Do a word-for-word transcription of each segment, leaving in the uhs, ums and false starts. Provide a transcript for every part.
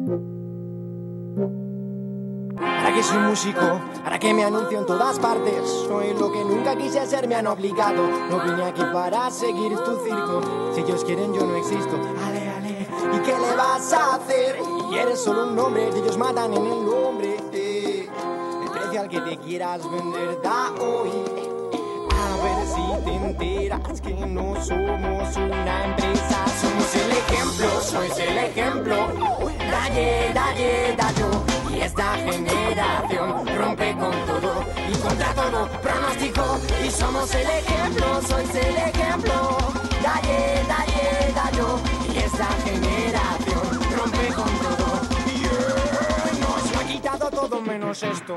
Ahora que soy músico, ahora que me anuncio en todas partes, soy lo que nunca quise ser, me han obligado. No vine aquí para seguir tu circo, si ellos quieren yo no existo. Ale, ale, ¿y qué le vas a hacer? Y eres solo un nombre, y ellos matan en el nombre. eh. El precio al que te quieras vender da hoy. A ver si te enteras que no somos una empresa, somos el ejemplo, sois el ejemplo. Dalle, dalle, dallo. Y esta generación rompe con todo y contra todo pronóstico. Y somos el ejemplo, sois el ejemplo. Dalle, dalle, dallo. Y esta generación rompe con todo. Yeah. Nos lo ha quitado todo menos esto.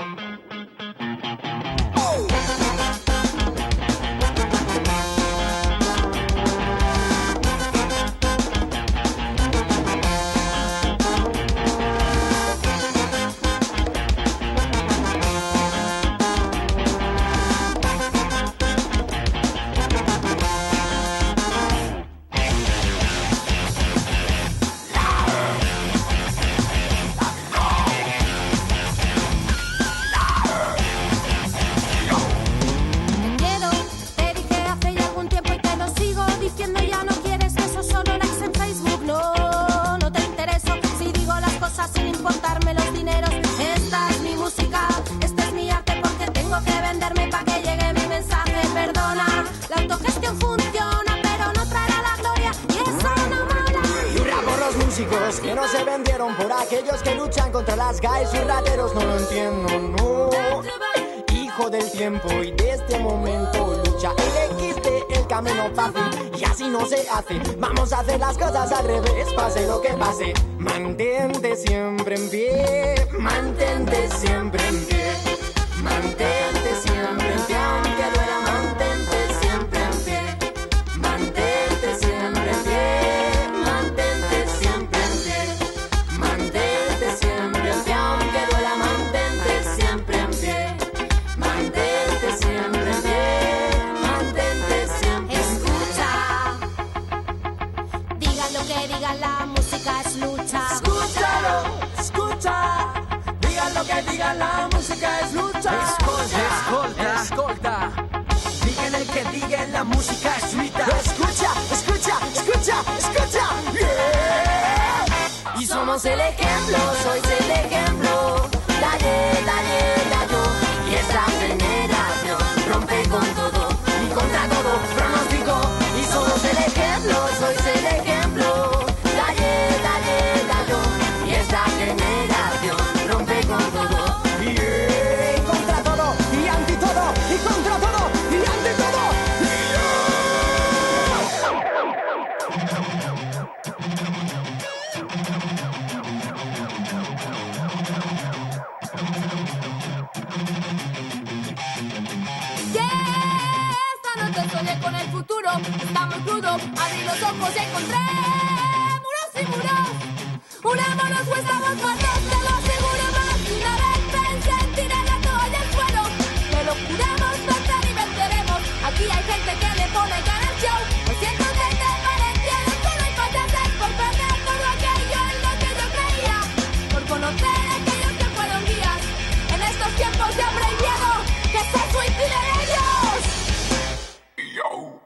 Oh. Que no se vendieron por aquellos que luchan contra las gays y rateros, no lo entiendo, no. Hijo del tiempo y de este momento lucha, elegiste el camino fácil y así no se hace. Vamos a hacer las cosas al revés, pase lo que pase. Mantente siempre en pie, mantente siempre en pie, mantente siempre en pie, aunque duela, mantente siempre en pie, mantente siempre en pie. Que digan la música es lucha. Escolta, escolta, escolta. Digan el que digan la música es lucha. Escucha, escucha, escucha, escucha. Yeah. Y somos el ejemplo, sois el ejemplo. Dalle, dalle, dallo. Y esta generación rompe con todo y contra todo pronóstico. Y somos el ejemplo, sois el ejemplo. Dalle, dalle, dallo. Y esta generación rompe con todo. Yeah. Y contra todo, y anti todo, y contra todo, y anti todo. Yeah. Esta noche soñé con el futuro, está muy crudo, abrí los ojos y encontré muros y muros. Unámonos o estamos muertos, te lo aseguro más de una vez. Pensé en tirar la toalla al suelo, pero juramos vencer y venceremos. Aquí hay gente que le pone cara al show. Me siento gente valenciana, solo hay fallas es por perder todo aquello en lo que yo creía, por conocer a aquellos que fueron guías en estos tiempos de hambre y miedo que se suiciden ellos. Yo.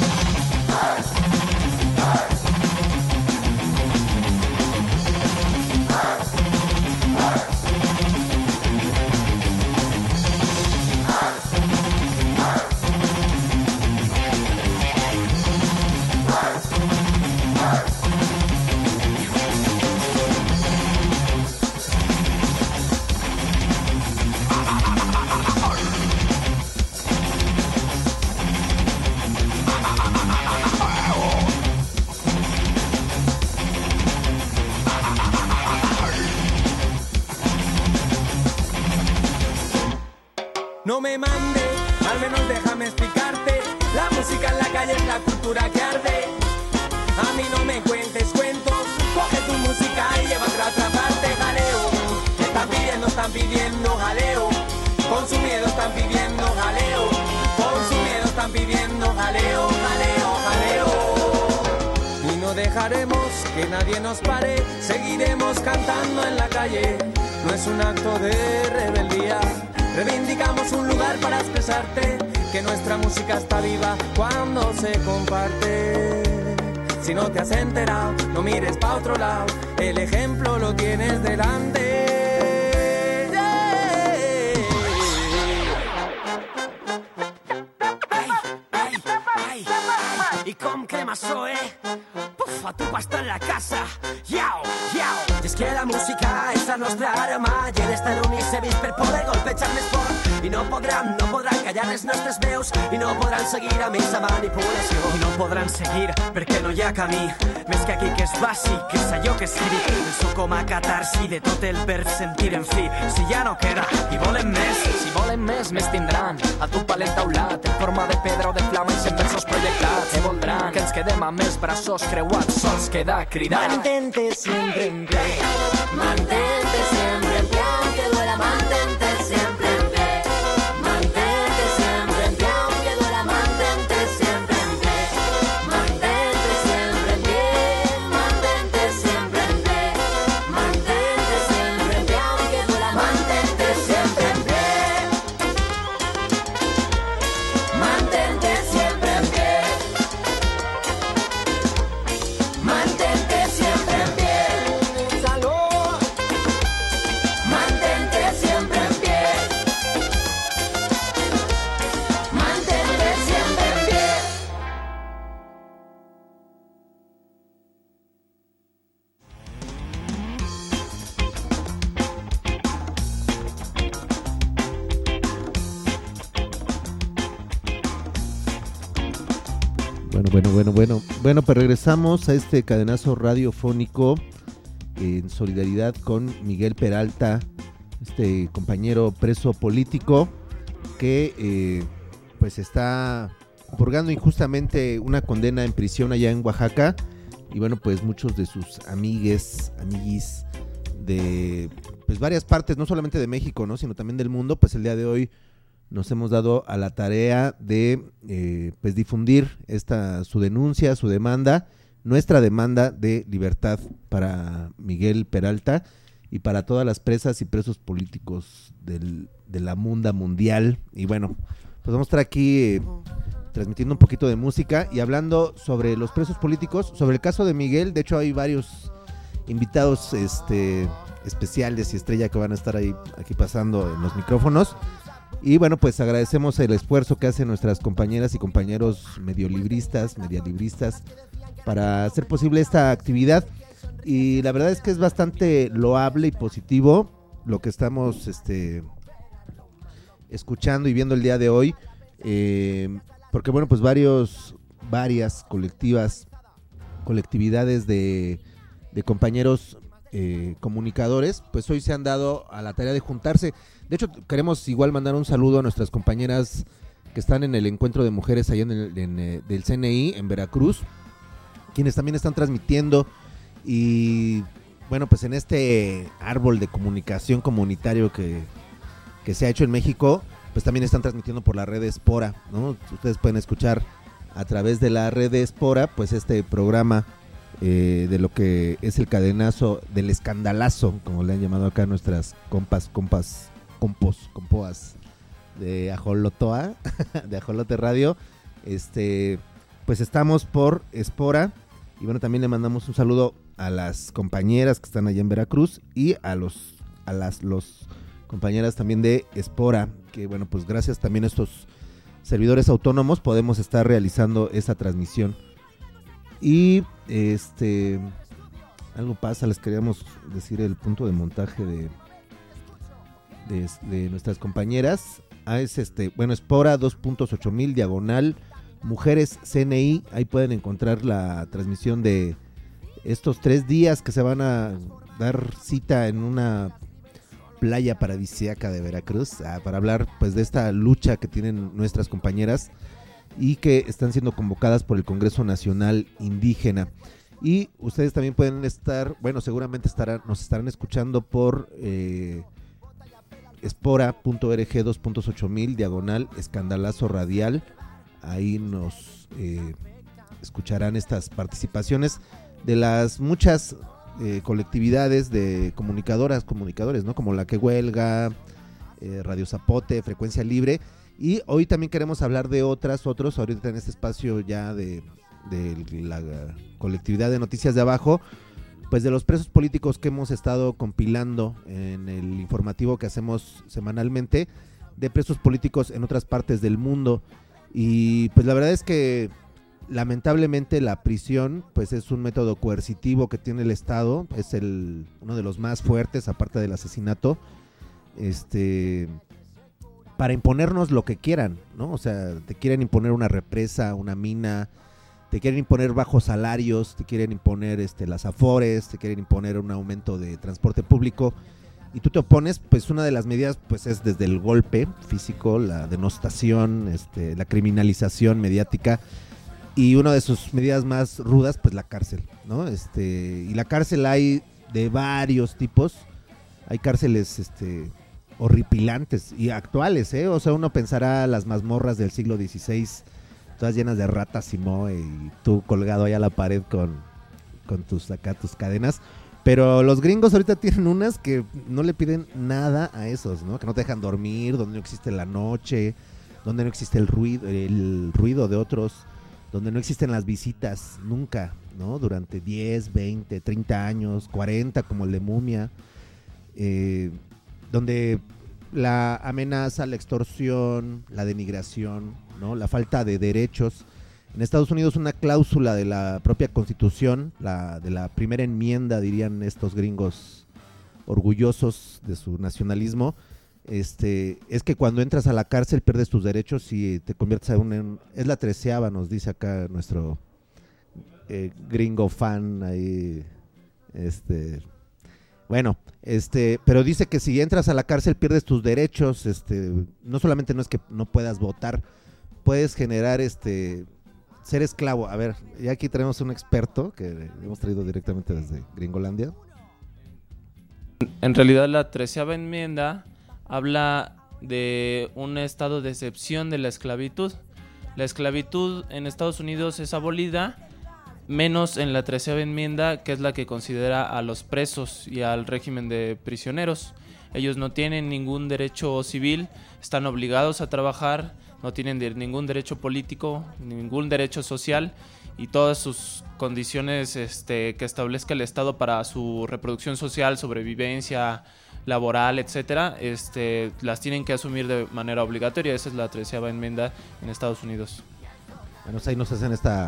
No me mandes, al menos déjame explicarte. La música en la calle es la cultura que arde. A mí no me cuentes cuentos, coge tu música y llévatela a otra parte. Jaleo, están pidiendo, están pidiendo jaleo. Con su miedo están pidiendo jaleo. Con su miedo están pidiendo jaleo, jaleo, jaleo. Y no dejaremos que nadie nos pare, seguiremos cantando en la calle. No es un acto de rebeldía, reivindicamos un lugar para expresarte, que nuestra música está viva cuando se comparte. Si no te has enterado, no mires pa' otro lado, el ejemplo lo tienes delante. I com crema Zoe, puf, a tu pasta en la casa, iau, iau. I és que la música és la nostra arma i en este l'unís he vist per poder golpejar més fort. I no podran, no podran callar les nostres veus i no podran seguir amb aquesta manipulació. I no podran seguir perquè no hi ha camí més que aquí que és bàsic, que és allò que escric. Penso com a catarsi de tot el verb sentir en fi. Si ja no queda i volen més, si volen més, més tindran. A tu palet taulat, en forma de pedra o de flama i cent versos projectats. Què voldran? Que ens quedem amb els braços creuats, sols queda cridar. Mantente siempre en pie, Mantente siempre en pie, aunque duela, mantente siempre en pie. Mantente siempre en pie, aunque duela, mantente siempre en pie. Mantente siempre en pie, mantente siempre en pie. Mantente siempre en pie, aunque duela, mantente siempre en pie. Mantente siempre en pie. Mantente siempre en pie. salud. Mantente siempre en pie. Mantente siempre en pie. Bueno, bueno, bueno, bueno. Bueno, pues regresamos a este cadenazo radiofónico en solidaridad con Miguel Peralta, este compañero preso político que eh, pues está purgando injustamente una condena en prisión allá en Oaxaca. Y bueno, pues muchos de sus amigues, amiguis de pues varias partes, no solamente de México, ¿no?, sino también del mundo, pues el día de hoy nos hemos dado a la tarea de eh, pues difundir esta su denuncia, su demanda, nuestra demanda de libertad para Miguel Peralta y para todas las presas y presos políticos del, de la munda mundial. Y bueno, pues vamos a estar aquí eh, transmitiendo un poquito de música y hablando sobre los presos políticos, sobre el caso de Miguel. De hecho hay varios invitados este especiales y estrella que van a estar ahí aquí pasando en los micrófonos. Y bueno, pues agradecemos el esfuerzo que hacen nuestras compañeras y compañeros mediolibristas, medialibristas, para hacer posible esta actividad. Y la verdad es que es bastante loable y positivo lo que estamos este, escuchando y viendo el día de hoy. Eh, porque bueno, pues varios, varias colectivas, colectividades de, de compañeros eh, comunicadores, pues hoy se han dado a la tarea de juntarse. De hecho, queremos igual mandar un saludo a nuestras compañeras que están en el encuentro de mujeres allá en el en, eh, del C N I en Veracruz, quienes también están transmitiendo. Y bueno, pues en este árbol de comunicación comunitario que, que se ha hecho en México, pues también están transmitiendo por la red de Espora, ¿no? Ustedes pueden escuchar a través de la red de Espora, pues este programa eh, de lo que es el cadenazo del escandalazo, como le han llamado acá nuestras compas, compas, compos, compoas de Ajolotoa, de Ajolote Radio. Este, pues estamos por Espora. Y bueno, también le mandamos un saludo a las compañeras que están allá en Veracruz y a los a las los compañeras también de Espora, que bueno, pues gracias también a estos servidores autónomos podemos estar realizando esa transmisión. Y este algo pasa, les queríamos decir el punto de montaje de de, de nuestras compañeras. Ah, es este, bueno, Espora dos punto ocho mil diagonal Mujeres C N I, ahí pueden encontrar la transmisión de estos tres días que se van a dar cita en una playa paradisíaca de Veracruz, ah, para hablar pues de esta lucha que tienen nuestras compañeras y que están siendo convocadas por el Congreso Nacional Indígena. Y ustedes también pueden estar, bueno, seguramente estarán, nos estarán escuchando por eh, espora punto org dos punto ocho mil diagonal escandalazo radial. Ahí nos eh, escucharán estas participaciones de las muchas eh, colectividades de comunicadoras, comunicadores, ¿no? Como La Que Huelga, eh, Radio Zapote, Frecuencia Libre, y hoy también queremos hablar de otras, otros, ahorita en este espacio ya de, de la colectividad de Noticias de Abajo, pues de los presos políticos que hemos estado compilando en el informativo que hacemos semanalmente, de presos políticos en otras partes del mundo. Y pues la verdad es que lamentablemente la prisión pues es un método coercitivo que tiene el Estado, es el uno de los más fuertes aparte del asesinato, este para imponernos lo que quieran, ¿no? O sea, te quieren imponer una represa, una mina, te quieren imponer bajos salarios, te quieren imponer este las afores, te quieren imponer un aumento de transporte público. Y tú te opones, pues una de las medidas pues es desde el golpe físico, la denostación, este, la criminalización mediática, y una de sus medidas más rudas pues la cárcel, ¿no? Este, y la cárcel hay de varios tipos, hay cárceles este horripilantes y actuales, ¿eh? O sea, uno pensará las mazmorras del siglo dieciséis, todas llenas de ratas y moe, y tú colgado ahí a la pared con, con tus acá tus cadenas. Pero los gringos ahorita tienen unas que no le piden nada a esos, ¿no? Que no te dejan dormir, donde no existe la noche, donde no existe el ruido, el ruido de otros, donde no existen las visitas nunca, ¿no? Durante diez, veinte, treinta años, cuarenta, como el de Mumia, eh, donde la amenaza, la extorsión, la denigración, ¿no? La falta de derechos. En Estados Unidos una cláusula de la propia Constitución, la de la primera enmienda, dirían estos gringos orgullosos de su nacionalismo, este, es que cuando entras a la cárcel pierdes tus derechos y te conviertes en un... Es la treceava, nos dice acá nuestro eh, gringo fan ahí, este... Bueno, este, pero dice que si entras a la cárcel pierdes tus derechos, este, no solamente no es que no puedas votar, puedes generar este... ser esclavo. A ver, y aquí tenemos un experto que hemos traído directamente desde Gringolandia. En realidad la treceava enmienda habla de un estado de excepción de la esclavitud. La esclavitud en Estados Unidos es abolida, menos en la treceava enmienda, que es la que considera a los presos y al régimen de prisioneros. Ellos no tienen ningún derecho civil, están obligados a trabajar, no tienen de ningún derecho político, ningún derecho social, y todas sus condiciones este, que establezca el Estado para su reproducción social, sobrevivencia laboral, etcétera, este, las tienen que asumir de manera obligatoria. Esa es la treceava enmienda en Estados Unidos. Bueno, ahí nos hacen esta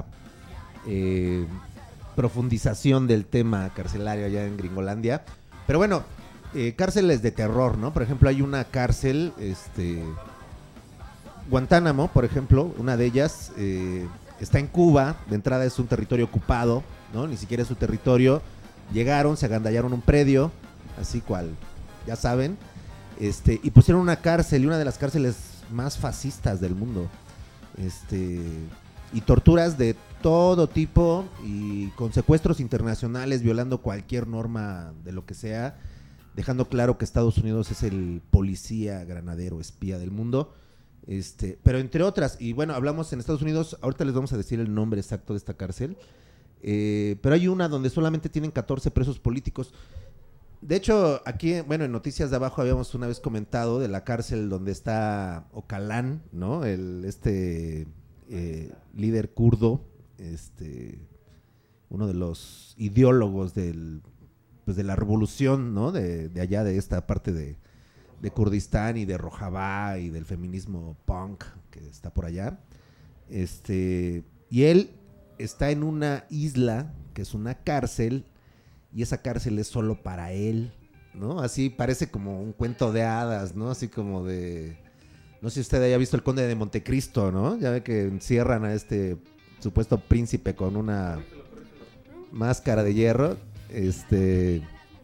eh, profundización del tema carcelario allá en Gringolandia. Pero bueno, eh, cárceles de terror, ¿no? Por ejemplo, hay una cárcel, este... Guantánamo, por ejemplo, una de ellas eh, está en Cuba, de entrada es un territorio ocupado, ¿no? Ni siquiera es su territorio. Llegaron, se agandallaron un predio, así cual, ya saben, este, y pusieron una cárcel, y una de las cárceles más fascistas del mundo, este, y torturas de todo tipo, y con secuestros internacionales, violando cualquier norma de lo que sea, dejando claro que Estados Unidos es el policía, granadero, espía del mundo. Este, pero entre otras, y bueno, hablamos en Estados Unidos, ahorita les vamos a decir el nombre exacto de esta cárcel, eh, pero hay una donde solamente tienen catorce presos políticos. De hecho, aquí, bueno, en Noticias de Abajo habíamos una vez comentado de la cárcel donde está Öcalan, ¿no? El, este eh, líder kurdo, este, uno de los ideólogos del, pues de la revolución, ¿no? De, de allá, de esta parte de de Kurdistán y de Rojava y del feminismo punk que está por allá. Este, y él está en una isla que es una cárcel, y esa cárcel es solo para él, ¿no? Así parece como un cuento de hadas, ¿no? Así como de... No sé si usted haya visto El Conde de Montecristo, ¿no? Ya ve que encierran a este supuesto príncipe con una máscara de hierro. Este...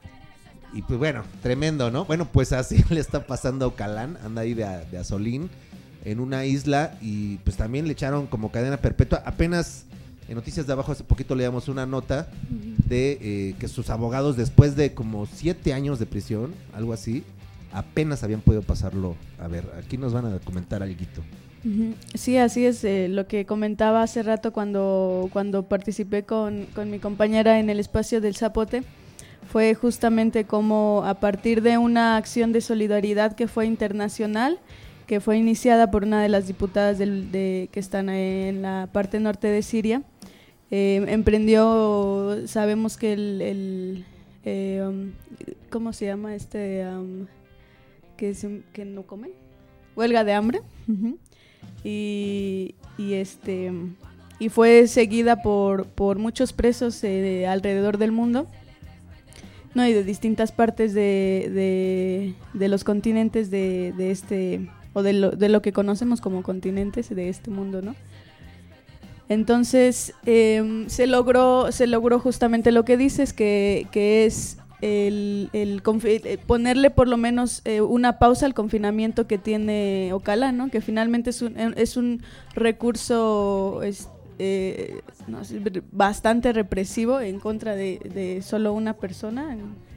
Y pues bueno, tremendo, ¿no? Bueno, pues así le está pasando a Öcalan, anda ahí de, de asolín en una isla, y pues también le echaron como cadena perpetua. Apenas en Noticias de Abajo hace poquito leíamos una nota de eh, que sus abogados, después de como siete años de prisión, algo así, apenas habían podido pasarlo. A ver, aquí nos van a comentar alguito. Sí, así es. Eh, lo que comentaba hace rato cuando, cuando participé con, con mi compañera en el espacio del Zapote, fue justamente como a partir de una acción de solidaridad que fue internacional, que fue iniciada por una de las diputadas del, de, que están en la parte norte de Siria, eh, emprendió, sabemos que el, el eh, um, ¿cómo se llama este? Um, que, es, que no comen, huelga de hambre, uh-huh. y, y este y fue seguida por, por muchos presos eh, de alrededor del mundo. No, y de distintas partes de, de, de los continentes de, de este, o de lo, de lo que conocemos como continentes de este mundo, ¿no? Entonces, eh, se logró, se logró justamente lo que dices, que, que es el, el confi- ponerle por lo menos eh, una pausa al confinamiento que tiene Ocalá, ¿no? Que finalmente es un, es un recurso... Es, Eh, no, bastante represivo en contra de, de solo una persona,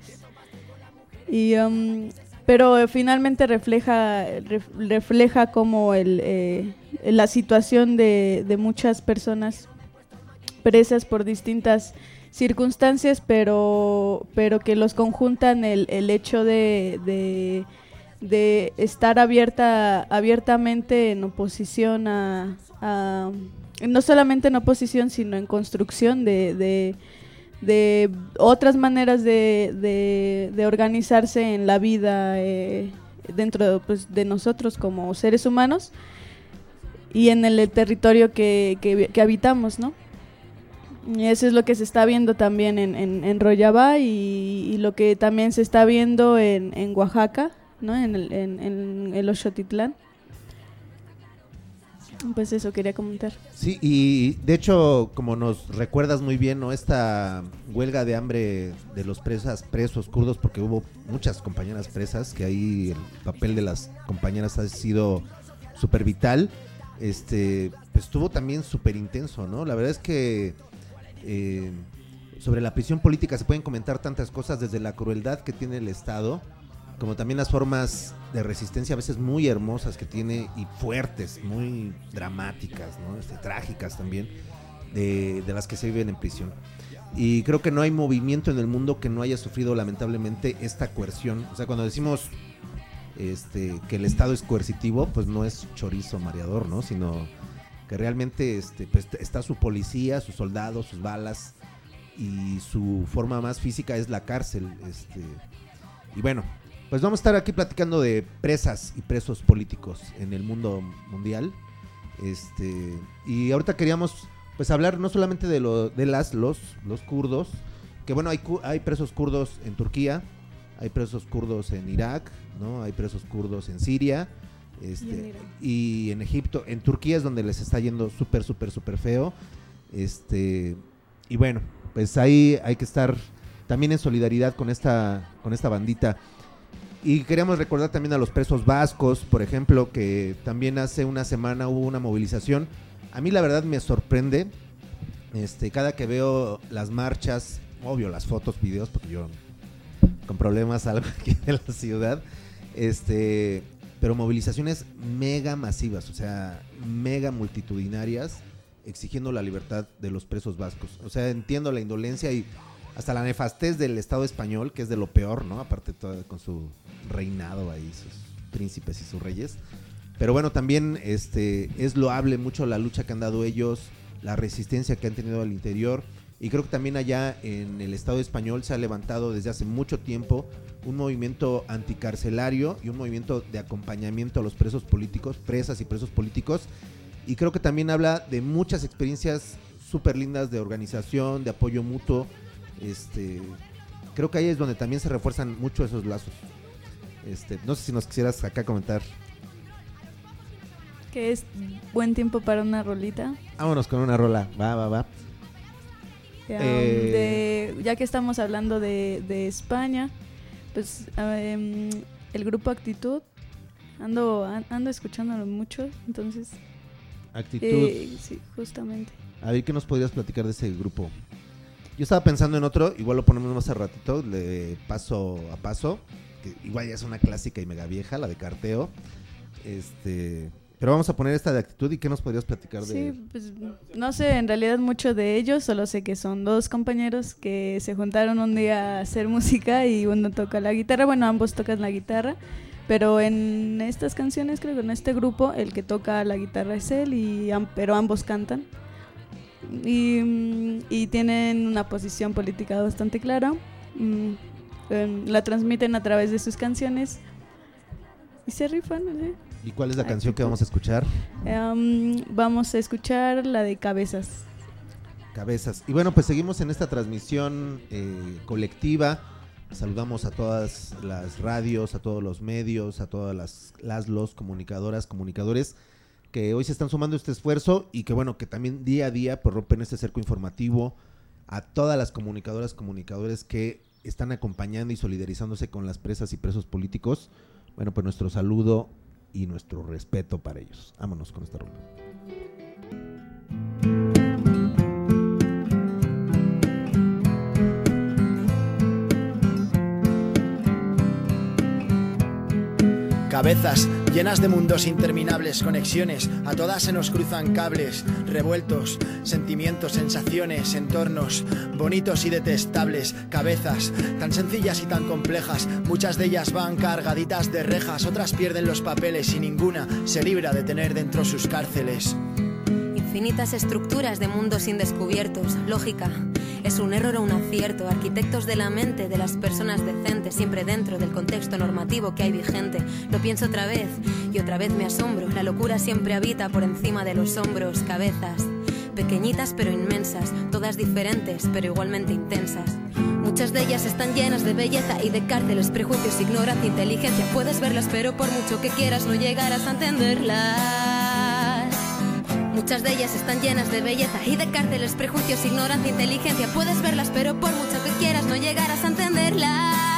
y um, pero finalmente refleja ref, refleja como el, eh, la situación de, de muchas personas presas por distintas circunstancias, pero pero que los conjuntan el, el hecho de, de de estar abierta abiertamente en oposición a, a no solamente en oposición, sino en construcción de, de, de otras maneras de, de, de organizarse en la vida eh, dentro pues, de nosotros como seres humanos y en el territorio que, que, que habitamos, ¿no? Y eso es lo que se está viendo también en, en, en Rojava y, y lo que también se está viendo en, en Oaxaca, ¿no? En el, en, en el Oxotitlán. Pues eso quería comentar. Sí, y de hecho, como nos recuerdas muy bien, ¿no? Esta huelga de hambre de los presas, presos kurdos, porque hubo muchas compañeras presas, que ahí el papel de las compañeras ha sido súper vital, este, pues estuvo también súper intenso, ¿no? La verdad es que eh, sobre la prisión política se pueden comentar tantas cosas, desde la crueldad que tiene el Estado, como también las formas de resistencia a veces muy hermosas que tiene y fuertes, muy dramáticas, ¿no? Este, trágicas también, de, de las que se viven en prisión. Y creo que no hay movimiento en el mundo que no haya sufrido lamentablemente esta coerción. O sea, cuando decimos este, que el Estado es coercitivo, pues no es chorizo mareador, ¿no? Sino que realmente este, pues, está su policía, sus soldados, sus balas, y su forma más física es la cárcel. Este, y bueno, pues vamos a estar aquí platicando de presas y presos políticos en el mundo mundial. Este, y ahorita queríamos pues hablar no solamente de lo de las los los kurdos, que bueno, hay hay presos kurdos en Turquía, hay presos kurdos en Irak, ¿no? Hay presos kurdos en Siria, este, y en, y en Egipto. En Turquía es donde les está yendo súper súper súper feo. Este, y bueno, pues ahí hay que estar también en solidaridad con esta con esta bandita. Y queríamos recordar también a los presos vascos, por ejemplo, que también hace una semana hubo una movilización. A mí la verdad me sorprende, este, cada que veo las marchas, obvio las fotos, videos, porque yo con problemas salgo aquí de la ciudad, este, pero movilizaciones mega masivas, o sea, mega multitudinarias, exigiendo la libertad de los presos vascos. O sea, entiendo la indolencia y hasta la nefastez del Estado español, que es de lo peor, ¿no? Aparte todo con su reinado ahí, sus príncipes y sus reyes. Pero bueno, también este es loable mucho la lucha que han dado ellos, la resistencia que han tenido al interior. Y creo que también allá en el Estado español se ha levantado desde hace mucho tiempo un movimiento anticarcelario y un movimiento de acompañamiento a los presos políticos, presas y presos políticos. Y creo que también habla de muchas experiencias súper lindas de organización, de apoyo mutuo. Este, creo que ahí es donde también se refuerzan mucho esos lazos. Este, no sé si nos quisieras acá comentar. Que es buen tiempo para una rolita. Vámonos con una rola, va, va, va. Um, eh... de, ya que estamos hablando de, de España, pues um, el grupo Actitud, ando ando escuchándolo mucho, entonces. Actitud. Eh, sí, justamente. A ver, ¿qué nos podrías platicar de ese grupo? Yo estaba pensando en otro, igual lo ponemos más a ratito, de Paso a Paso, que igual ya es una clásica y mega vieja, la de Carteo. Este, Pero vamos a poner esta de actitud. ¿Y qué nos podrías platicar de Sí, pues no sé en realidad mucho de ellos, solo sé que son dos compañeros que se juntaron un día a hacer música y uno toca la guitarra, bueno, ambos tocan la guitarra, pero en estas canciones, creo que en este grupo, el que toca la guitarra es él, y, pero ambos cantan. Y, y tienen una posición política bastante clara, la transmiten a través de sus canciones y se rifan, ¿sí? ¿Y cuál es la canción que vamos a escuchar? Um, vamos a escuchar la de Cabezas. Cabezas. Y bueno, pues seguimos en esta transmisión eh, colectiva. Saludamos a todas las radios, a todos los medios, a todas las, las los comunicadoras, comunicadores que hoy se están sumando a este esfuerzo y que bueno, que también día a día pues rompen este cerco informativo, a todas las comunicadoras, comunicadores que están acompañando y solidarizándose con las presas y presos políticos. Bueno, pues nuestro saludo y nuestro respeto para ellos. Vámonos con esta ronda. Cabezas llenas de mundos interminables, conexiones, a todas se nos cruzan cables, revueltos, sentimientos, sensaciones, entornos, bonitos y detestables, cabezas tan sencillas y tan complejas, muchas de ellas van cargaditas de rejas, otras pierden los papeles y ninguna se libra de tener dentro sus cárceles. Infinitas estructuras de mundos indescubiertos, lógica, es un error o un acierto, arquitectos de la mente de las personas decentes, siempre dentro del contexto normativo que hay vigente. Lo pienso otra vez y otra vez me asombro, la locura siempre habita por encima de los hombros, cabezas, pequeñitas pero inmensas, todas diferentes pero igualmente intensas. Muchas de ellas están llenas de belleza y de cárceles, prejuicios, ignorancia, inteligencia. Puedes verlas pero por mucho que quieras no llegarás a entenderlas. Muchas de ellas están llenas de belleza y de cárceles, prejuicios, ignorancia, inteligencia. Puedes verlas, pero por mucho que quieras no llegarás a entenderlas.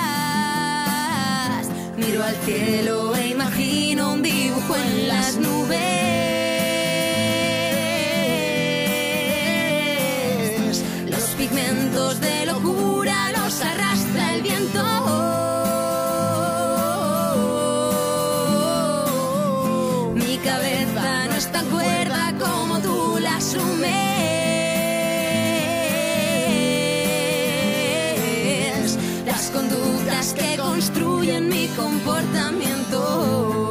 Miro al cielo e imagino un dibujo en las nubes. Los pigmentos de locura los arrastra el viento. Mi cabeza no es tan cuerda como tú la asumes. Las conductas que construyen mi comportamiento.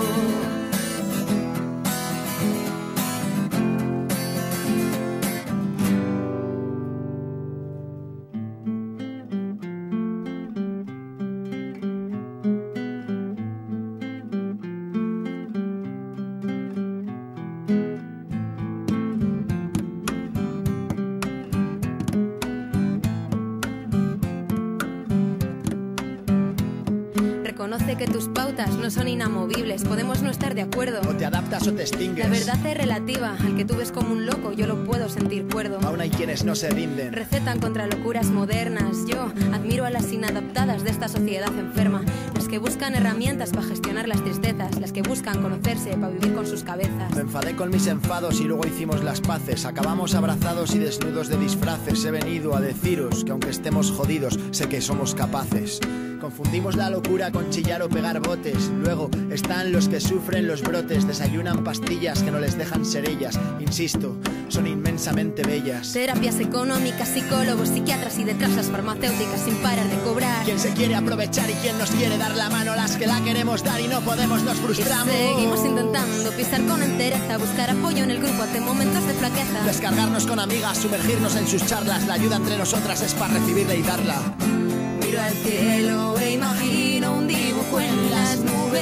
Reconoce que tus pautas no son inamovibles. Podemos no estar de acuerdo. O te adaptas o te extingues. La verdad es relativa. Al que tú ves como un loco, yo lo puedo sentir cuerdo. Aún hay quienes no se rinden. Recetan contra locuras modernas. Yo admiro a las inadaptadas de esta sociedad enferma. Las que buscan herramientas para gestionar las tristezas. Las que buscan conocerse para vivir con sus cabezas. Me enfadé con mis enfados y luego hicimos las paces. Acabamos abrazados y desnudos de disfraces. He venido a deciros que aunque estemos jodidos, sé que somos capaces. Confundimos la locura con chillar o pegar botes. Luego están los que sufren los brotes. Desayunan pastillas que no les dejan ser ellas. Insisto, son inmensamente bellas. Terapias económicas, psicólogos, psiquiatras y detrás las farmacéuticas sin parar de cobrar. Quien se quiere aprovechar y quien nos quiere dar la mano. Las que la queremos dar y no podemos, nos frustramos. Y seguimos intentando pisar con entereza. Buscar apoyo en el grupo ante momentos de flaqueza. Descargarnos con amigas, sumergirnos en sus charlas. La ayuda entre nosotras es para recibirla y darla. Miro al cielo e imagino un dibujo en las nubes.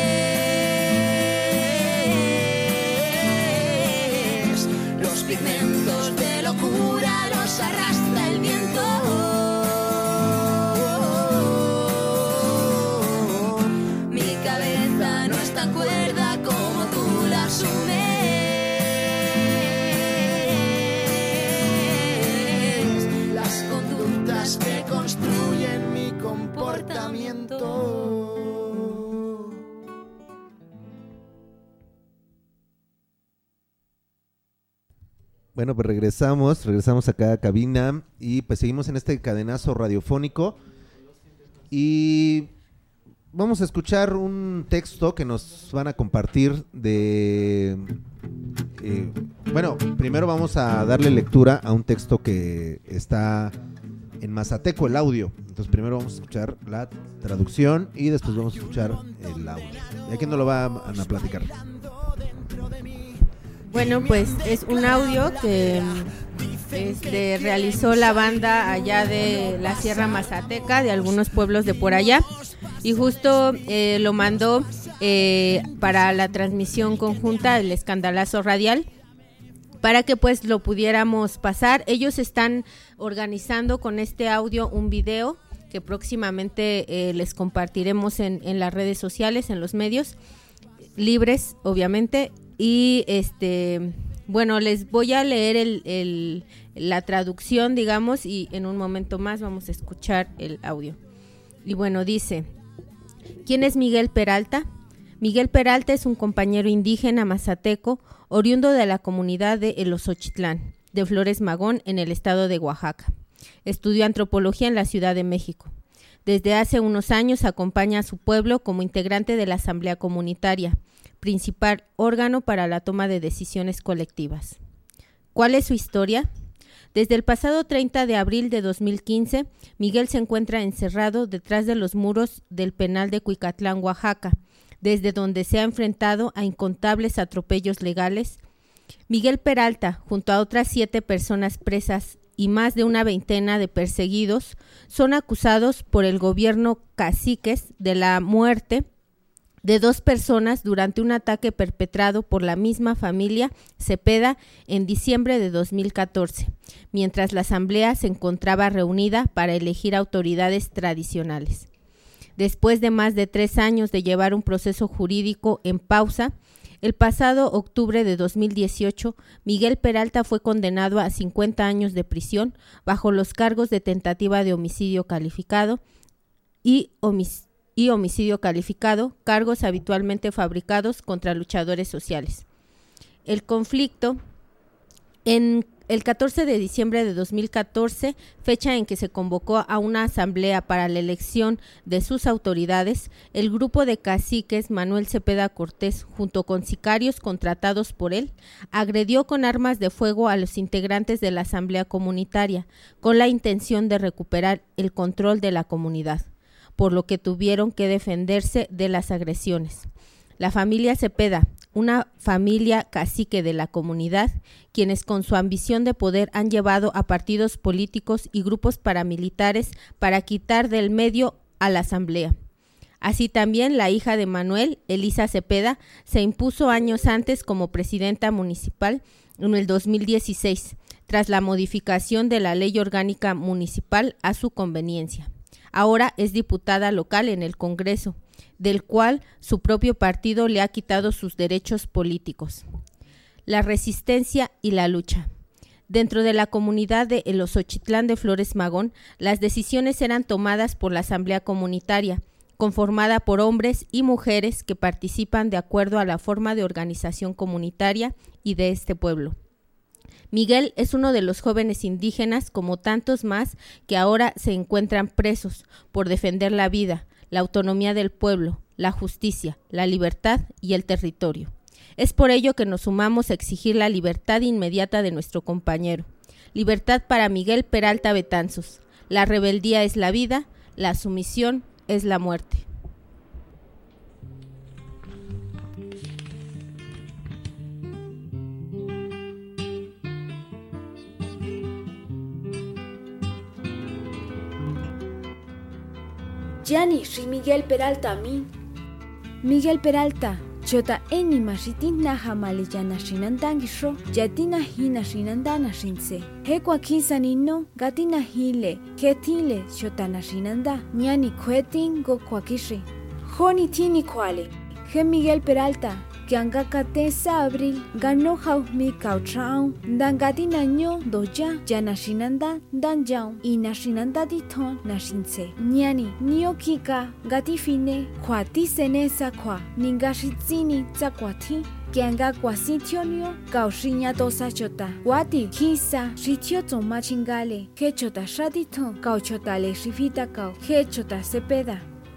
Los pigmentos de locura los arrastra el viento. Mi cabeza no es tan cuerda como tú la asumes. Las conductas que construyen mi comportamiento. Bueno, pues regresamos, regresamos acá a cabina y pues seguimos en este cadenazo radiofónico y vamos a escuchar un texto que nos van a compartir de... Eh, bueno, primero vamos a darle lectura a un texto que está en mazateco, el audio. Entonces primero vamos a escuchar la traducción y después vamos a escuchar el audio. ¿Y a quién nos lo van a platicar? Bueno, pues es un audio que este, realizó la banda allá de la Sierra Mazateca, de algunos pueblos de por allá, y justo eh, lo mandó eh, para la transmisión conjunta, el Escandalazo Radial, para que pues lo pudiéramos pasar. Ellos están organizando con este audio un video que próximamente eh, les compartiremos en, en las redes sociales, en los medios libres, obviamente. Y este, bueno, les voy a leer el, el, la traducción, digamos, y en un momento más vamos a escuchar el audio. Y bueno, dice: ¿quién es Miguel Peralta? Miguel Peralta es un compañero indígena mazateco, oriundo de la comunidad de El Osochitlán, de Flores Magón, en el estado de Oaxaca. Estudió antropología en la Ciudad de México. Desde hace unos años acompaña a su pueblo como integrante de la Asamblea Comunitaria, principal órgano para la toma de decisiones colectivas. ¿Cuál es su historia? Desde el pasado treinta de abril de dos mil quince, Miguel se encuentra encerrado detrás de los muros del penal de Cuicatlán, Oaxaca, desde donde se ha enfrentado a incontables atropellos legales. Miguel Peralta, junto a otras siete personas presas y más de una veintena de perseguidos, son acusados por el gobierno caciques de la muerte de dos personas durante un ataque perpetrado por la misma familia Cepeda en diciembre de dos mil catorce, mientras la asamblea se encontraba reunida para elegir autoridades tradicionales. Después de más de tres años de llevar un proceso jurídico en pausa, el pasado octubre de dos mil dieciocho, Miguel Peralta fue condenado a cincuenta años de prisión bajo los cargos de tentativa de homicidio calificado y homicidio y homicidio calificado, cargos habitualmente fabricados contra luchadores sociales. El conflicto, en el catorce de diciembre de dos mil catorce, fecha en que se convocó a una asamblea para la elección de sus autoridades, el grupo de caciques Manuel Cepeda Cortés, junto con sicarios contratados por él, agredió con armas de fuego a los integrantes de la asamblea comunitaria, con la intención de recuperar el control de la comunidad, por lo que tuvieron que defenderse de las agresiones. La familia Cepeda, una familia cacique de la comunidad, quienes con su ambición de poder han llevado a partidos políticos y grupos paramilitares para quitar del medio a la asamblea. Así también la hija de Manuel, Elisa Cepeda, se impuso años antes como presidenta municipal en el dos mil dieciséis, tras la modificación de la ley orgánica municipal a su conveniencia. Ahora es diputada local en el Congreso, del cual su propio partido le ha quitado sus derechos políticos. La resistencia y la lucha. Dentro de la comunidad de El Osochitlán de Flores Magón, las decisiones eran tomadas por la Asamblea Comunitaria, conformada por hombres y mujeres que participan de acuerdo a la forma de organización comunitaria y de este pueblo. Miguel es uno de los jóvenes indígenas, como tantos más, que ahora se encuentran presos por defender la vida, la autonomía del pueblo, la justicia, la libertad y el territorio. Es por ello que nos sumamos a exigir la libertad inmediata de nuestro compañero. Libertad para Miguel Peralta Betanzos. La rebeldía es la vida, la sumisión es la muerte. Yani, soy Miguel Peralta, mi. Miguel Peralta, chota eni masitin na hamale yana shinandangi sho, yatina hina shinandana shinse. Hekwa kinsa nino, gatina hile, ketile chota na shinanda, nyani kwetin go kwakishi. Joni tini kwale, he Miguel Peralta, que angakatesa abril, ganó jaumi kautrao, dangatina nyo doya, ya nashinanda danjao, y nashinanda dito nashinse. Nyani, nio kika, gatifine, kwati senesa kwa, ningashitsini tsakwati, que anga kwasitionio, kaushinya tosa chota. Wati, kisa, shitio tomachingale, que chota shadito, kauchotale shifita kau, que chota sepeda.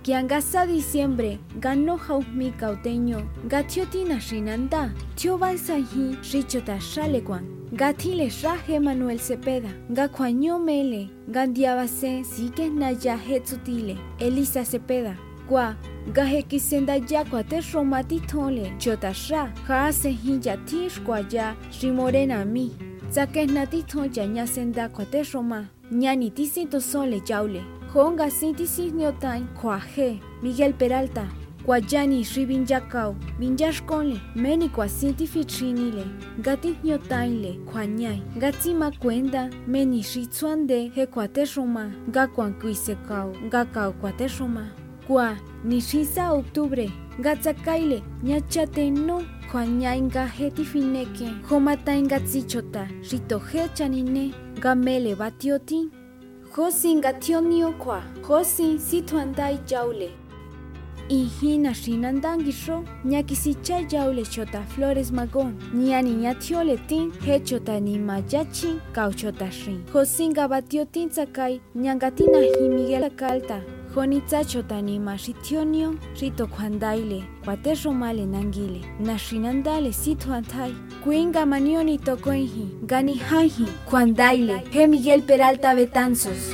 Kiangasa diciembre, ganó jaumi cauteño, gatiotina shinanda, tio bansahi, richota shaleguan, gatile raje Manuel Cepeda, gacuaño mele, gandiabase, sigue naya hetzutile, Elisa Cepeda, gua, gaje kisenda ya cuate romatitole, chota sha, jaase hinja tish guaya, rimorena mi, zaques natito ya ñasenda cuate roma, ñani tisito sole yaule. Honga sintisis nyotain Kwaje, Miguel Peralta, Guayani Ribin Yacao, Minyashkonle, Meni Kwasinti Fichinile, Gati nyotainle, Kwanyai, Gatima Cuenda, Meni Ritsuande, Hequaterroma, Gakuan Kuisekao, Gakao Quaterroma, Kwa, Nishisa Octubre, Gatzakaile, Nyachateno, Kwanyai Gaheti Fineke, Homatain Gatsichota, Ritohe Chanine, Gamele Batioti, Josin gationio kwa, Josin situandai jaule. Ihina shinandangisho, ñakisicha jaule chota Flores Magón, ñani ñatiole tin, hechota ni mayachi, cauchota shin. Josin gabatiotin sakai, ñangatina hi Miguel Calta, Jonitza chota ni mashitionio, rito kwandaile, cuaterro male nangile, nashinandale situantai. Cuinga manioni tocoinji, gani hanji, Cuandaile, G. Miguel Peralta Betanzos.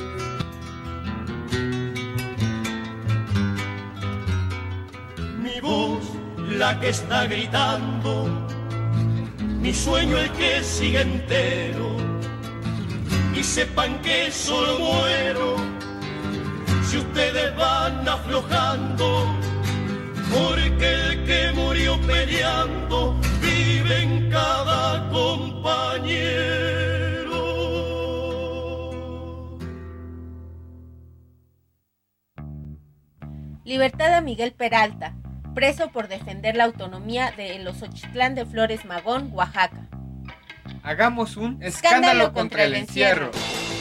Mi voz, la que está gritando, mi sueño el que sigue entero, y sepan que solo muero si ustedes van aflojando, porque el que murió peleando vive en cada compañero. Libertad a Miguel Peralta, preso por defender la autonomía de los Ochitlán de Flores Magón, Oaxaca. Hagamos un escándalo contra el encierro.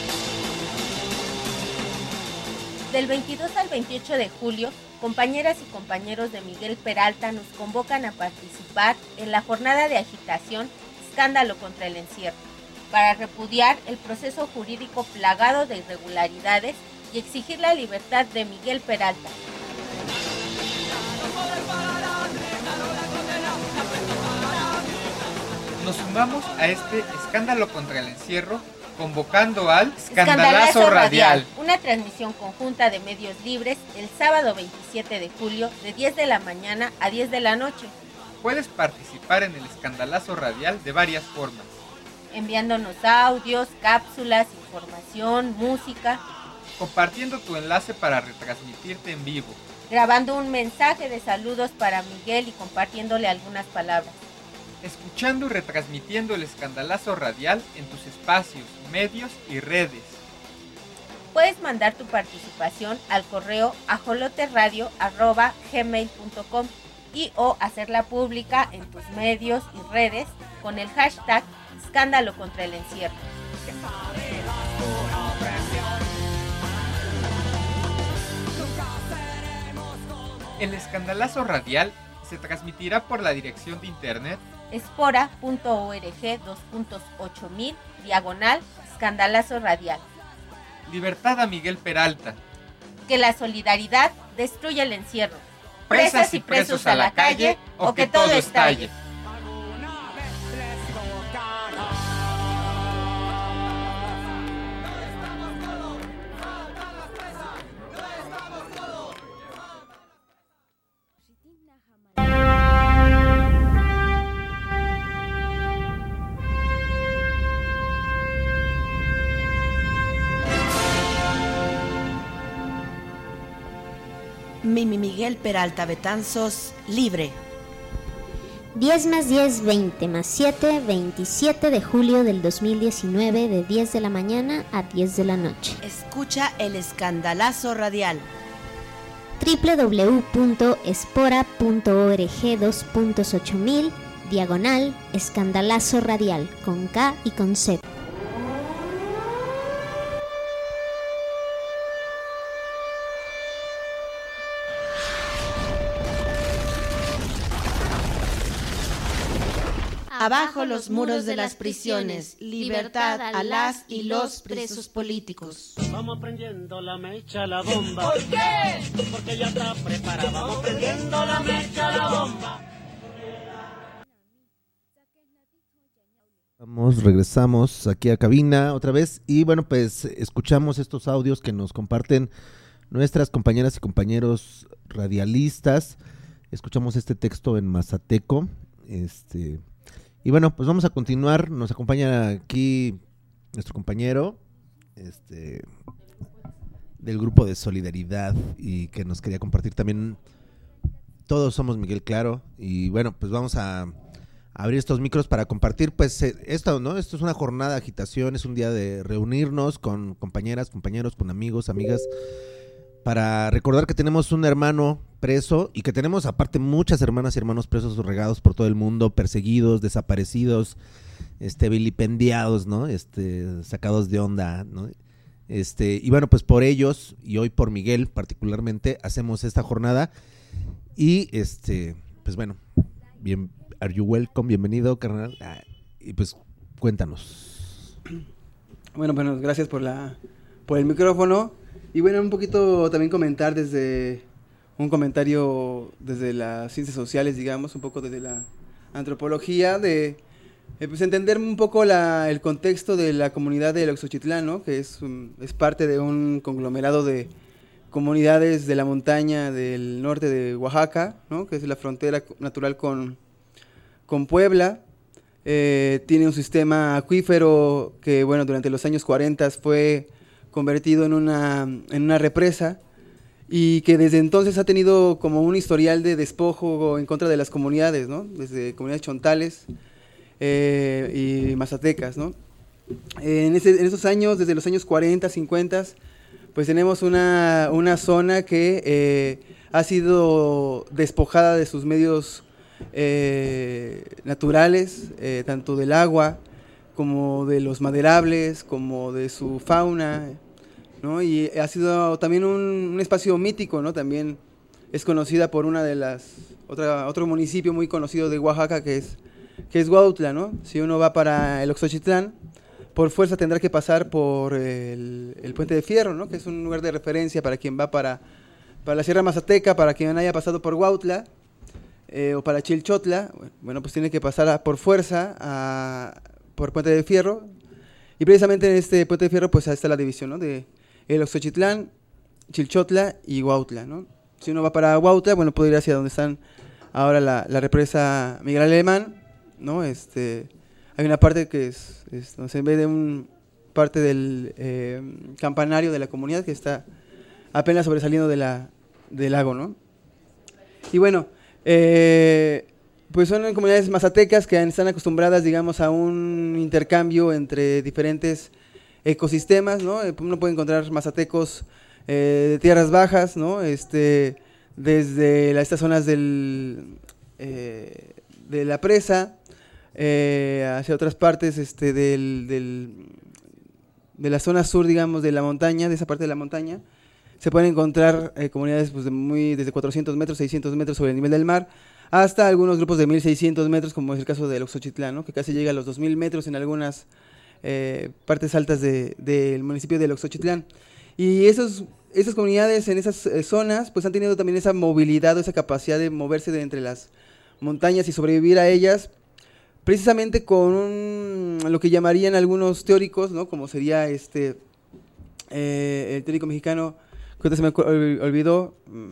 Del veintidós al veintiocho de julio, compañeras y compañeros de Miguel Peralta nos convocan a participar en la jornada de agitación Escándalo contra el encierro, para repudiar el proceso jurídico plagado de irregularidades y exigir la libertad de Miguel Peralta. Nos sumamos a este escándalo contra el encierro convocando al Escandalazo Radial, una transmisión conjunta de medios libres el sábado veintisiete de julio de diez de la mañana a diez de la noche. Puedes participar en el Escandalazo Radial de varias formas: enviándonos audios, cápsulas, información, música, compartiendo tu enlace para retransmitirte en vivo, grabando un mensaje de saludos para Miguel y compartiéndole algunas palabras, escuchando y retransmitiendo el Escandalazo Radial en tus espacios, medios y redes. Puedes mandar tu participación al correo ajoloteradio arroba gmail punto com y o hacerla pública en tus medios y redes con el hashtag Escándalo contra el encierro. El Escandalazo Radial se transmitirá por la dirección de internet espora punto org dos punto ocho mil diagonal Escandalazo Radial. Libertad a Miguel Peralta. Que la solidaridad destruya el encierro. Presas y presos a la calle o que todo estalle. Mimi Miguel Peralta Betanzos, libre. diez más diez, veinte más siete, veintisiete de julio del dos mil diecinueve, de diez de la mañana a diez de la noche. Escucha el Escandalazo Radial. doble u doble u doble u punto espora punto org dos punto ocho mil diagonal Escandalazo Radial con K y con Z. Abajo los muros de las prisiones, libertad a las y los presos políticos. Vamos prendiendo la mecha, la bomba. ¿Por qué? Porque ya está preparada. Vamos prendiendo la mecha, la bomba. Vamos, regresamos aquí a cabina otra vez y bueno, pues escuchamos estos audios que nos comparten nuestras compañeras y compañeros radialistas. Escuchamos este texto en mazateco, este y bueno, pues vamos a continuar. Nos acompaña aquí nuestro compañero este del grupo de Solidaridad y que nos quería compartir también. Todos somos Miguel Claro y bueno, pues vamos a abrir estos micros para compartir, pues esto, ¿no? Esto es una jornada de agitación, es un día de reunirnos con compañeras, compañeros, con amigos, amigas, para recordar que tenemos un hermano preso y que tenemos aparte muchas hermanas y hermanos presos regados por todo el mundo, perseguidos, desaparecidos, este, vilipendiados, ¿no? Este, sacados de onda, ¿no? Este, y bueno, pues por ellos y hoy por Miguel particularmente hacemos esta jornada y este, pues bueno, bien. Are you welcome? Bienvenido, carnal. Ah, y pues, cuéntanos. Bueno, bueno, gracias por la por el micrófono. Y bueno, un poquito también comentar desde un comentario desde las ciencias sociales, digamos, un poco desde la antropología, de eh, pues entender un poco la, el contexto de la comunidad de Oxochitlán, ¿no? Que es, um, es parte de un conglomerado de comunidades de la montaña del norte de Oaxaca, ¿no? Que es la frontera natural con con Puebla. Eh, tiene un sistema acuífero que, bueno, durante los años cuarenta fue convertido en una, en una represa y que desde entonces ha tenido como un historial de despojo en contra de las comunidades, ¿no? Desde comunidades chontales eh, y mazatecas, ¿no? Eh, en, ese, en esos años, desde los años cuarenta, cincuenta, pues tenemos una, una zona que eh, ha sido despojada de sus medios Eh, naturales, eh, tanto del agua como de los maderables, como de su fauna, ¿no? Y ha sido también un, un espacio mítico, ¿no? También es conocida por una de las, otra, otro municipio muy conocido de Oaxaca que es, que es Huautla, ¿no? Si uno va para el Oxochitlán, por fuerza tendrá que pasar por el, el Puente de Fierro, ¿no? Que es un lugar de referencia para quien va para, para la Sierra Mazateca, para quien haya pasado por Huautla. Eh, o para Chilchotla, bueno, pues tiene que pasar a, por fuerza a, por Puente de Fierro, y precisamente en este Puente de Fierro pues ahí está la división, ¿no? De el Oxochitlán, Chilchotla y Huautla, ¿no? Si uno va para Huautla, bueno, puede ir hacia donde están ahora la, la represa Miguel Alemán, ¿no? Este, hay una parte que es, es donde se ve de un parte del eh, campanario de la comunidad que está apenas sobresaliendo de la, del lago, ¿no? Y bueno, Eh, pues son comunidades mazatecas que están acostumbradas, digamos, a un intercambio entre diferentes ecosistemas, ¿no? Uno puede encontrar mazatecos eh, de tierras bajas, ¿no? Este, desde la, estas zonas del, eh, de la presa eh, hacia otras partes este, del, del, de la zona sur, digamos, de la montaña, de esa parte de la montaña. Se pueden encontrar eh, comunidades pues, de muy, desde cuatrocientos metros, seiscientos metros sobre el nivel del mar, hasta algunos grupos de mil seiscientos metros, como es el caso del Oxochitlán, ¿no? Que casi llega a los dos mil metros en algunas eh, partes altas de, del municipio del Oxochitlán. Y esos, esas comunidades en esas eh, zonas pues han tenido también esa movilidad o esa capacidad de moverse de entre las montañas y sobrevivir a ellas, precisamente con un, lo que llamarían algunos teóricos, ¿no? Como sería este eh, el teórico mexicano que se me olvidó,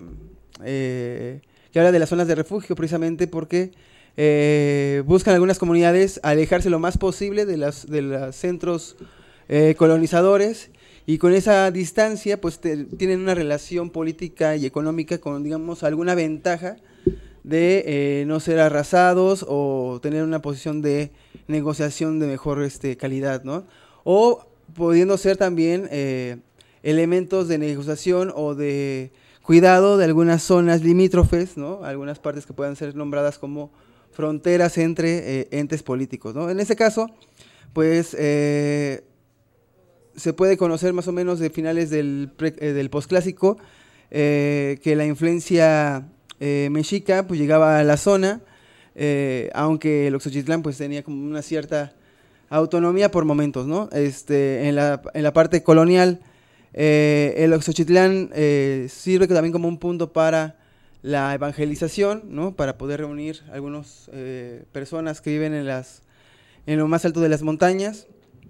eh, que habla de las zonas de refugio, precisamente porque eh, buscan algunas comunidades alejarse lo más posible de, las, de los centros eh, colonizadores, y con esa distancia pues te, tienen una relación política y económica con, digamos, alguna ventaja de eh, no ser arrasados o tener una posición de negociación de mejor este, calidad, ¿no? O pudiendo ser también eh, elementos de negociación o de cuidado de algunas zonas limítrofes, ¿no? Algunas partes que puedan ser nombradas como fronteras entre eh, entes políticos, ¿no? En ese caso, pues eh, se puede conocer más o menos de finales del, pre, eh, del posclásico eh, que la influencia eh, mexica pues llegaba a la zona, eh, aunque el Oxochitlán pues tenía como una cierta autonomía por momentos, ¿no? Este, en la, en la parte colonial, eh, el Oxochitlán eh, sirve también como un punto para la evangelización, ¿no? Para poder reunir algunas eh, personas que viven en, las, en lo más alto de las montañas.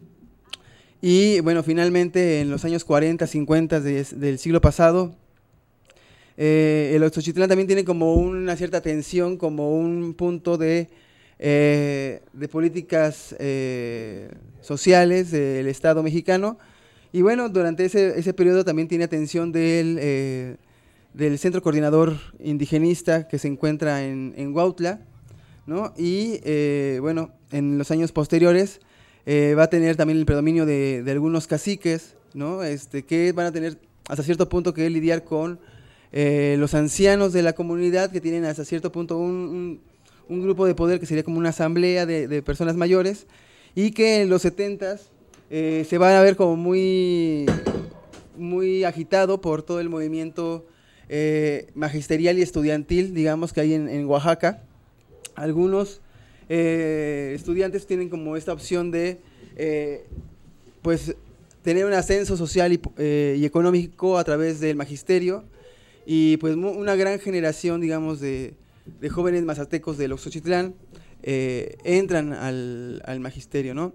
Y bueno, finalmente en los años cuarenta, cincuenta de, del siglo pasado, eh, el Oxochitlán también tiene como una cierta tensión, como un punto de... Eh, de políticas eh, sociales del Estado mexicano, y bueno, durante ese, ese periodo también tiene atención del, eh, del Centro Coordinador Indigenista que se encuentra en, en Huautla, ¿no? Y eh, bueno, en los años posteriores eh, va a tener también el predominio de, de algunos caciques, ¿no? Este, que van a tener hasta cierto punto que lidiar con eh, los ancianos de la comunidad, que tienen hasta cierto punto un, un un grupo de poder que sería como una asamblea de, de personas mayores, y que en los setentas eh, se va a ver como muy, muy agitado por todo el movimiento eh, magisterial y estudiantil, digamos, que hay en, en Oaxaca. Algunos eh, estudiantes tienen como esta opción de eh, pues tener un ascenso social y, eh, y económico a través del magisterio, y pues una gran generación, digamos, de de jóvenes mazatecos del Oxochitlán eh, entran al, al magisterio, ¿no?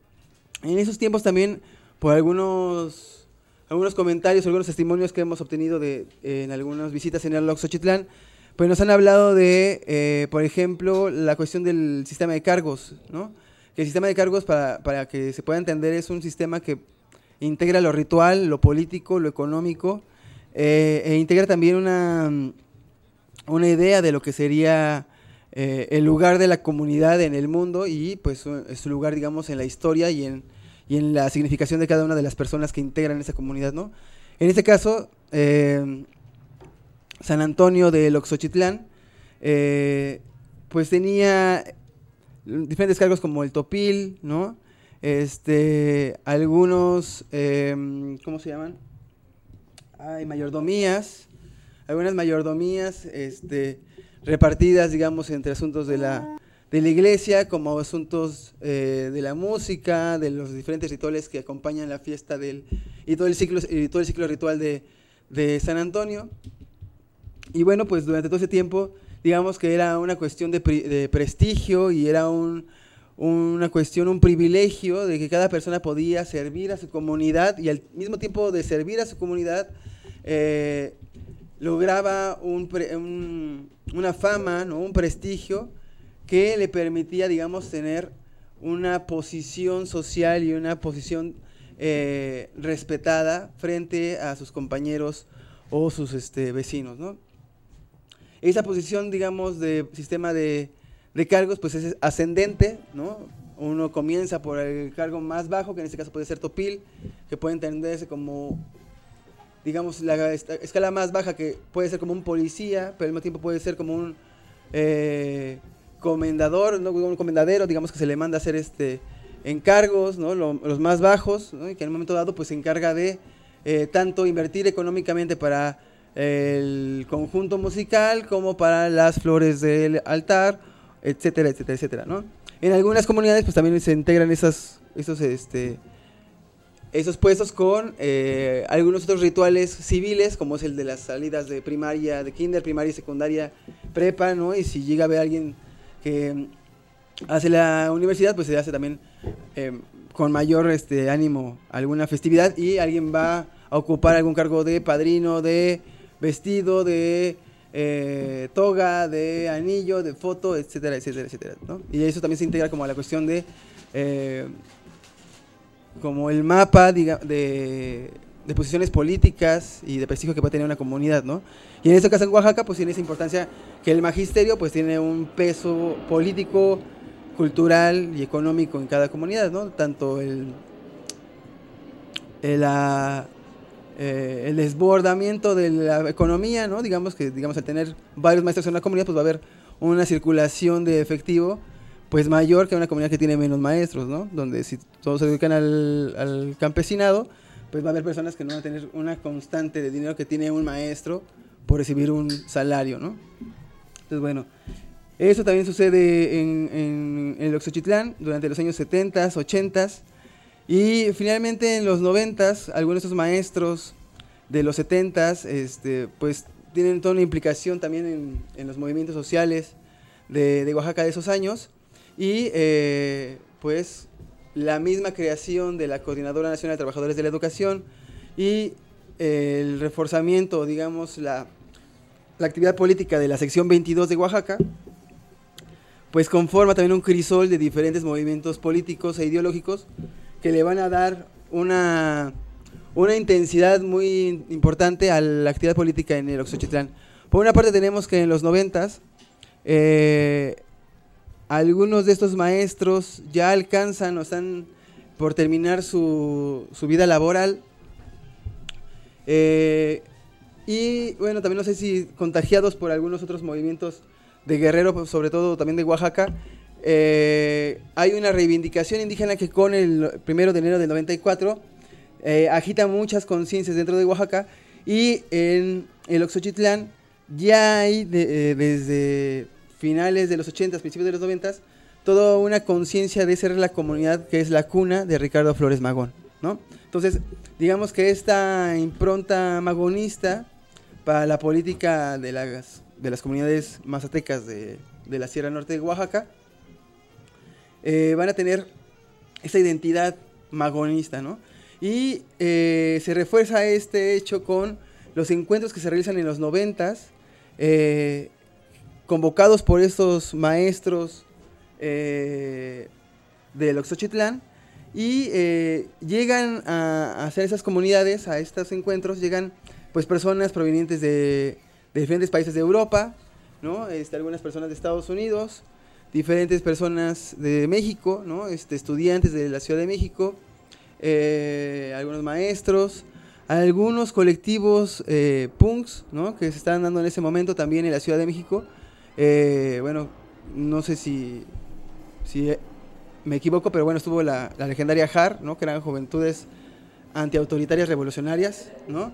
En esos tiempos también, por algunos, algunos comentarios, algunos testimonios que hemos obtenido de, eh, en algunas visitas en el Oxochitlán, pues nos han hablado de, eh, por ejemplo, la cuestión del sistema de cargos, ¿no? Que el sistema de cargos, para, para que se pueda entender, es un sistema que integra lo ritual, lo político, lo económico, eh, e integra también una... una idea de lo que sería eh, el lugar de la comunidad en el mundo, y pues su, su lugar, digamos, en la historia y en, y en la significación de cada una de las personas que integran esa comunidad, ¿no? En este caso, eh, San Antonio del Oxochitlán, eh, pues tenía diferentes cargos como el topil, ¿no? Este, algunos, eh, ¿cómo se llaman? Hay mayordomías, algunas mayordomías este, repartidas, digamos, entre asuntos de la, de la iglesia, como asuntos eh, de la música, de los diferentes rituales que acompañan la fiesta del, y todo el ciclo, y todo el ciclo ritual de, de San Antonio. Y bueno, pues durante todo ese tiempo, digamos que era una cuestión de, de prestigio, y era un, una cuestión, un privilegio de que cada persona podía servir a su comunidad, y al mismo tiempo de servir a su comunidad, eh, lograba un, un, una fama, ¿no? Un prestigio que le permitía, digamos, tener una posición social y una posición eh, respetada frente a sus compañeros o sus este, vecinos, ¿no? Esa posición, digamos, de sistema de, de cargos, pues es ascendente, ¿no? Uno comienza por el cargo más bajo, que en este caso puede ser topil, que puede entenderse como, digamos, la escala más baja, que puede ser como un policía, pero al mismo tiempo puede ser como un eh, comendador, ¿no? Un comendadero, digamos, que se le manda a hacer este encargos, ¿no? Lo, los más bajos, ¿no? Y que en un momento dado pues se encarga de eh, tanto invertir económicamente para el conjunto musical como para las flores del altar, etcétera, etcétera, etcétera, ¿no? En algunas comunidades pues también se integran esas, esos este esos puestos con eh, algunos otros rituales civiles, como es el de las salidas de primaria, de kinder, primaria, secundaria, prepa, ¿no? Y si llega a ver a alguien que hace la universidad, pues se hace también eh, con mayor este, ánimo alguna festividad, y alguien va a ocupar algún cargo de padrino, de vestido, de eh, toga, de anillo, de foto, etcétera, etcétera, etcétera, ¿no? Y eso también se integra como a la cuestión de... Eh, como el mapa diga, de, de posiciones políticas y de prestigio que puede tener una comunidad, ¿no? Y en este caso en Oaxaca pues tiene esa importancia que el magisterio pues tiene un peso político, cultural y económico en cada comunidad, ¿no? Tanto el el, la, eh, el desbordamiento de la economía, ¿no? Digamos que digamos al tener varios maestros en una comunidad pues va a haber una circulación de efectivo pues mayor que una comunidad que tiene menos maestros, ¿no? Donde si todos se dedican al, al campesinado, pues va a haber personas que no van a tener una constante de dinero que tiene un maestro por recibir un salario, ¿no? Entonces, bueno, Eso también sucede en, en, en el Oxochitlán durante los años setenta, ochenta. Y finalmente en los noventa, algunos de estos maestros de los setenta, este, pues tienen toda una implicación también en, en los movimientos sociales de, de Oaxaca de esos años. Y eh, pues la misma creación de la Coordinadora Nacional de Trabajadores de la Educación y eh, el reforzamiento, digamos, la, la actividad política de la sección veintidós de Oaxaca, pues conforma también un crisol de diferentes movimientos políticos e ideológicos que le van a dar una, una intensidad muy importante a la actividad política en el Oxochitlán. Por una parte tenemos que en los noventas, eh, algunos de estos maestros ya alcanzan o están por terminar su, su vida laboral, eh, y bueno, también no sé si contagiados por algunos otros movimientos de Guerrero, pues, sobre todo también de Oaxaca, eh, hay una reivindicación indígena que con el primero de enero del noventa y cuatro eh, agita muchas conciencias dentro de Oaxaca, y en el Oxochitlán ya hay de, eh, desde finales de los ochentas, principios de los noventas, toda una conciencia de ser la comunidad que es la cuna de Ricardo Flores Magón, ¿no? Entonces, digamos que esta impronta magonista para la política de las, de las comunidades mazatecas de, de la Sierra Norte de Oaxaca, eh, van a tener esta identidad magonista, ¿no? Y eh, se refuerza este hecho con los encuentros que se realizan en los noventas, eh, convocados por estos maestros eh, del Oxochitlán, y eh, llegan a, a hacer esas comunidades, a estos encuentros, llegan pues personas provenientes de, de diferentes países de Europa, ¿no? Este, algunas personas de Estados Unidos, diferentes personas de México, ¿no? Este, estudiantes de la Ciudad de México, eh, algunos maestros, algunos colectivos eh, punks, ¿no? Que se están dando en ese momento también en la Ciudad de México. Eh, bueno, no sé si, si me equivoco, pero bueno, estuvo la, la legendaria J A R, ¿no? Que eran Juventudes Antiautoritarias Revolucionarias, ¿no?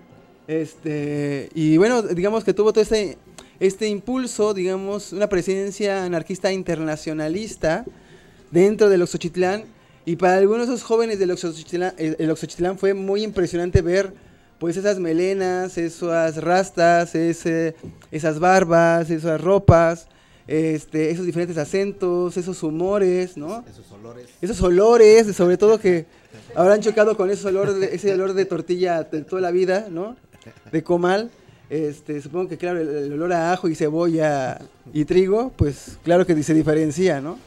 Este, y bueno, digamos que tuvo todo este, este impulso, digamos, una presencia anarquista internacionalista dentro del Oxochitlán, y para algunos de esos jóvenes del Oxochitlán, el Oxochitlán fue muy impresionante ver pues esas melenas, esas rastas, ese, esas barbas, esas ropas, este, esos diferentes acentos, esos humores, ¿no? Esos olores. Esos olores, sobre todo que habrán chocado con ese olor de, ese olor de tortilla de toda la vida, ¿no? De comal. Este, supongo que claro, el, el olor a ajo y cebolla y trigo, pues claro que se diferencia, ¿no?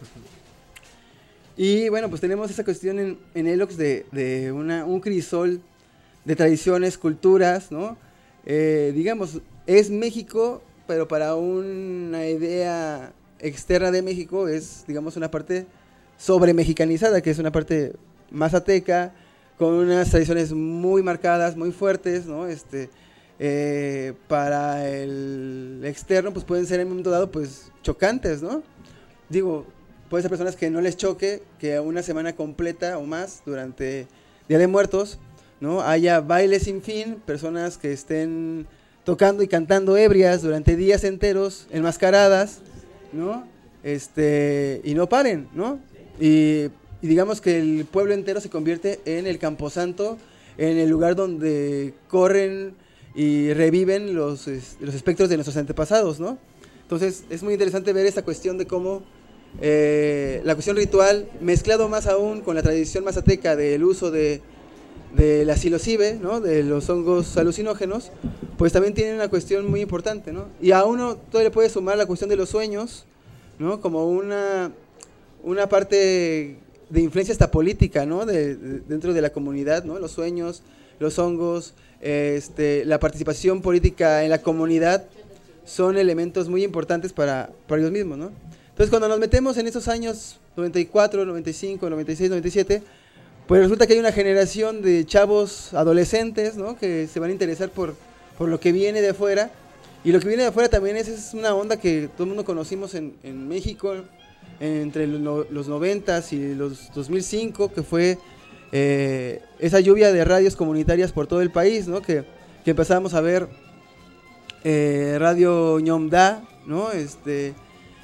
Y bueno, pues tenemos esa cuestión en, en el Ox de, de una, un crisol de tradiciones, culturas, ¿no? Eh, digamos, es México, pero para una idea externa de México es, digamos, una parte sobre-mexicanizada, que es una parte mazateca, con unas tradiciones muy marcadas, muy fuertes, ¿no? Este, eh, para el externo, pues pueden ser en un momento dado, pues, chocantes, ¿no? Digo, puede ser personas que no les choque que una semana completa o más durante Día de Muertos, ¿no? Haya bailes sin fin, personas que estén tocando y cantando ebrias durante días enteros, enmascaradas, ¿no? Este, y no paren, ¿no? Y, y digamos que el pueblo entero se convierte en el camposanto, en el lugar donde corren y reviven los, los espectros de nuestros antepasados, ¿no? Entonces es muy interesante ver esta cuestión de cómo eh, la cuestión ritual, mezclado más aún con la tradición mazateca del uso de de la psilocibe, ¿no? De los hongos alucinógenos, pues también tiene una cuestión muy importante, ¿no? Y a uno todavía le puede sumar la cuestión de los sueños, ¿no? Como una, una parte de influencia hasta política, ¿no? De, de, dentro de la comunidad, ¿no? Los sueños, los hongos, este, la participación política en la comunidad son elementos muy importantes para, para ellos mismos, ¿no? Entonces, cuando nos metemos en esos años noventa y cuatro, noventa y cinco, noventa y seis, noventa y siete, pues resulta que hay una generación de chavos adolescentes, ¿no? Que se van a interesar por, por lo que viene de afuera. Y lo que viene de afuera también es, es una onda que todo el mundo conocimos en, en México entre lo, los noventas y los dos mil cinco, que fue eh, esa lluvia de radios comunitarias por todo el país, ¿no? Que, que empezamos a ver eh, Radio Ñomda, ¿no? Este,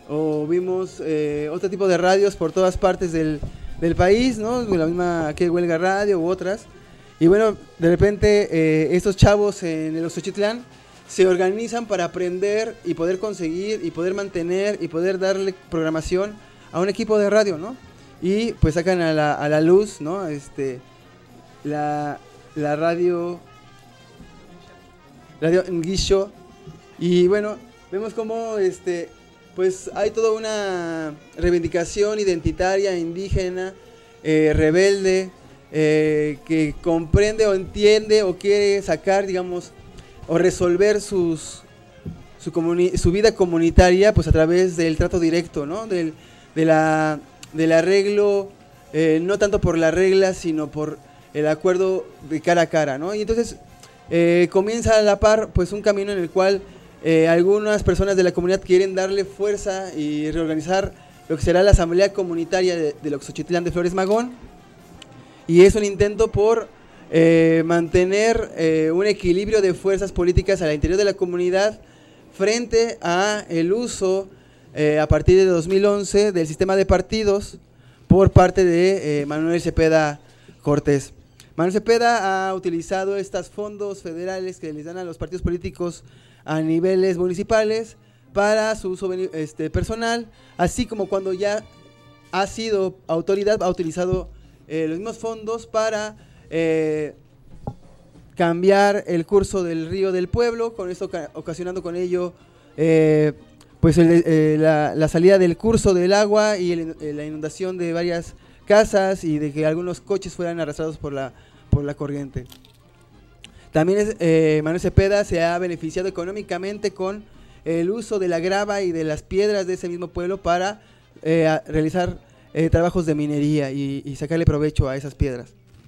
o vimos eh, otro tipo de radios por todas partes del, del país, ¿no? La misma que Huelga Radio u otras. Y bueno, de repente eh, estos chavos en el Oxochitlán se organizan para aprender y poder conseguir y poder mantener y poder darle programación a un equipo de radio, ¿no? Y pues sacan a la, a la luz, ¿no? Este, la, la radio, radio Nguisho. Y bueno, vemos cómo este, pues hay toda una reivindicación identitaria, indígena, eh, rebelde, eh, que comprende o entiende o quiere sacar, digamos, o resolver sus, su, comuni- su vida comunitaria pues a través del trato directo, ¿no? Del, de la, del arreglo, eh, no tanto por la regla, sino por el acuerdo de cara a cara, ¿no? Y entonces eh, comienza a la par pues un camino en el cual eh, algunas personas de la comunidad quieren darle fuerza y reorganizar lo que será la asamblea comunitaria de, del Oxochitlán de Flores Magón, y es un intento por eh, mantener eh, un equilibrio de fuerzas políticas al interior de la comunidad frente a el uso eh, a partir de dos mil once del sistema de partidos por parte de eh, Manuel Cepeda Cortés. Manuel Cepeda ha utilizado estos fondos federales que les dan a los partidos políticos a niveles municipales para su uso este, personal, así como cuando ya ha sido autoridad, ha utilizado eh, los mismos fondos para eh, cambiar el curso del río del pueblo, con esto ocasionando con ello eh, pues el, eh, la, la salida del curso del agua y el, eh, la inundación de varias casas y de que algunos coches fueran arrastrados por la, por la corriente. También es, eh, Manuel Cepeda se ha beneficiado económicamente con el uso de la grava y de las piedras de ese mismo pueblo para eh, realizar eh, trabajos de minería y, y sacarle provecho a esas piedras.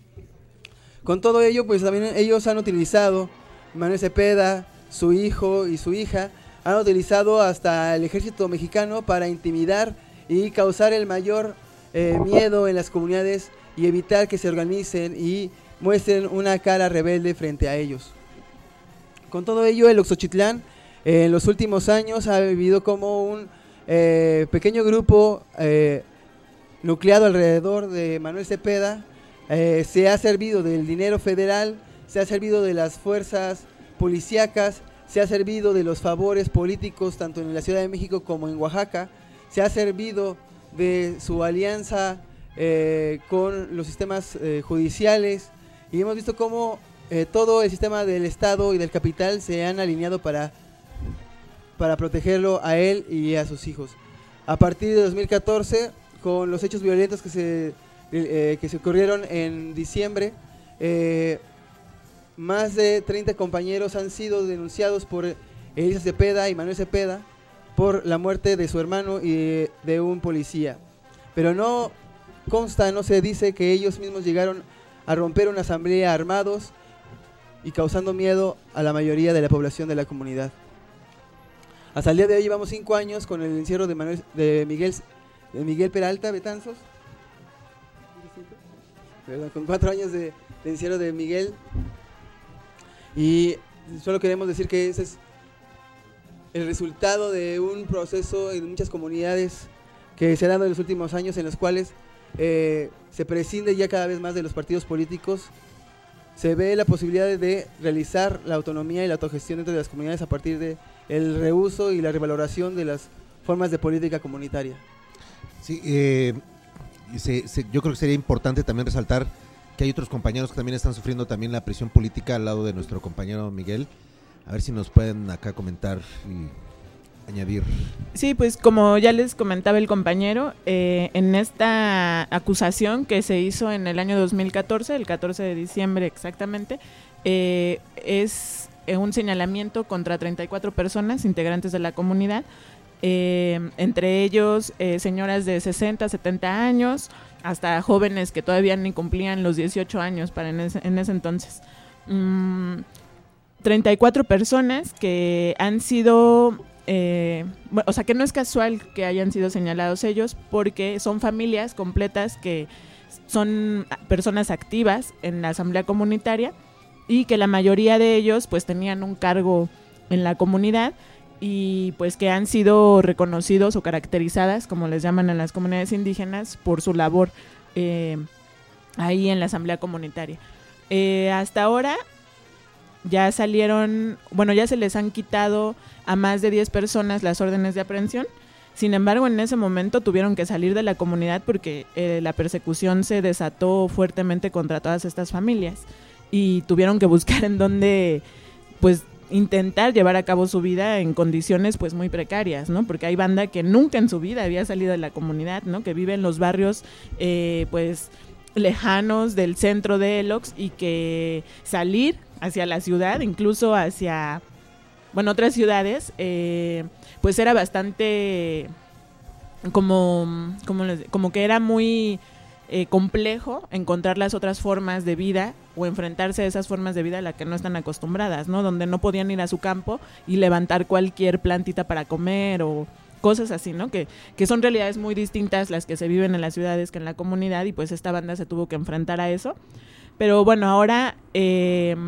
Con todo ello, pues también ellos han utilizado, Manuel Cepeda, su hijo y su hija, han utilizado hasta el ejército mexicano para intimidar y causar el mayor eh, miedo en las comunidades y evitar que se organicen y muestren una cara rebelde frente a ellos. Con todo ello, el Oxochitlán eh, en los últimos años ha vivido como un eh, pequeño grupo eh, nucleado alrededor de Manuel Cepeda. Eh, se ha servido del dinero federal, se ha servido de las fuerzas policíacas, se ha servido de los favores políticos tanto en la Ciudad de México como en Oaxaca, se ha servido de su alianza eh, con los sistemas eh, judiciales, y hemos visto cómo eh, todo el sistema del Estado y del capital se han alineado para, para protegerlo a él y a sus hijos. A partir de dos mil catorce, con los hechos violentos que se, eh, que se ocurrieron en diciembre, eh, más de treinta compañeros han sido denunciados por Elisa Cepeda y Manuel Cepeda por la muerte de su hermano y de un policía. Pero no consta, no se dice que ellos mismos llegaron a romper una asamblea armados y causando miedo a la mayoría de la población de la comunidad. Hasta el día de hoy llevamos cinco años con el encierro de, Manuel, de, Miguel, de Miguel Peralta Betanzos. Perdón, con cuatro años de, de encierro de Miguel. Y solo queremos decir que ese es el resultado de un proceso en muchas comunidades que se ha dado en los últimos años, en los cuales eh, se prescinde ya cada vez más de los partidos políticos. Se ve la posibilidad de, de realizar la autonomía y la autogestión dentro de las comunidades a partir de el reuso y la revaloración de las formas de política comunitaria. Sí, eh, se, se, yo creo que sería importante también resaltar que hay otros compañeros que también están sufriendo también la presión política al lado de nuestro compañero Miguel. A ver si nos pueden acá comentar y añadir. Sí, pues como ya les comentaba el compañero, eh, en esta acusación que se hizo en el año dos mil catorce, el catorce de diciembre exactamente, eh, es eh, un señalamiento contra treinta y cuatro personas integrantes de la comunidad, eh, entre ellos eh, señoras de sesenta, setenta años, hasta jóvenes que todavía ni cumplían los dieciocho años para en ese, en ese entonces. Mm, treinta y cuatro personas que han sido... Eh, bueno, o sea que no es casual que hayan sido señalados ellos, porque son familias completas que son personas activas en la asamblea comunitaria y que la mayoría de ellos pues tenían un cargo en la comunidad y pues que han sido reconocidos o caracterizadas, como les llaman en las comunidades indígenas, por su labor eh, ahí en la asamblea comunitaria. Eh, hasta ahora ya salieron, bueno, ya se les han quitado a más de diez personas las órdenes de aprehensión. Sin embargo, en ese momento tuvieron que salir de la comunidad porque eh, la persecución se desató fuertemente contra todas estas familias y tuvieron que buscar en dónde, pues, intentar llevar a cabo su vida en condiciones, pues, muy precarias, ¿no? Porque hay banda que nunca en su vida había salido de la comunidad, ¿no? Que vive en los barrios, eh, pues, lejanos del centro de Elox y que salir hacia la ciudad, incluso hacia, bueno, otras ciudades, eh, pues era bastante como, como, como que era muy eh, complejo encontrar las otras formas de vida o enfrentarse a esas formas de vida a las que no están acostumbradas, ¿no? Donde no podían ir a su campo y levantar cualquier plantita para comer o cosas así, ¿no? Que, que son realidades muy distintas las que se viven en las ciudades que en la comunidad, y pues esta banda se tuvo que enfrentar a eso. Pero bueno, ahora eh,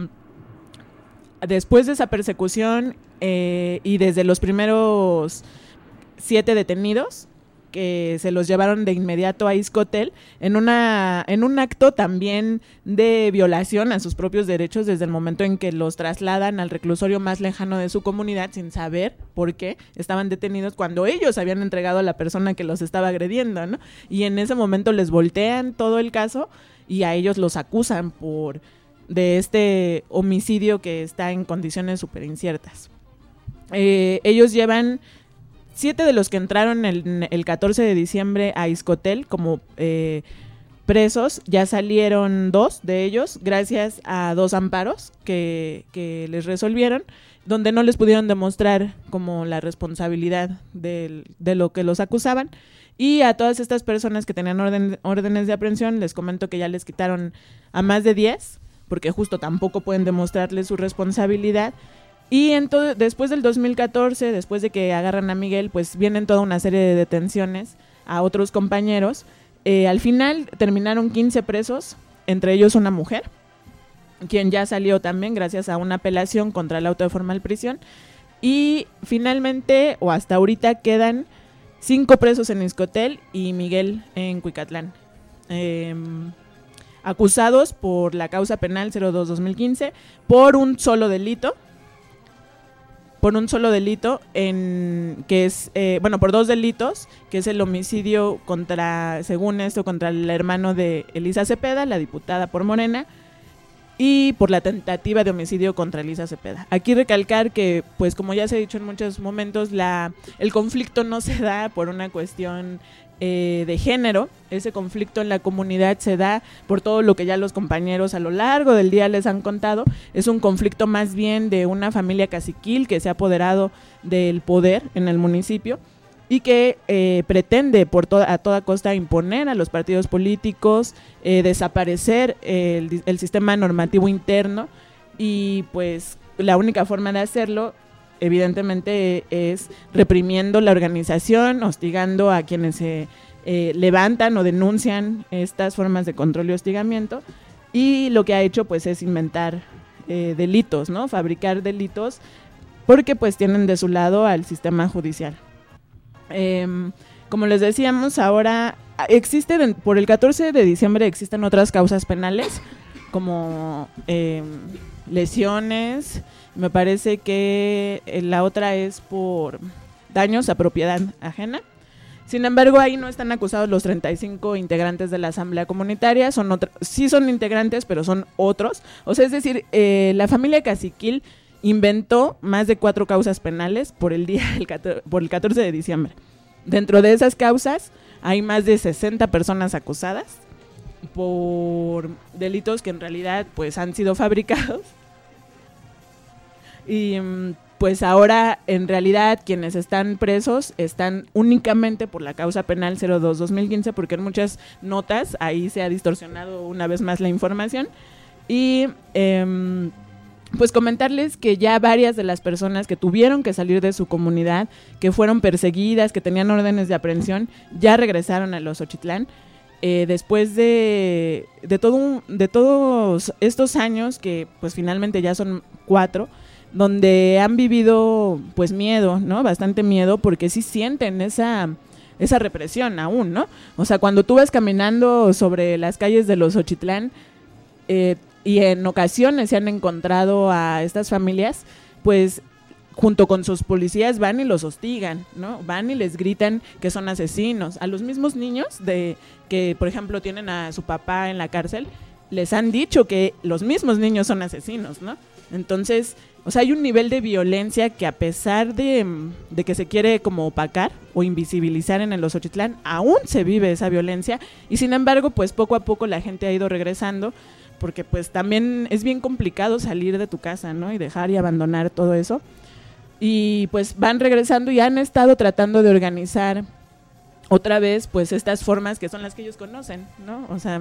después de esa persecución eh, y desde los primeros siete detenidos que se los llevaron de inmediato a Izcotel en una en un acto también de violación a sus propios derechos, desde el momento en que los trasladan al reclusorio más lejano de su comunidad sin saber por qué estaban detenidos cuando ellos habían entregado a la persona que los estaba agrediendo, ¿no? Y en ese momento les voltean todo el caso y a ellos los acusan por de este homicidio que está en condiciones súper inciertas. Eh, ellos llevan siete de los que entraron el, el catorce de diciembre a Izcotel como eh, presos, ya salieron dos de ellos gracias a dos amparos que, que les resolvieron, donde no les pudieron demostrar como la responsabilidad de, de lo que los acusaban. Y a todas estas personas que tenían orden, órdenes de aprehensión, les comento que ya les quitaron a más de diez, porque justo tampoco pueden demostrarles su responsabilidad. Y en todo, después del dos mil catorce, después de que agarran a Miguel, pues vienen toda una serie de detenciones a otros compañeros. Eh, al final terminaron quince presos, entre ellos una mujer, quien ya salió también gracias a una apelación contra el auto de formal prisión. Y finalmente, o hasta ahorita, quedan cinco presos en Izcotel y Miguel en Cuicatlán. Eh, acusados por la causa penal cero dos dos mil quince por un solo delito. por un solo delito, en que es, eh, bueno, por dos delitos, que es el homicidio contra, según esto, contra el hermano de Elisa Cepeda, la diputada por Morena, y por la tentativa de homicidio contra Elisa Cepeda. Aquí recalcar que, pues como ya se ha dicho en muchos momentos, la el conflicto no se da por una cuestión eh, de género. Ese conflicto en la comunidad se da por todo lo que ya los compañeros a lo largo del día les han contado. Es un conflicto más bien de una familia caciquil que se ha apoderado del poder en el municipio y que eh, pretende por to- a toda costa imponer a los partidos políticos, eh, desaparecer el, el sistema normativo interno, y pues la única forma de hacerlo evidentemente es reprimiendo la organización, hostigando a quienes se eh, levantan o denuncian estas formas de control y hostigamiento, y lo que ha hecho pues es inventar eh, delitos, ¿no? Fabricar delitos, porque pues tienen de su lado al sistema judicial. Eh, como les decíamos, ahora existen, por el catorce de diciembre existen otras causas penales, como eh, lesiones, me parece que la otra es por daños a propiedad ajena. Sin embargo, ahí no están acusados los treinta y cinco integrantes de la asamblea comunitaria, son otro, sí son integrantes, pero son otros. O sea, es decir, eh, la familia caciquil inventó más de cuatro causas penales por el día del catorce, por el catorce de diciembre. Dentro de esas causas hay más de sesenta personas acusadas por delitos que en realidad pues han sido fabricados. Y pues ahora en realidad quienes están presos están únicamente por la causa penal cero dos dos mil quince, porque en muchas notas ahí se ha distorsionado una vez más la información. Y eh, pues comentarles que ya varias de las personas que tuvieron que salir de su comunidad, que fueron perseguidas, que tenían órdenes de aprehensión, ya regresaron a los Ochitlán. Eh, después de, de, todo un, de todos estos años, que pues finalmente ya son cuatro, donde han vivido pues miedo, ¿no? Bastante miedo, porque sí sienten esa esa represión aún, ¿no? O sea, cuando tú vas caminando sobre las calles de los Xochitlán, eh, y en ocasiones se han encontrado a estas familias, pues junto con sus policías van y los hostigan, ¿no? Van y les gritan que son asesinos. A los mismos niños de que, por ejemplo, tienen a su papá en la cárcel, les han dicho que los mismos niños son asesinos, ¿no? Entonces, o sea, hay un nivel de violencia que a pesar de, de que se quiere como opacar o invisibilizar en el Xochitlán, aún se vive esa violencia, y sin embargo, pues poco a poco la gente ha ido regresando, porque pues también es bien complicado salir de tu casa, ¿no? Y dejar y abandonar todo eso. Y pues van regresando y han estado tratando de organizar otra vez pues estas formas que son las que ellos conocen, ¿no? O sea,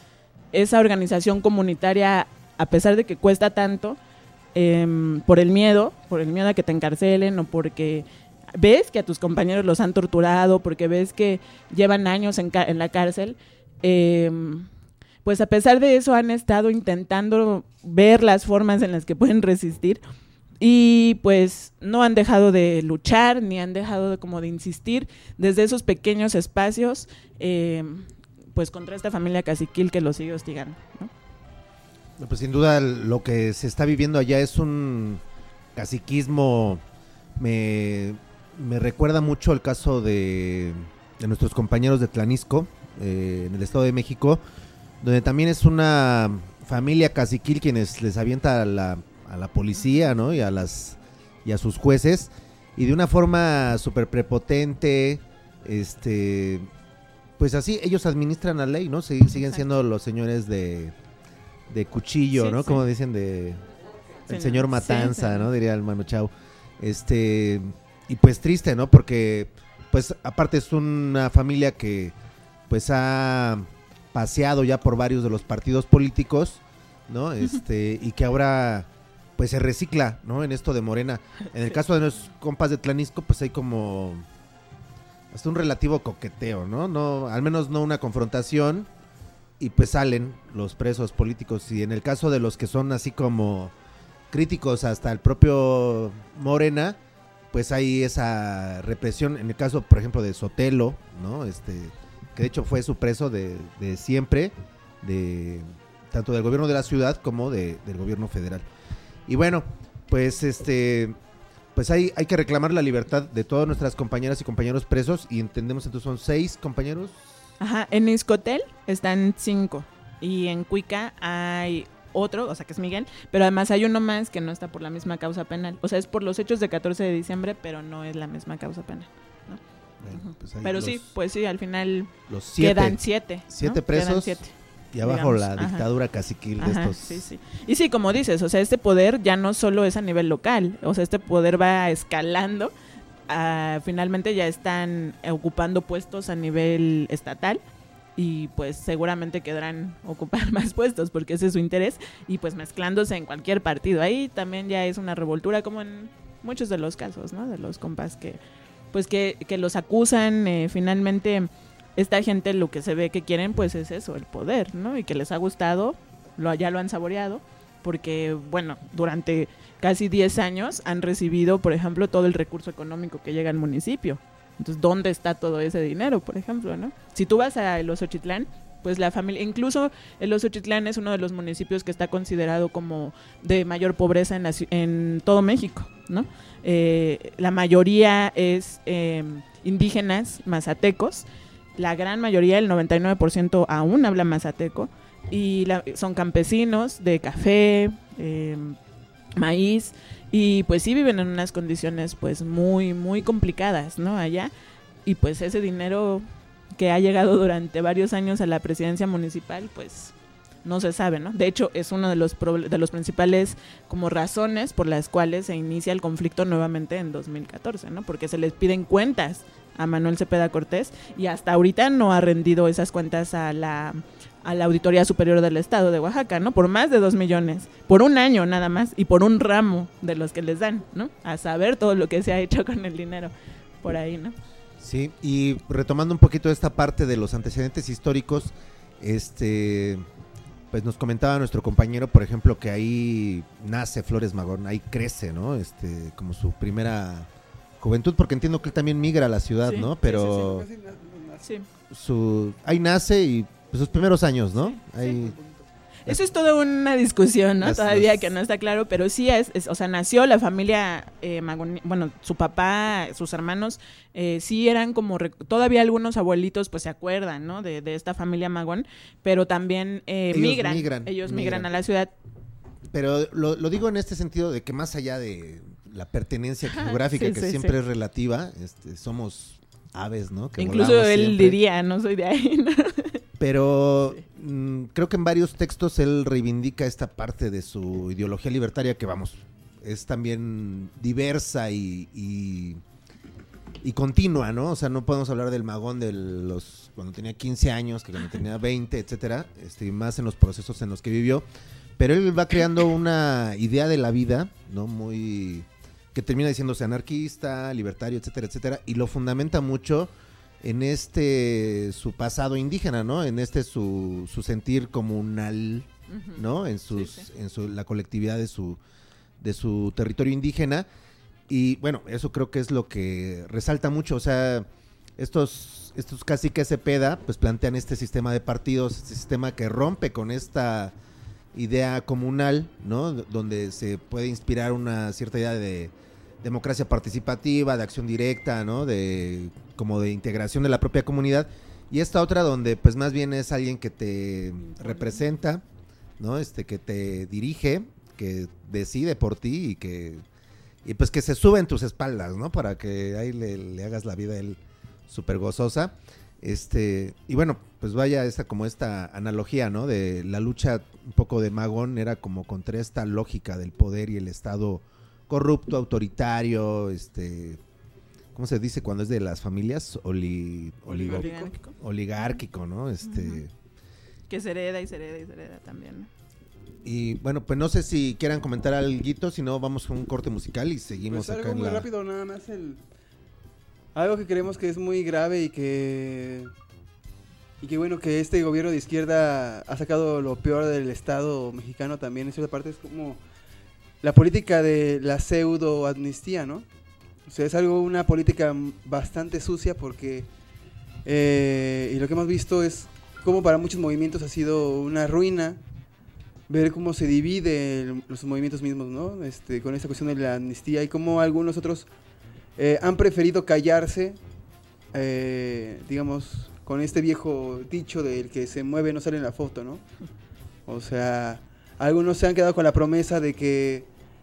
esa organización comunitaria, a pesar de que cuesta tanto, eh, por el miedo, por el miedo a que te encarcelen, o porque ves que a tus compañeros los han torturado, porque ves que llevan años en, en la cárcel, eh, pues a pesar de eso han estado intentando ver las formas en las que pueden resistir, y pues no han dejado de luchar, ni han dejado de, como de insistir desde esos pequeños espacios, eh, pues contra esta familia caciquil que los sigue hostigando, ¿no? Pues sin duda lo que se está viviendo allá es un caciquismo. Me, me recuerda mucho el caso de, de nuestros compañeros de Tlanisco, eh, en el Estado de México, donde también es una familia caciquil quienes les avienta a la, a la policía, ¿no? Y a las y a sus jueces, y de una forma súper prepotente, este, pues así ellos administran la ley, ¿no? Sí, siguen siendo los señores de, de cuchillo, sí, ¿no? Sí. Como dicen, de el sí, señor Matanza, sí, sí. ¿no? Diría el Manu Chao. Este, y pues triste, ¿no? Porque pues aparte es una familia que pues ha paseado ya por varios de los partidos políticos, ¿no? Este, y que ahora pues se recicla, ¿no? En esto de Morena. En el caso de los compas de Tlanisco, pues hay como hasta un relativo coqueteo, ¿no? No, al menos no una confrontación, y pues salen los presos políticos. Y en el caso de los que son así como críticos hasta el propio Morena, pues hay esa represión. En el caso, por ejemplo, de Sotelo, ¿no? Este, que de hecho fue su preso de, de siempre, de tanto del gobierno de la ciudad como de, del gobierno federal. Y bueno, pues este, pues hay, hay que reclamar la libertad de todas nuestras compañeras y compañeros presos, y entendemos entonces son seis compañeros. Ajá, en Izcotel están cinco, y en Cuica hay otro, o sea que es Miguel, pero además hay uno más que no está por la misma causa penal. O sea, es por los hechos de catorce de diciembre, pero no es la misma causa penal, ¿no? Bueno, pues pero los, sí, pues sí, al final los siete, quedan siete. Siete ¿no? presos. Quedan siete. Y abajo digamos, la ajá. dictadura caciquil de Ajá, estos. sí, sí. Y sí, como dices, o sea, este poder ya no solo es a nivel local, o sea, este poder va escalando, a, finalmente ya están ocupando puestos a nivel estatal, y pues seguramente quedarán ocupar más puestos porque ese es su interés, y pues mezclándose en cualquier partido. Ahí también ya es una revoltura, como en muchos de los casos, ¿no? De los compas que pues que, que los acusan, eh, finalmente esta gente lo que se ve que quieren pues es eso, el poder, ¿no? Y que les ha gustado, lo, ya lo han saboreado, porque bueno, durante casi diez años han recibido, por ejemplo, todo el recurso económico que llega al municipio. Entonces, ¿dónde está todo ese dinero, por ejemplo, no? Si tú vas a El Xochitlán, pues la familia, incluso El Xochitlán es uno de los municipios que está considerado como de mayor pobreza en, la, en todo México, ¿no? Eh, la mayoría es eh, indígenas mazatecos. La gran mayoría, el noventa y nueve por ciento aún habla mazateco, y la, son campesinos de café, eh, maíz, y pues sí viven en unas condiciones pues muy, muy complicadas, ¿no? Allá, y pues ese dinero que ha llegado durante varios años a la presidencia municipal, pues no se sabe, ¿no? De hecho, es uno de los, pro, de los principales como razones por las cuales se inicia el conflicto nuevamente en dos mil catorce, ¿no? Porque se les piden cuentas a Manuel Cepeda Cortés, y hasta ahorita no ha rendido esas cuentas a la, a la Auditoría Superior del Estado de Oaxaca, ¿no? Por más de dos millones, por un año nada más, y por un ramo de los que les dan, ¿no? A saber todo lo que se ha hecho con el dinero por ahí, ¿no? Sí, y retomando un poquito esta parte de los antecedentes históricos, este, pues nos comentaba nuestro compañero, por ejemplo, que ahí nace Flores Magón, ahí crece, ¿no? Este, como su primera juventud, porque entiendo que él también migra a la ciudad, Sí, ¿no? sí, Pero sí, sí. su ahí nace y pues, sus primeros años, ¿no? Ahí Eso es toda una discusión, ¿no? Las- Todavía las- que no está claro, pero sí es, es- o sea, nació la familia eh, Magón, bueno, su papá, sus hermanos, eh, sí eran como, rec- todavía algunos abuelitos pues se acuerdan, ¿no? De, de esta familia Magón, pero también eh, Ellos migran, migran, ellos migran. migran a la ciudad. Pero lo, lo digo en este sentido de que más allá de la pertenencia Ajá, geográfica, sí, que sí, siempre sí. es relativa, este, somos aves, ¿no? Que Incluso volamos él siempre. diría, no soy de ahí, ¿no? Pero mm, creo que en varios textos él reivindica esta parte de su ideología libertaria que, vamos, es también diversa y, y, y continua, ¿no? O sea, no podemos hablar del Magón de los cuando tenía quince años, que cuando tenía veinte, etcétera, este, y más en los procesos en los que vivió. Pero él va creando una idea de la vida, ¿no? Muy... que termina diciéndose anarquista, libertario, etcétera, etcétera, y lo fundamenta mucho en este su pasado indígena, ¿no? En este su, su sentir comunal, Ujú. ¿no? En sus Sí, sí. en su la colectividad de su de su territorio indígena, y bueno, eso creo que es lo que resalta mucho, o sea, estos estos caciques Cepeda pues plantean este sistema de partidos, este sistema que rompe con esta idea comunal, ¿no? D- donde se puede inspirar una cierta idea de democracia participativa, de acción directa, ¿no? De como de integración de la propia comunidad, y esta otra donde pues más bien es alguien que te representa, ¿no? Este que te dirige, que decide por ti y que y pues que se sube en tus espaldas, ¿no? Para que ahí le, le hagas la vida a él súper gozosa. Este, y bueno, pues vaya esa como esta analogía, ¿no? De la lucha un poco de Magón era como contra esta lógica del poder y el Estado corrupto, autoritario, este, ¿cómo se dice cuando es de las familias? Oli, oligo- Oligárquico. oligárquico, ¿no? Este, Ujú. Que se hereda y se hereda y se hereda también, ¿no? y bueno, pues no sé si quieran comentar algo, si no vamos con un corte musical y seguimos Pues acá algo en muy la... rápido, nada más el... Algo que creemos que es muy grave y que... Y que bueno, que este gobierno de izquierda ha sacado lo peor del Estado mexicano también, en cierta parte, es como la política de la pseudo amnistía, ¿no? O sea, es algo, una política bastante sucia porque... eh, y lo que hemos visto es cómo para muchos movimientos ha sido una ruina ver cómo se divide el- los movimientos mismos, ¿no? Este, con esta cuestión de la amnistía y cómo algunos otros eh, han preferido callarse, eh, digamos, con este viejo dicho del que se mueve no sale en la foto, ¿no? O sea, algunos se han quedado con la promesa de que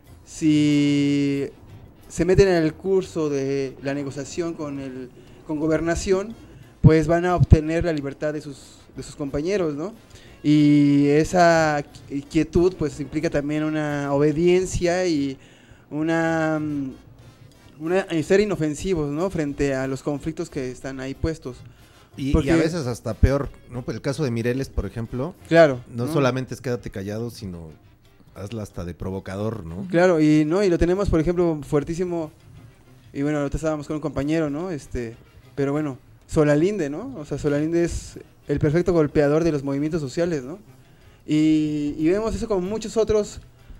si se meten en el curso de la negociación con el con gobernación, pues van a obtener la libertad de sus de sus compañeros, ¿no? Y esa qui- quietud pues implica también una obediencia y una, mm, una y ser inofensivos, ¿no? Frente a los conflictos que están ahí puestos. Y, Porque- y a veces hasta peor, ¿no? Pues el caso de Mireles, por ejemplo. Claro, No, ¿no? solamente es quédate callado, sino hazla hasta de provocador, ¿no? Claro, y no, y lo tenemos, por ejemplo, fuertísimo. Y bueno, ahorita estábamos con un compañero, ¿no? Este, pero bueno, Solalinde, ¿no? O sea, Solalinde es el perfecto golpeador de los movimientos sociales, ¿no? Y, y vemos eso con muchos otros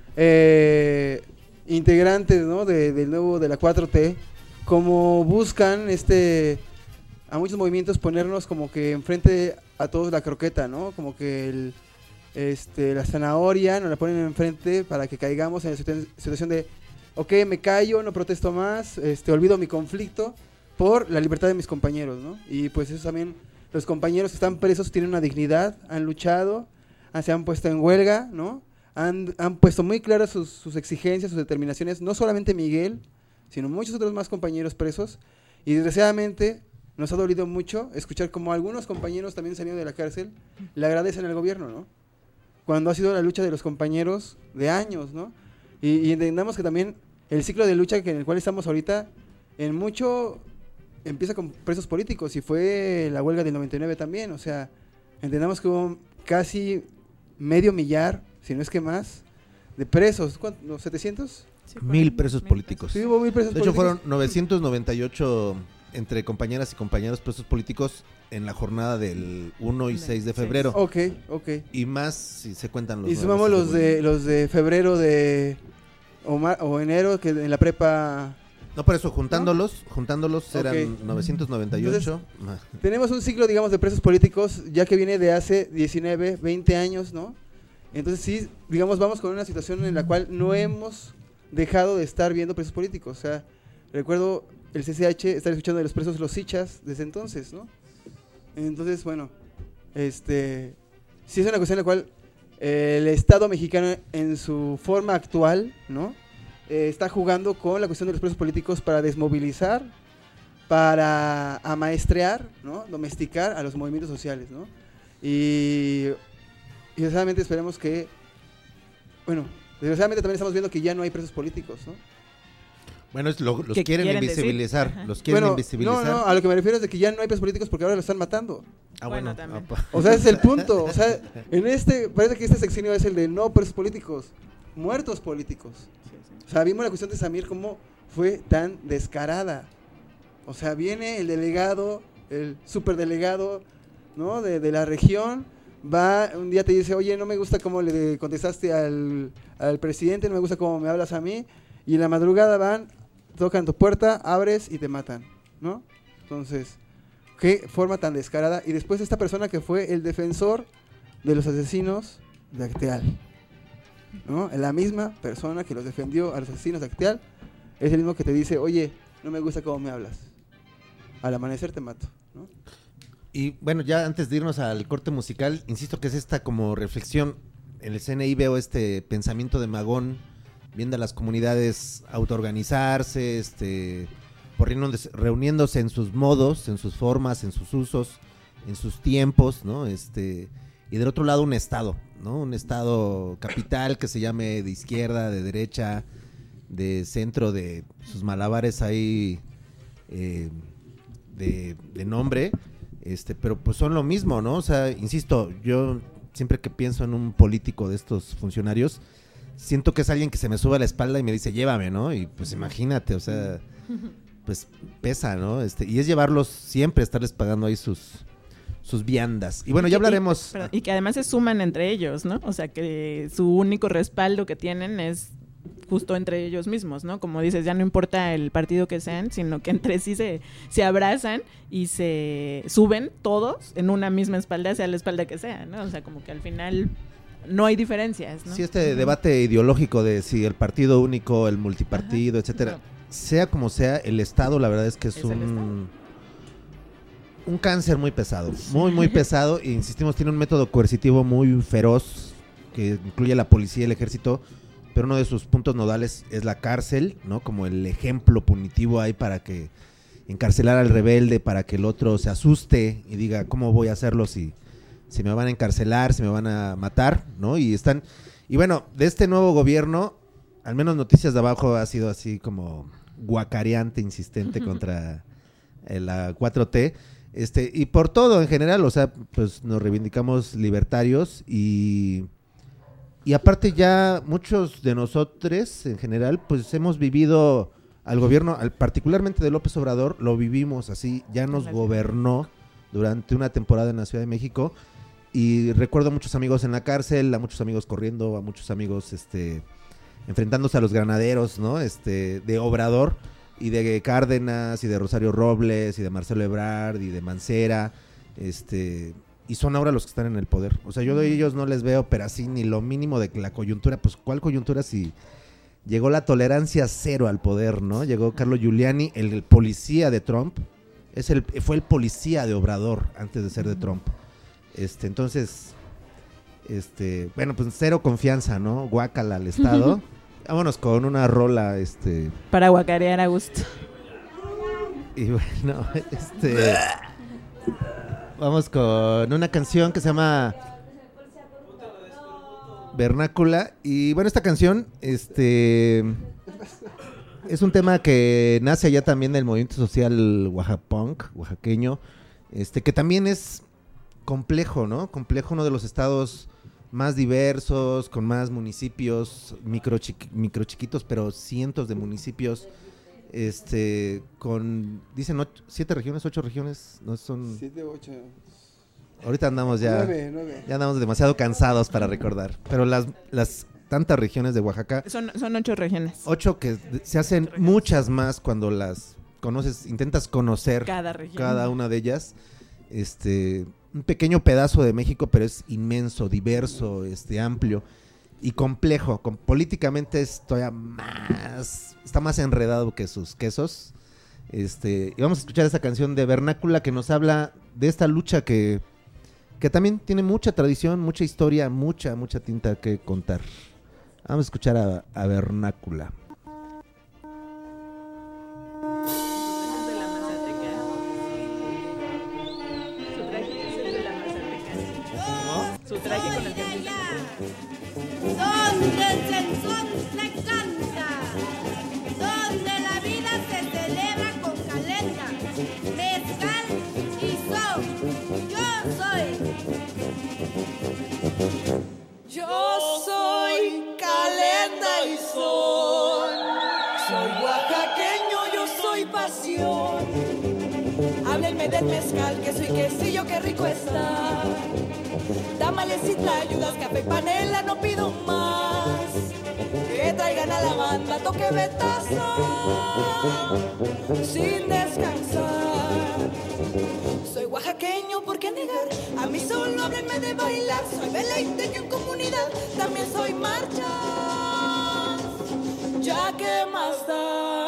eh, integrantes, ¿no? De, del nuevo, de la cuatro T, como buscan este a muchos movimientos ponernos como que enfrente a todos la croqueta, ¿no? Como que el este la zanahoria nos la ponen enfrente para que caigamos en la situ- situación de ok, me callo, no protesto más, este olvido mi conflicto por la libertad de mis compañeros, ¿no? Y pues eso también, los compañeros que están presos tienen una dignidad, han luchado, han- se han puesto en huelga, ¿no? Han, han puesto muy claras sus, sus exigencias, sus determinaciones, no solamente Miguel, sino muchos otros más compañeros presos, y desgraciadamente nos ha dolido mucho escuchar como algunos compañeros también saliendo de la cárcel le agradecen al gobierno, ¿no? Cuando ha sido la lucha de los compañeros de años, ¿no? Y, y entendamos que también el ciclo de lucha que en el cual estamos ahorita, en mucho empieza con presos políticos, y fue la huelga del noventa y nueve también, o sea, entendamos que hubo casi medio millar, si no es que más, de presos. ¿Cuántos? ¿setecientos? Mil presos políticos. Sí, hubo mil presos de hecho, políticos. fueron novecientos noventa y ocho entre compañeras y compañeros presos políticos en la jornada del uno y seis de febrero. Ok, ok. Y más si se cuentan los Y sumamos los de los de febrero de o, mar, o enero que en la prepa. No, por eso juntándolos, ¿no? juntándolos eran okay. novecientos noventa y ocho. Entonces, tenemos un ciclo, digamos, de presos políticos ya que viene de hace diecinueve, veinte años, ¿no? Entonces sí, digamos, vamos con una situación en la cual no hemos dejado de estar viendo presos políticos. O sea, recuerdo el C C H estar escuchando de los presos los sichas desde entonces, ¿no? Entonces, bueno, este sí es una cuestión en la cual eh, el Estado mexicano en su forma actual, ¿no? Eh, está jugando con la cuestión de los presos políticos para desmovilizar, para amaestrear, ¿no? Domesticar a los movimientos sociales, ¿no? Y, y desgraciadamente esperemos que, bueno, desgraciadamente también estamos viendo que ya no hay presos políticos, ¿no? Bueno, es lo, los ¿Qué quieren, quieren invisibilizar, decir? los quieren Bueno, invisibilizar. No, no, a lo que me refiero es de que ya no hay presos políticos porque ahora lo están matando. Ah, bueno, también. O sea, ese es el punto. O sea, en este, parece que este sexenio es el de no presos políticos, muertos políticos. O sea, vimos la cuestión de Samir cómo fue tan descarada. O sea, viene el delegado, el superdelegado, ¿no? De, de la región, va, un día te dice, oye, no me gusta cómo le contestaste al, al presidente, no me gusta cómo me hablas a mí, y en la madrugada van, tocan tu puerta, abres y te matan, ¿no? Entonces, qué forma tan descarada. Y después esta persona que fue el defensor de los asesinos de Acteal, ¿no? La misma persona que los defendió a los asesinos de Acteal es el mismo que te dice, oye, no me gusta cómo me hablas, al amanecer te mato, ¿no? Y bueno, ya antes de irnos al corte musical, insisto que es esta como reflexión. En el C N I veo este pensamiento de Magón, viendo a las comunidades autoorganizarse, este, reuniéndose, reuniéndose en sus modos, en sus formas, en sus usos, en sus tiempos, ¿no? Este, y del otro lado un Estado, ¿no? Un Estado capital que se llame de izquierda, de derecha, de centro, de sus malabares ahí eh, de, de nombre, este, pero pues son lo mismo, ¿no? O sea, insisto, yo siempre que pienso en un político de estos funcionarios, siento que es alguien que se me sube a la espalda y me dice, llévame, ¿no? Y pues imagínate, o sea, pues pesa, ¿no? Este, y es llevarlos siempre, estarles pagando ahí sus, sus viandas. Y bueno, ya hablaremos. Y, perdón, y que además se suman entre ellos, ¿no? O sea, que su único respaldo que tienen es justo entre ellos mismos, ¿no? Como dices, ya no importa el partido que sean, sino que entre sí se, se abrazan y se suben todos en una misma espalda, sea la espalda que sea, ¿no? O sea, como que al final no hay diferencias, ¿no? Sí, este uh-huh. debate ideológico de si el partido único, el multipartido, uh-huh. etcétera, no. sea como sea, el Estado, la verdad es que es, es un un cáncer muy pesado, muy, muy pesado, e insistimos, tiene un método coercitivo muy feroz, que incluye la policía y el ejército, pero uno de sus puntos nodales es la cárcel, ¿no? Como el ejemplo punitivo ahí para que encarcelar al rebelde, para que el otro se asuste y diga, ¿cómo voy a hacerlo si, si me van a encarcelar, si me van a matar, ¿no? Y están, y bueno, de este nuevo gobierno, al menos Noticias de Abajo ha sido así como guacareante, insistente contra eh, la cuatro T, este, y por todo en general, o sea, pues nos reivindicamos libertarios y... Y aparte ya muchos de nosotros en general pues hemos vivido al gobierno, al, particularmente de López Obrador, lo vivimos así, ya nos gobernó durante una temporada en la Ciudad de México y recuerdo a muchos amigos en la cárcel, a muchos amigos corriendo, a muchos amigos este enfrentándose a los granaderos, ¿no? Este de Obrador y de Cárdenas y de Rosario Robles y de Marcelo Ebrard y de Mancera, este... Y son ahora los que están en el poder. O sea, yo de ellos no les veo, pero así ni lo mínimo de la coyuntura. Pues, ¿cuál coyuntura si llegó la tolerancia cero al poder, ¿no? Llegó Carlo Giuliani, el, el policía de Trump. Es el, fue el policía de Obrador antes de ser de Trump. Este, entonces, este, bueno, pues cero confianza, ¿no? Guácala al Estado. Vámonos con una rola, este... para guacarear a gusto. Y bueno, este... Vamos con una canción que se llama Vernácula. Y bueno, esta canción este es un tema que nace allá también del movimiento social oaxapunk, oaxaqueño, este que también es complejo, ¿no? Complejo, uno de los estados más diversos, con más municipios, micro, chiqui, micro chiquitos, pero cientos de municipios este, con, dicen ocho, siete regiones, ocho regiones, no son... Siete, ocho. Ahorita andamos ya, Nueve, nueve. ya andamos demasiado cansados para recordar, pero las, las tantas regiones de Oaxaca... Son, son ocho regiones. Ocho que se hacen muchas más cuando las conoces, intentas conocer cada región, cada una de ellas. Este, un pequeño pedazo de México, pero es inmenso, diverso, este, amplio y complejo. Con, políticamente es todavía más, está más enredado que sus quesos. Este, y vamos a escuchar esta canción de Vernácula que nos habla de esta lucha que, que también tiene mucha tradición, mucha historia, mucha, mucha tinta que contar. Vamos a escuchar a, a Vernácula. Su traje con el que donde el sensón se canta, donde la vida se celebra con calenda, mezcal y son. Yo soy. Yo soy calenda y son. Soy oaxaqueño, yo soy pasión. Háblenme del mezcal, que soy quesillo, qué rico está. Tamales y tlayudas, café y panela, no pido más. Que traigan a la banda, toque betazo, sin descansar. Soy oaxaqueño, ¿por qué negar? A mí solo háblenme de bailar. Soy deleite que en comunidad, también soy marcha. Ya que más da.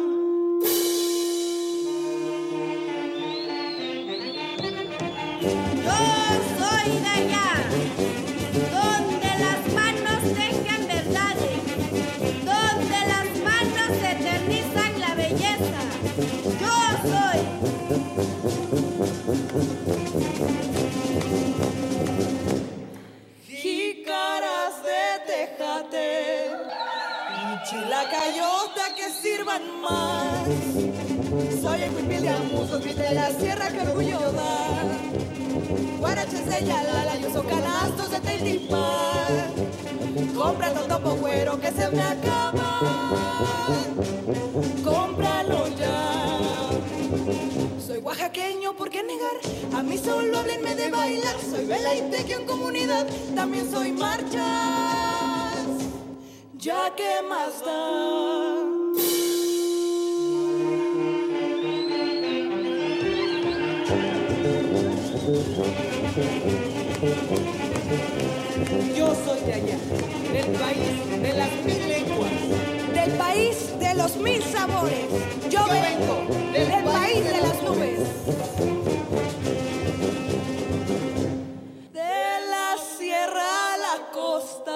Soy de allá, donde las manos tejen verdades, donde las manos eternizan la belleza. Yo soy. Jícaras de tejate y chilacayota que sirvan más. Soy el huipil de Amusos, de la sierra que orgullo da. Guaraches de Yalala, yo soy canastos de Teilipán. Compra todo topo güero que se me acaba. Cómpralo ya. Soy oaxaqueño, ¿por qué negar? A mí solo háblenme de bailar. Soy vela y tequio en comunidad, también soy marchas. Ya que más da. Yo soy de allá, del país de las mil lenguas, del país de los mil sabores. Yo, Yo vengo del, del país de las nubes, de la sierra a la costa,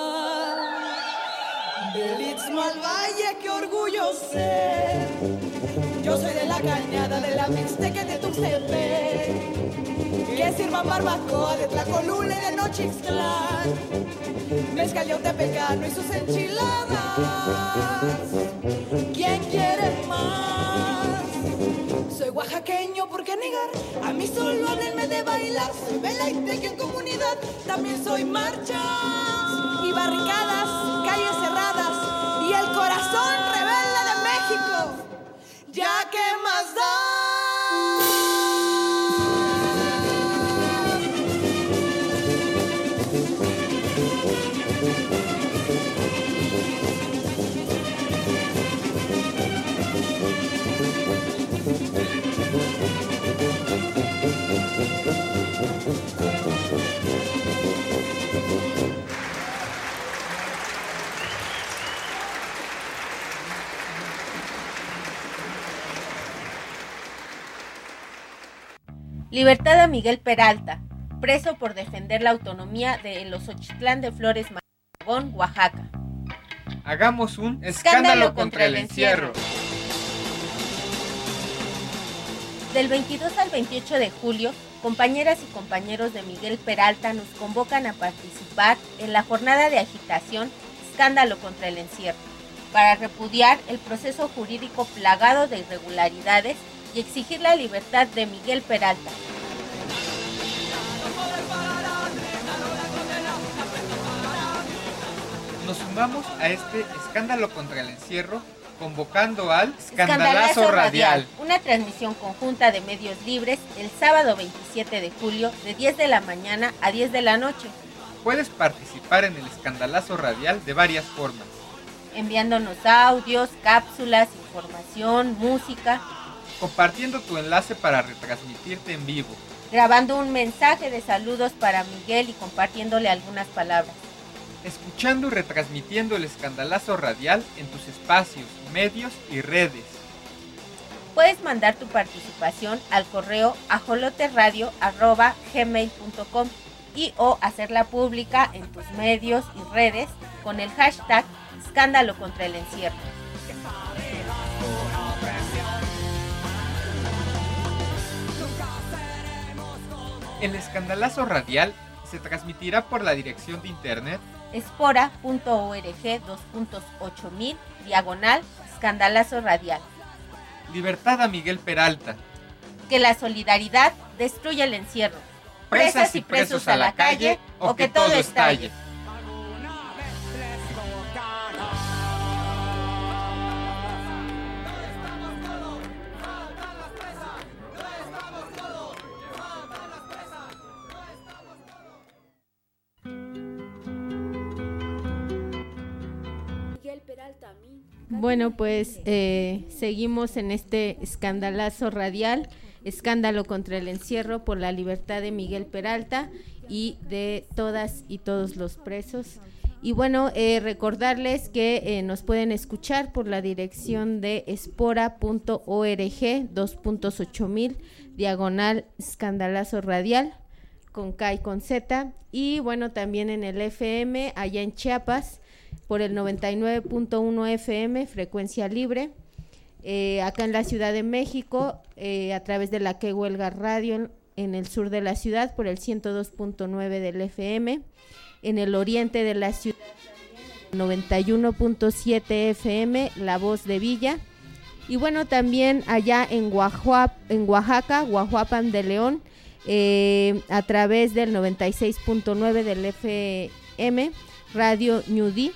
del istmo al valle, qué orgullo ser. Yo soy de la cañada, de la mixteca de Tuxtepec. Que sirvan barbacoa de Tlacolula y de Nochixtlán, mezcal de Otepecano y sus enchiladas. ¿Quién quiere más? Soy oaxaqueño, ¿por qué negar? A mí solo háblenme de bailar. Soy vela y tequio en comunidad, también soy marchas y barricadas, calles cerradas y el corazón rebelde de México. Ya que más da. Libertad a Miguel Peralta, preso por defender la autonomía de los Ochitlán de Flores Magón, Oaxaca. Hagamos un escándalo contra el encierro. Del veintidós al veintiocho de julio, compañeras y compañeros de Miguel Peralta nos convocan a participar en la jornada de agitación Escándalo contra el encierro, para repudiar el proceso jurídico plagado de irregularidades y exigir la libertad de Miguel Peralta. Nos sumamos a este escándalo contra el encierro convocando al Escandalazo Escandalazo Radial. Una transmisión conjunta de medios libres el sábado veintisiete de julio de diez de la mañana a diez de la noche. Puedes participar en el Escandalazo Radial de varias formas. Enviándonos audios, cápsulas, información, música. Compartiendo tu enlace para retransmitirte en vivo. Grabando un mensaje de saludos para Miguel y compartiéndole algunas palabras. Escuchando y retransmitiendo el Escandalazo Radial en tus espacios, medios y redes. Puedes mandar tu participación al correo ajoloteradio arroba gmail punto com y o hacerla pública en tus medios y redes con el hashtag Escándalo contra el Encierro. El Escandalazo Radial se transmitirá por la dirección de internet espora punto org dos punto ocho mil diagonal Escandalazo Radial. Libertad a Miguel Peralta. Que la solidaridad destruya el encierro. Presas y presos a la calle o que todo estalle. Bueno, pues eh, seguimos en este escandalazo radial, escándalo contra el encierro por la libertad de Miguel Peralta y de todas y todos los presos. Y bueno, eh, recordarles que eh, nos pueden escuchar por la dirección de espora punto org dos punto ocho mil diagonal escandalazo radial con K y con Z, y bueno, también en el F M allá en Chiapas por el noventa y nueve punto uno F M, frecuencia libre, eh, acá en la Ciudad de México, eh, a través de la Que Huelga Radio en, en el sur de la ciudad, por el ciento dos punto nueve del F M, en el oriente de la ciudad, noventa y uno punto siete F M, La Voz de Villa, y bueno, también allá en, Oaxaca, en Oaxaca, Guajuapan de León, eh, a través del noventa y seis punto nueve del F M, Radio Ñudí.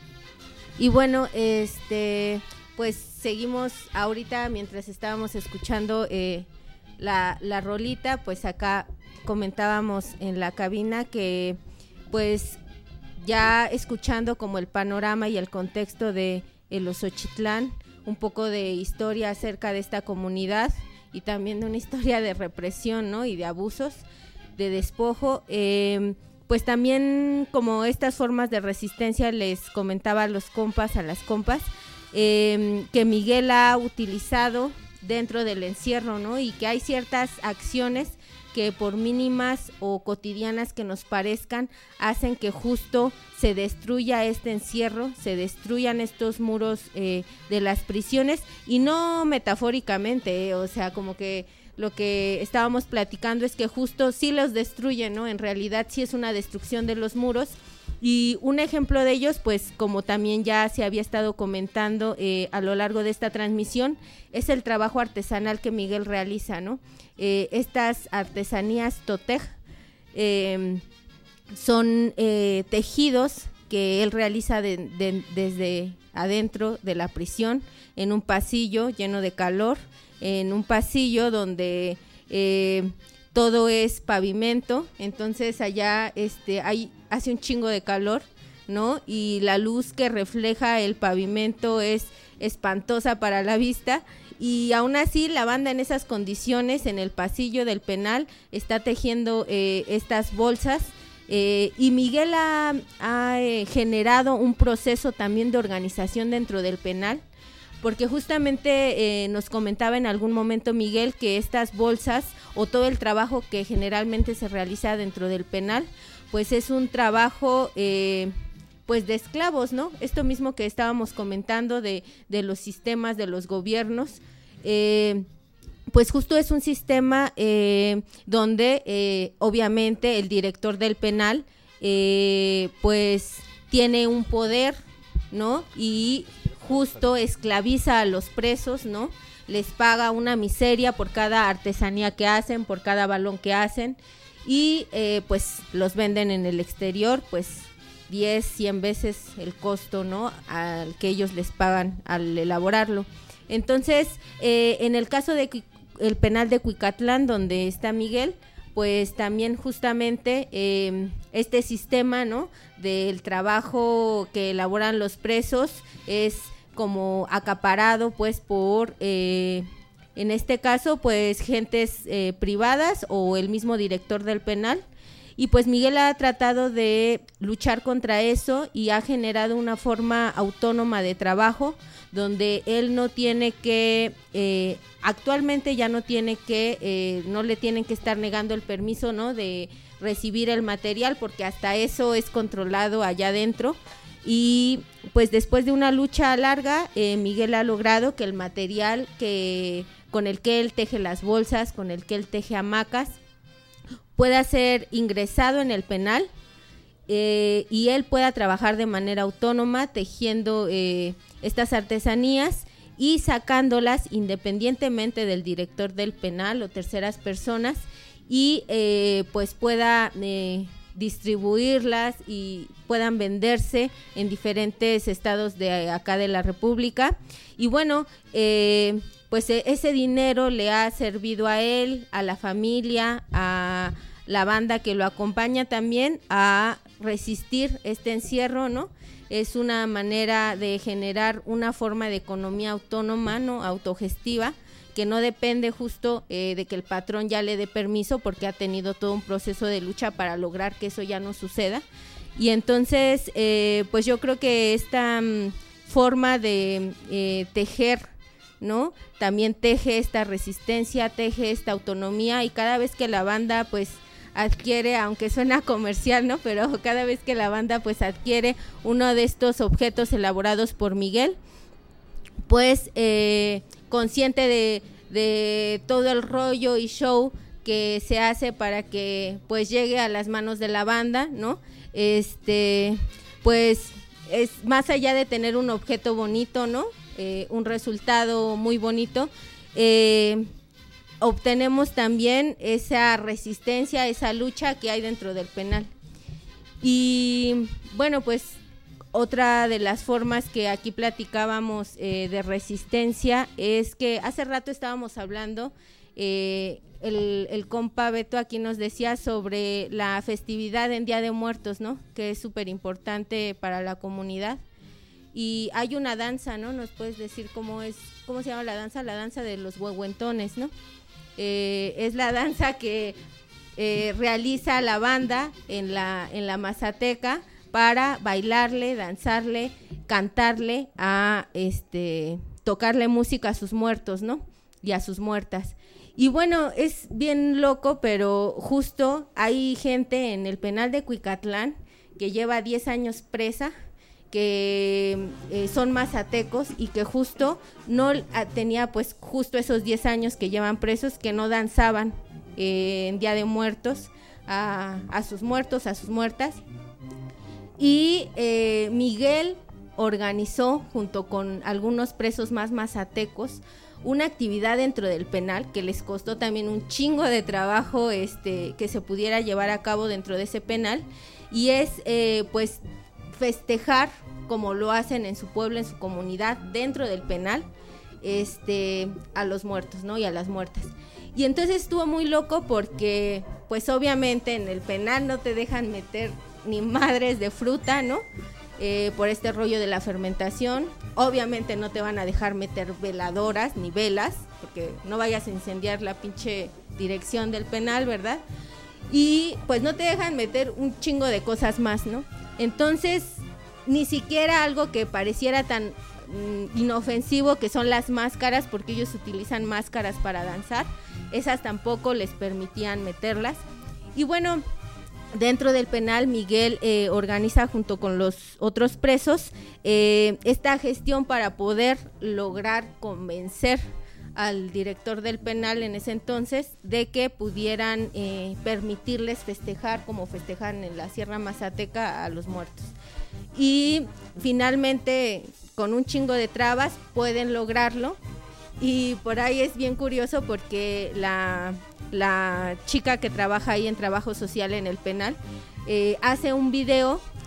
Y bueno, este, pues seguimos ahorita mientras estábamos escuchando eh, la, la rolita, pues acá comentábamos en la cabina que pues ya escuchando como el panorama y el contexto de el Osochitlán, un poco de historia acerca de esta comunidad y también de una historia de represión, ¿no? Y de abusos, de despojo, eh, pues también como estas formas de resistencia les comentaba a los compas, a las compas, eh, que Miguel ha utilizado dentro del encierro, ¿no? Y que hay ciertas acciones que por mínimas o cotidianas que nos parezcan, hacen que justo se destruya este encierro, se destruyan estos muros eh, de las prisiones, y no metafóricamente, eh, o sea, como que lo que estábamos platicando es que justo sí los destruyen, ¿no? En realidad sí es una destrucción de los muros, y un ejemplo de ellos, pues como también ya se había estado comentando eh, a lo largo de esta transmisión, es el trabajo artesanal que Miguel realiza, ¿no? Eh, estas artesanías totej eh, son eh, tejidos que él realiza de, de, desde adentro de la prisión, en un pasillo lleno de calor, en un pasillo donde eh, todo es pavimento, entonces allá este hay hace un chingo de calor, ¿no? Y la luz que refleja el pavimento es espantosa para la vista, y aún así la banda en esas condiciones en el pasillo del penal está tejiendo eh, estas bolsas, eh, y Miguel ha, ha eh, generado un proceso también de organización dentro del penal, porque justamente eh, nos comentaba en algún momento Miguel que estas bolsas o todo el trabajo que generalmente se realiza dentro del penal, pues es un trabajo eh, pues de esclavos, ¿no? Esto mismo que estábamos comentando de, de los sistemas, de los gobiernos, eh, pues justo es un sistema eh, donde eh, obviamente el director del penal eh, pues tiene un poder, ¿no? Y justo esclaviza a los presos, ¿no? Les paga una miseria por cada artesanía que hacen, por cada balón que hacen, y eh, pues los venden en el exterior, pues diez, cien veces el costo, ¿no?, al que ellos les pagan al elaborarlo. Entonces, eh, en el caso de el penal de Cuicatlán, donde está Miguel, pues también justamente eh, este sistema, ¿no?, del trabajo que elaboran los presos es como acaparado pues por, eh, en este caso, pues gentes eh, privadas o el mismo director del penal. Y pues Miguel ha tratado de luchar contra eso y ha generado una forma autónoma de trabajo donde él no tiene que, eh, actualmente ya no tiene que, eh, no le tienen que estar negando el permiso, ¿no?, de recibir el material, porque hasta eso es controlado allá adentro. Y pues después de una lucha larga, eh, Miguel ha logrado que el material que con el que él teje las bolsas, con el que él teje hamacas, pueda ser ingresado en el penal eh, y él pueda trabajar de manera autónoma tejiendo eh, estas artesanías y sacándolas independientemente del director del penal o terceras personas, y eh, pues pueda eh, distribuirlas y puedan venderse en diferentes estados de acá de la República. Y bueno, eh, pues ese dinero le ha servido a él, a la familia, a la banda que lo acompaña también a resistir este encierro, ¿no? Es una manera de generar una forma de economía autónoma, ¿no?, autogestiva, que no depende justo eh, de que el patrón ya le dé permiso, porque ha tenido todo un proceso de lucha para lograr que eso ya no suceda. Y entonces, eh, pues yo creo que esta um, forma de eh, tejer, ¿no?, también teje esta resistencia, teje esta autonomía, y cada vez que la banda pues adquiere, aunque suena comercial, ¿no?, pero cada vez que la banda pues adquiere uno de estos objetos elaborados por Miguel, pues eh, consciente de, de todo el rollo y show que se hace para que pues llegue a las manos de la banda, ¿no?, este pues es más allá de tener un objeto bonito, ¿no?, Eh, un resultado muy bonito, eh, obtenemos también esa resistencia, esa lucha que hay dentro del penal. Y bueno, pues otra de las formas que aquí platicábamos eh, de resistencia es que hace rato estábamos hablando, eh, el, el compa Beto aquí nos decía sobre la festividad en Día de Muertos, ¿no?, que es súper importante para la comunidad. Y hay una danza, ¿no? ¿Nos puedes decir cómo es, cómo se llama la danza? La danza de los huehuentones, ¿no? Eh, es la danza que eh, realiza la banda en la, en la Mazateca para bailarle, danzarle, cantarle, a este, tocarle música a sus muertos, ¿no?, y a sus muertas. Y bueno, es bien loco, pero justo hay gente en el penal de Cuicatlán que lleva diez años presa, que eh, son mazatecos y que justo no tenía pues justo esos diez años que llevan presos, que no danzaban eh, en Día de Muertos a, a sus muertos, a sus muertas. Y eh, Miguel organizó junto con algunos presos más mazatecos una actividad dentro del penal que les costó también un chingo de trabajo este, que se pudiera llevar a cabo dentro de ese penal, y es eh, pues festejar como lo hacen en su pueblo, en su comunidad, dentro del penal, este, a los muertos, ¿no?, y a las muertas. Y entonces estuvo muy loco porque, pues obviamente en el penal no te dejan meter ni madres de fruta, ¿no?, eh, por este rollo de la fermentación. Obviamente no te van a dejar meter veladoras ni velas, porque no vayas a incendiar la pinche dirección del penal, ¿verdad? Y pues no te dejan meter un chingo de cosas más, ¿no? Entonces, ni siquiera algo que pareciera tan mm, inofensivo, que son las máscaras, porque ellos utilizan máscaras para danzar, esas tampoco les permitían meterlas. Y bueno, dentro del penal Miguel eh, organiza junto con los otros presos eh, esta gestión para poder lograr convencer al director del penal en ese entonces de que pudieran eh, permitirles festejar como festejan en la Sierra Mazateca a los muertos. Y finalmente, con un chingo de trabas, pueden lograrlo. Y por ahí es bien curioso porque la, la chica que trabaja ahí en trabajo social en el penal eh, hace un video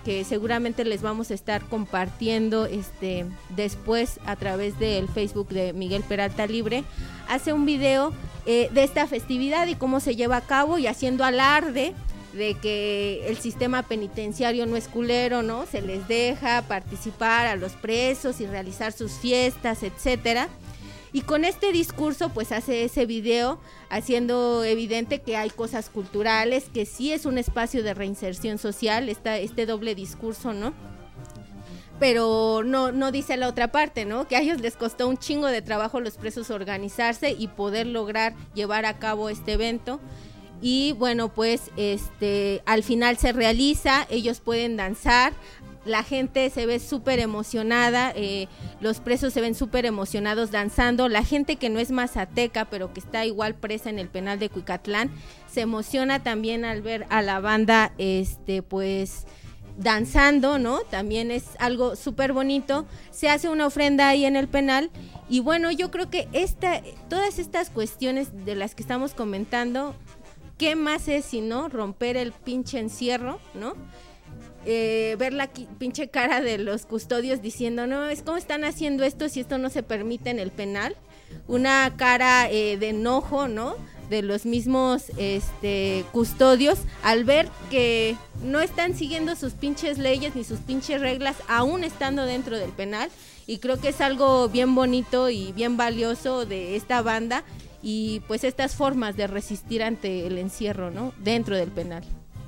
que seguramente les vamos a estar compartiendo este después a través del Facebook de Miguel Peralta Libre, hace un video eh, de esta festividad y cómo se lleva a cabo y haciendo alarde de que el sistema penitenciario no es culero, ¿no? Se les deja participar a los presos y realizar sus fiestas, etcétera. Y con este discurso pues hace ese video haciendo evidente que hay cosas culturales, que sí es un espacio de reinserción social, esta, este doble discurso, ¿no? Pero no, no dice la otra parte, ¿no? Que a ellos les costó un chingo de trabajo los presos organizarse y poder lograr llevar a cabo este evento. Y bueno, pues este al final se realiza, ellos pueden danzar, la gente se ve súper emocionada, eh, los presos se ven súper emocionados danzando, la gente que no es mazateca pero que está igual presa en el penal de Cuicatlán se emociona también al ver a la banda este pues danzando, ¿no? También es algo súper bonito, se hace una ofrenda ahí en el penal y bueno, yo creo que esta, todas estas cuestiones de las que estamos comentando, ¿qué más es sino romper el pinche encierro, ¿no? Eh, ver la qui- pinche cara de los custodios diciendo, no, es como están haciendo esto si esto no se permite en el penal, una cara eh, de enojo, ¿no? De los mismos este, custodios al ver que no están siguiendo sus pinches leyes ni sus pinches reglas aún estando dentro del penal, y creo que es algo bien bonito y bien valioso de esta banda y pues estas formas de resistir ante el encierro, ¿no? Dentro del penal.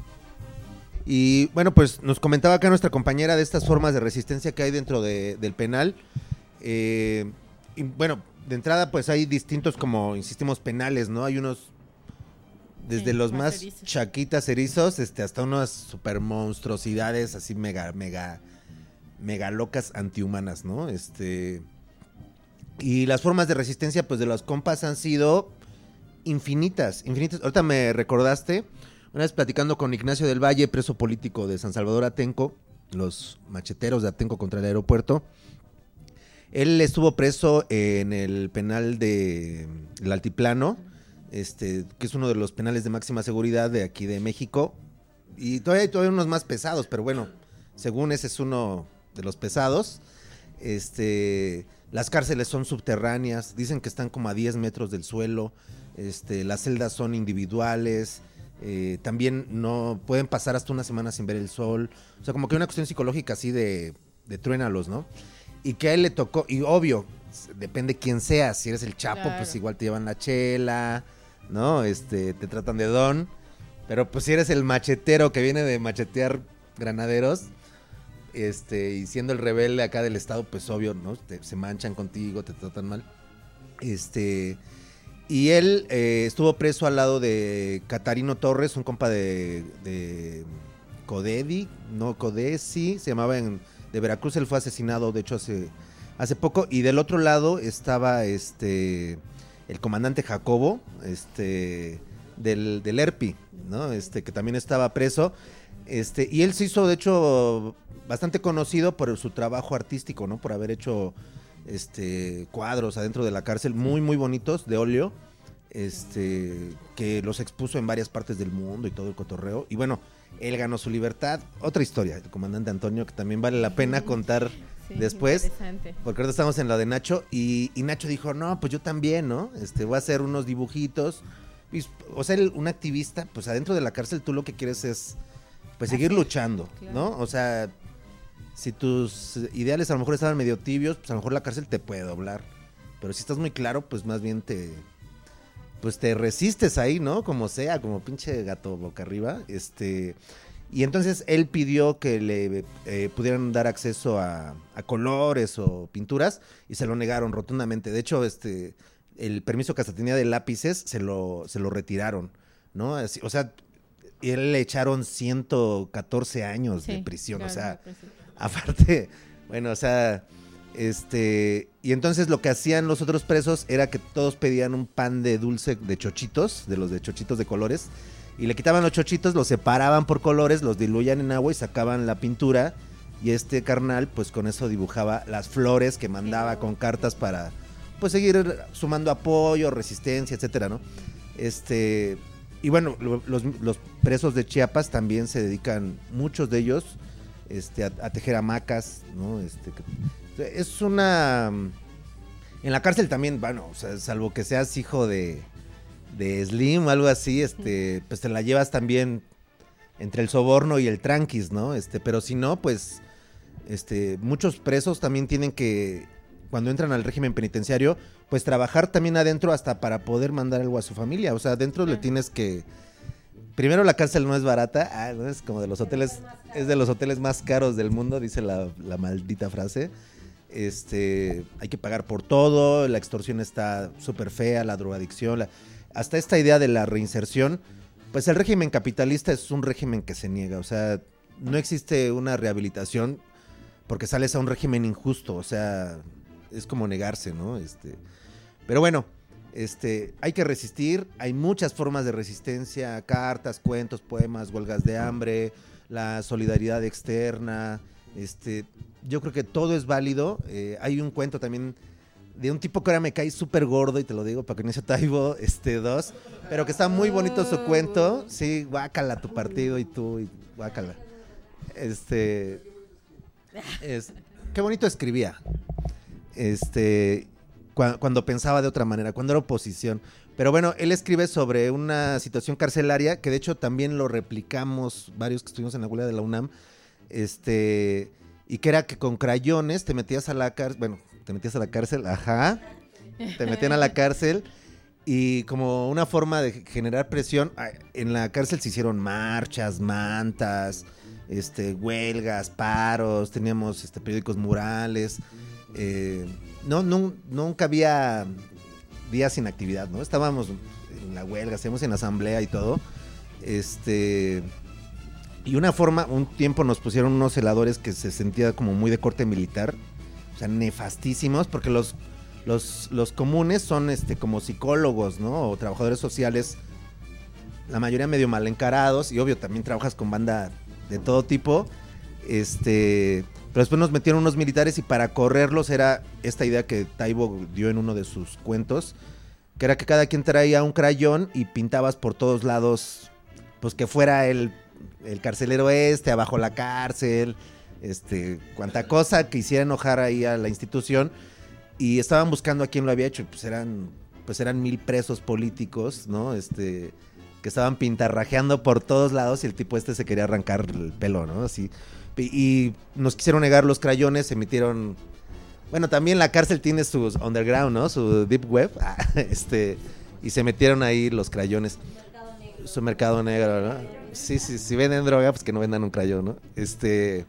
Y bueno, pues nos comentaba acá nuestra compañera de estas formas de resistencia que hay dentro de, del penal. Eh, y bueno, de entrada pues hay distintos, como insistimos, penales, ¿no? Hay unos desde sí, los más, más erizos. chaquitas, erizos, este, hasta unas super monstruosidades así mega, mega, mega locas antihumanas, ¿no? Este, y las formas de resistencia pues de los compas han sido infinitas, infinitas. Ahorita me recordaste, una vez platicando con Ignacio del Valle, preso político de San Salvador Atenco, los macheteros de Atenco contra el aeropuerto. Él estuvo preso en el penal de el Altiplano, este, que es uno de los penales de máxima seguridad de aquí de México. Y todavía hay todavía unos más pesados, pero bueno, según ese es uno de los pesados. Este, las cárceles son subterráneas, dicen que están como a diez metros del suelo. Este, las celdas son individuales. Eh, también no pueden pasar hasta una semana sin ver el sol, o sea, como que una cuestión psicológica así de, de truénalos, ¿no? Y que a él le tocó, y obvio, depende quién seas, si eres el Chapo, claro, pues igual te llevan la chela, ¿no? Este, te tratan de don, pero pues si eres el machetero que viene de machetear granaderos, este, y siendo el rebelde acá del estado, pues obvio, ¿no? Te, se manchan contigo, te tratan mal, este... Y él eh, estuvo preso al lado de Catarino Torres, un compa de, de Codedi, no Codesi, se llamaba en, de Veracruz. Él fue asesinado, de hecho, hace, hace poco. Y del otro lado estaba este el comandante Jacobo, este del, del E R P I, ¿no? Este, que también estaba preso. Este, y él se hizo, de hecho, bastante conocido por su trabajo artístico, ¿no? Por haber hecho este cuadros adentro de la cárcel muy muy bonitos de óleo, este que los expuso en varias partes del mundo y todo el cotorreo. Y bueno, él ganó su libertad. Otra historia, el comandante Antonio, que también vale la pena contar sí, después, porque ahorita estamos en lo de Nacho y, y Nacho dijo, no, pues yo también, ¿no? Este, voy a hacer unos dibujitos. Y, o sea, el, un activista, pues adentro de la cárcel tú lo que quieres es pues seguir Así, luchando, claro. ¿no? O sea, si tus ideales a lo mejor estaban medio tibios, pues a lo mejor la cárcel te puede doblar. Pero si estás muy claro, pues más bien te pues te resistes ahí, ¿no? Como sea, como pinche gato boca arriba. Este, y entonces él pidió que le eh, pudieran dar acceso a, a colores o pinturas y se lo negaron rotundamente. De hecho, este el permiso que hasta tenía de lápices se lo, se lo retiraron, ¿no? Así, o sea, él le echaron ciento catorce años sí, de prisión, claro, o sea... Aparte, bueno, o sea, este, y entonces lo que hacían los otros presos era que todos pedían un pan de dulce de chochitos, de los de chochitos de colores, y le quitaban los chochitos, los separaban por colores, los diluían en agua y sacaban la pintura, y este carnal, pues con eso dibujaba las flores que mandaba con cartas para, pues seguir sumando apoyo, resistencia, etcétera, ¿no? Este, y bueno, los, los presos de Chiapas también se dedican, muchos de ellos, este, a, a tejer hamacas, ¿no? Este, que, es una... En la cárcel también, bueno, o sea, salvo que seas hijo de, de Slim o algo así, este, pues te la llevas también entre el soborno y el tranquis, ¿no? Este, pero si no, pues, este, muchos presos también tienen que, cuando entran al régimen penitenciario, pues trabajar también adentro hasta para poder mandar algo a su familia. O sea, adentro le tienes que... Primero, la cárcel no es barata, ah, ¿no? Es como de los hoteles, es de los hoteles más caros del mundo, dice la, la maldita frase. Este, hay que pagar por todo, la extorsión está súper fea, la drogadicción, la, hasta esta idea de la reinserción. Pues el régimen capitalista es un régimen que se niega, o sea, no existe una rehabilitación porque sales a un régimen injusto, o sea, es como negarse, ¿no? Este, pero bueno, este, hay que resistir, hay muchas formas de resistencia, cartas, cuentos, poemas, huelgas de hambre, la solidaridad externa, este, yo creo que todo es válido. Eh, hay un cuento también de un tipo que ahora me cae súper gordo, y te lo digo para que no sea Taibo, este, dos, pero que está muy bonito su cuento. Sí, guácala tu partido y tú, y guácala. Este, es, qué bonito escribía. Este, cu- cuando pensaba de otra manera, cuando era oposición. Pero bueno, él escribe sobre una situación carcelaria, que de hecho también lo replicamos varios que estuvimos en la huelga de la UNAM, este, y que era que con crayones te metías a la cárcel, bueno, te metías a la cárcel, ajá, te metían a la cárcel, y como una forma de generar presión, en la cárcel se hicieron marchas, mantas, este, huelgas, paros, teníamos este, periódicos murales, eh, no, no, nunca había días sin actividad, ¿no? Estábamos en la huelga, hacíamos en asamblea y todo, este... Y una forma, un tiempo nos pusieron unos celadores que se sentía como muy de corte militar, o sea, nefastísimos, porque los, los, los comunes son este como psicólogos, ¿no? O trabajadores sociales, la mayoría medio mal encarados, y obvio también trabajas con banda de todo tipo, este, pero después nos metieron unos militares y para correrlos era esta idea que Taibo dio en uno de sus cuentos, que era que cada quien traía un crayón y pintabas por todos lados, pues que fuera el el carcelero este, abajo la cárcel, este, cuanta cosa que hiciera enojar ahí a la institución, y estaban buscando a quién lo había hecho, y pues eran, pues eran mil presos políticos, ¿no? Este, que estaban pintarrajeando por todos lados, y el tipo este se quería arrancar el pelo, ¿no? Así, y, y nos quisieron negar los crayones, se emitieron, bueno, también la cárcel tiene sus underground, ¿no? Su deep web, este, y se metieron ahí los crayones. Su mercado negro, ¿no? Sí, sí, si venden droga, pues que no vendan un crayón, ¿no? Este...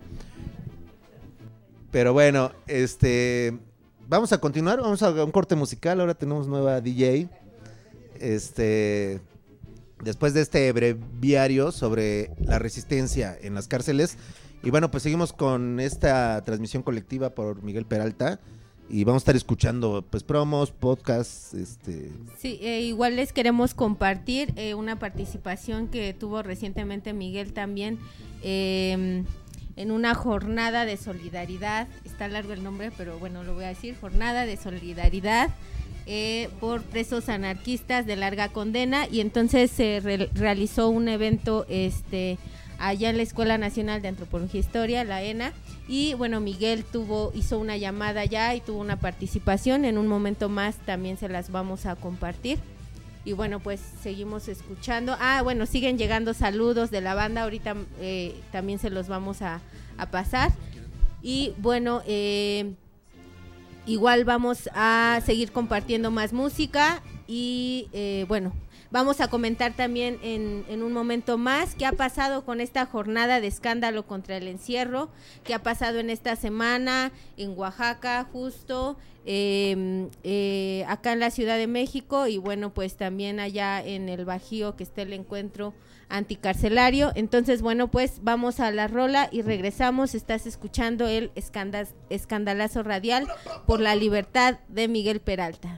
Pero bueno, este... Vamos a continuar, vamos a un corte musical, ahora tenemos nueva D J. Este... Después de este breviario sobre la resistencia en las cárceles. Y bueno, pues seguimos con esta transmisión colectiva por Miguel Peralta. Y vamos a estar escuchando pues promos, podcasts, este... Sí, eh, igual les queremos compartir eh, una participación que tuvo recientemente Miguel también eh, en una jornada de solidaridad, está largo el nombre, pero bueno, lo voy a decir, jornada de solidaridad eh, por presos anarquistas de larga condena, y entonces se re- realizó un evento este allá en la Escuela Nacional de Antropología e Historia, la ENA, y bueno, Miguel tuvo hizo una llamada ya y tuvo una participación. En un momento más también se las vamos a compartir. Y bueno, pues seguimos escuchando. Ah, bueno, siguen llegando saludos de la banda, ahorita eh, también se los vamos a, a pasar. Y bueno, eh, igual vamos a seguir compartiendo más música y eh, bueno, vamos a comentar también en, en un momento más qué ha pasado con esta jornada de escándalo contra el encierro, qué ha pasado en esta semana en Oaxaca, justo eh, eh, acá en la Ciudad de México, y bueno, pues también allá en el Bajío, que está el encuentro anticarcelario. Entonces, bueno, pues vamos a la rola y regresamos. Estás escuchando el escanda- escandalazo radial por la libertad de Miguel Peralta.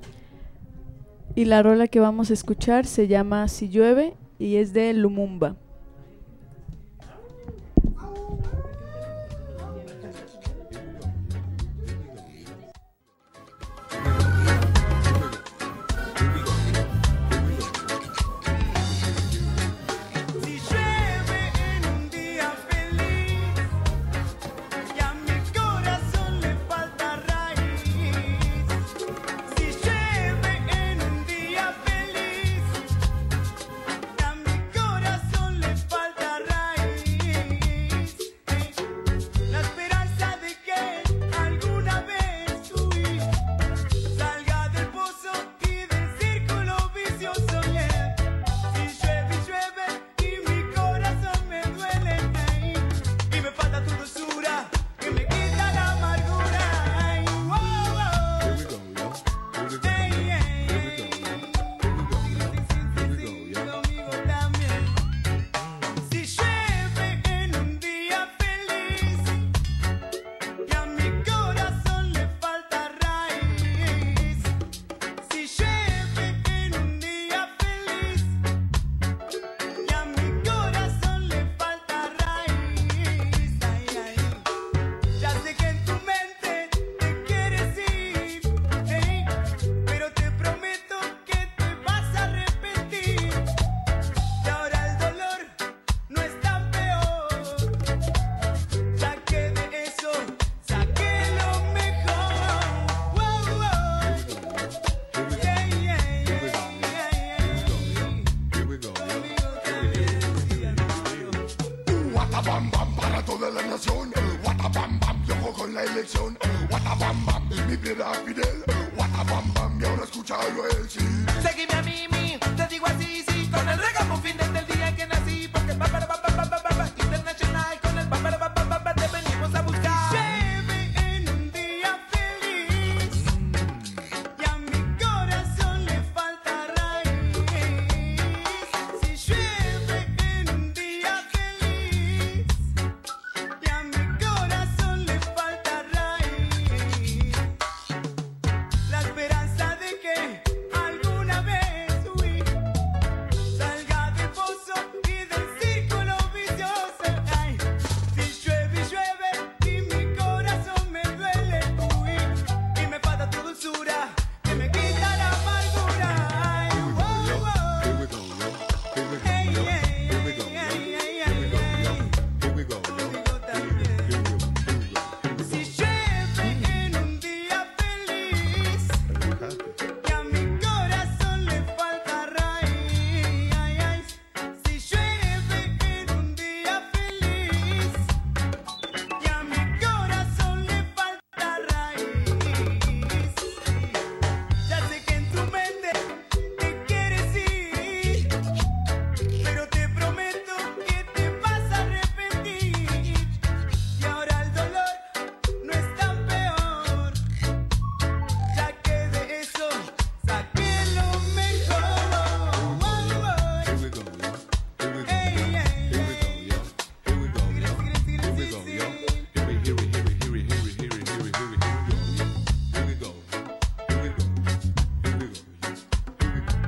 Y la rola que vamos a escuchar se llama Si llueve y es de Lumumba. Si llueve en un día feliz, elección. Guata bam bam, es mi piedra Fidel. Guata bam bam, y ahora escucharlo él sí. Seguime a mí, mi, te digo así, sí, con el reggae desde el día en que nací, porque pa pa pa pa pa pa pa internacional, con el pa pa pa pa pa pa te venimos a buscar. Llueve en un día feliz y a mi corazón le falta raíz. Si llueve en un día feliz y a mi corazón le falta raíz, la esperanza de que alguna vez huí salga del pozo y del círculo vicioso. Ay, si llueve y llueve y mi corazón me duele, uy, y me falta tu dulzura que me quita la amargura. Ay, wow, wow. Here we go, yo. Here we go, Hey, yo. hey, Here we go, yo. hey, hey, Here we go, hey, yo. Here we go, yo. Here we go, here we go, here we go. Si llueve en un día feliz y a mi corazón le falta raíz. Ay, ay. Si llueve en un día feliz y a mi corazón le falta raíz. Ya sé que en tu mente te quieres ir, pero te prometo que te vas a arrepentir. Y ahora el dolor no es tan peor, ya que de eso saqué lo mejor. Here we go, yo. Here we go, Hey, yo. hey, Here we go, yo. Here we go, yo. Here we go, yo. Here we, here we, here we, here we, here we, here we, here we, here we, here we go. Here we go. Here we go. Here we go.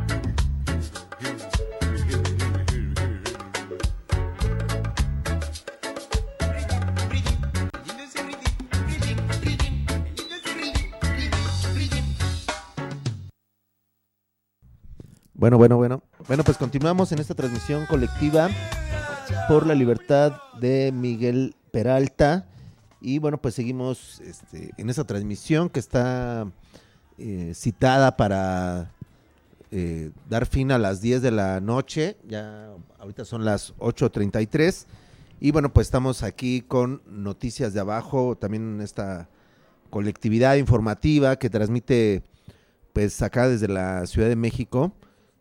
Bueno, bueno, bueno. Bueno, pues continuamos en esta transmisión colectiva por la libertad de Miguel Peralta. Y bueno, pues seguimos este, en esta transmisión que está eh, citada para eh, dar fin a las diez de la noche. Ya ahorita son las ocho treinta y tres. Y bueno, pues estamos aquí con Noticias de Abajo, también esta colectividad informativa que transmite pues acá desde la Ciudad de México.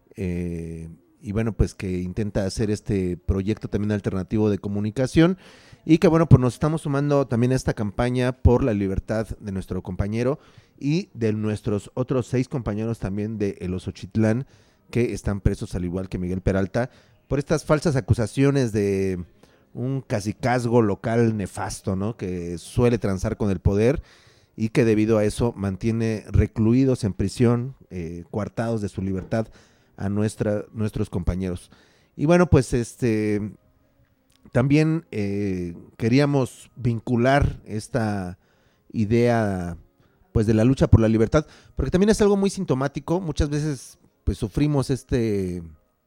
Eh, y bueno, pues que intenta hacer este proyecto también alternativo de comunicación y que bueno, pues nos estamos sumando también a esta campaña por la libertad de nuestro compañero y de nuestros otros seis compañeros también de El Osochitlán que están presos al igual que Miguel Peralta por estas falsas acusaciones de un cacicazgo local nefasto, ¿no? Que suele transar con el poder y que debido a eso mantiene recluidos en prisión, eh, coartados de su libertad a nuestra, nuestros compañeros. Y bueno, pues este también eh, queríamos vincular esta idea pues de la lucha por la libertad, porque también es algo muy sintomático. Muchas veces pues sufrimos este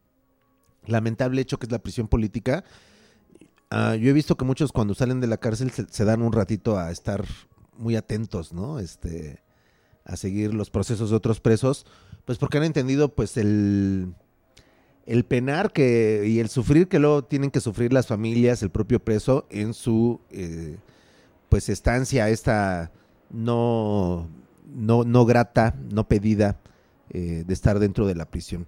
lamentable hecho que es la prisión política. Uh, yo he visto que muchos cuando salen de la cárcel se, se dan un ratito a estar muy atentos, ¿no? Este, a seguir los procesos de otros presos, pues porque han entendido pues el, el penar que y el sufrir que luego tienen que sufrir las familias, el propio preso en su eh, pues estancia esta no, no, no grata, no pedida eh, de estar dentro de la prisión.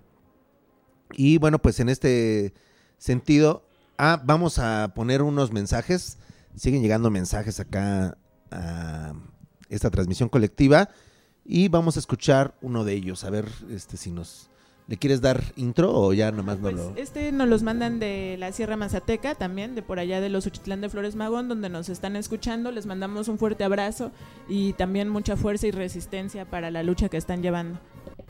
Y bueno, pues en este sentido, ah, vamos a poner unos mensajes, siguen llegando mensajes acá a esta transmisión colectiva y vamos a escuchar uno de ellos, a ver este si nos le quieres dar intro o ya nomás pues no lo... Este nos los mandan de la Sierra Mazateca también, de por allá de los Uchitlán de Flores Magón, donde nos están escuchando. Les mandamos un fuerte abrazo y también mucha fuerza y resistencia para la lucha que están llevando.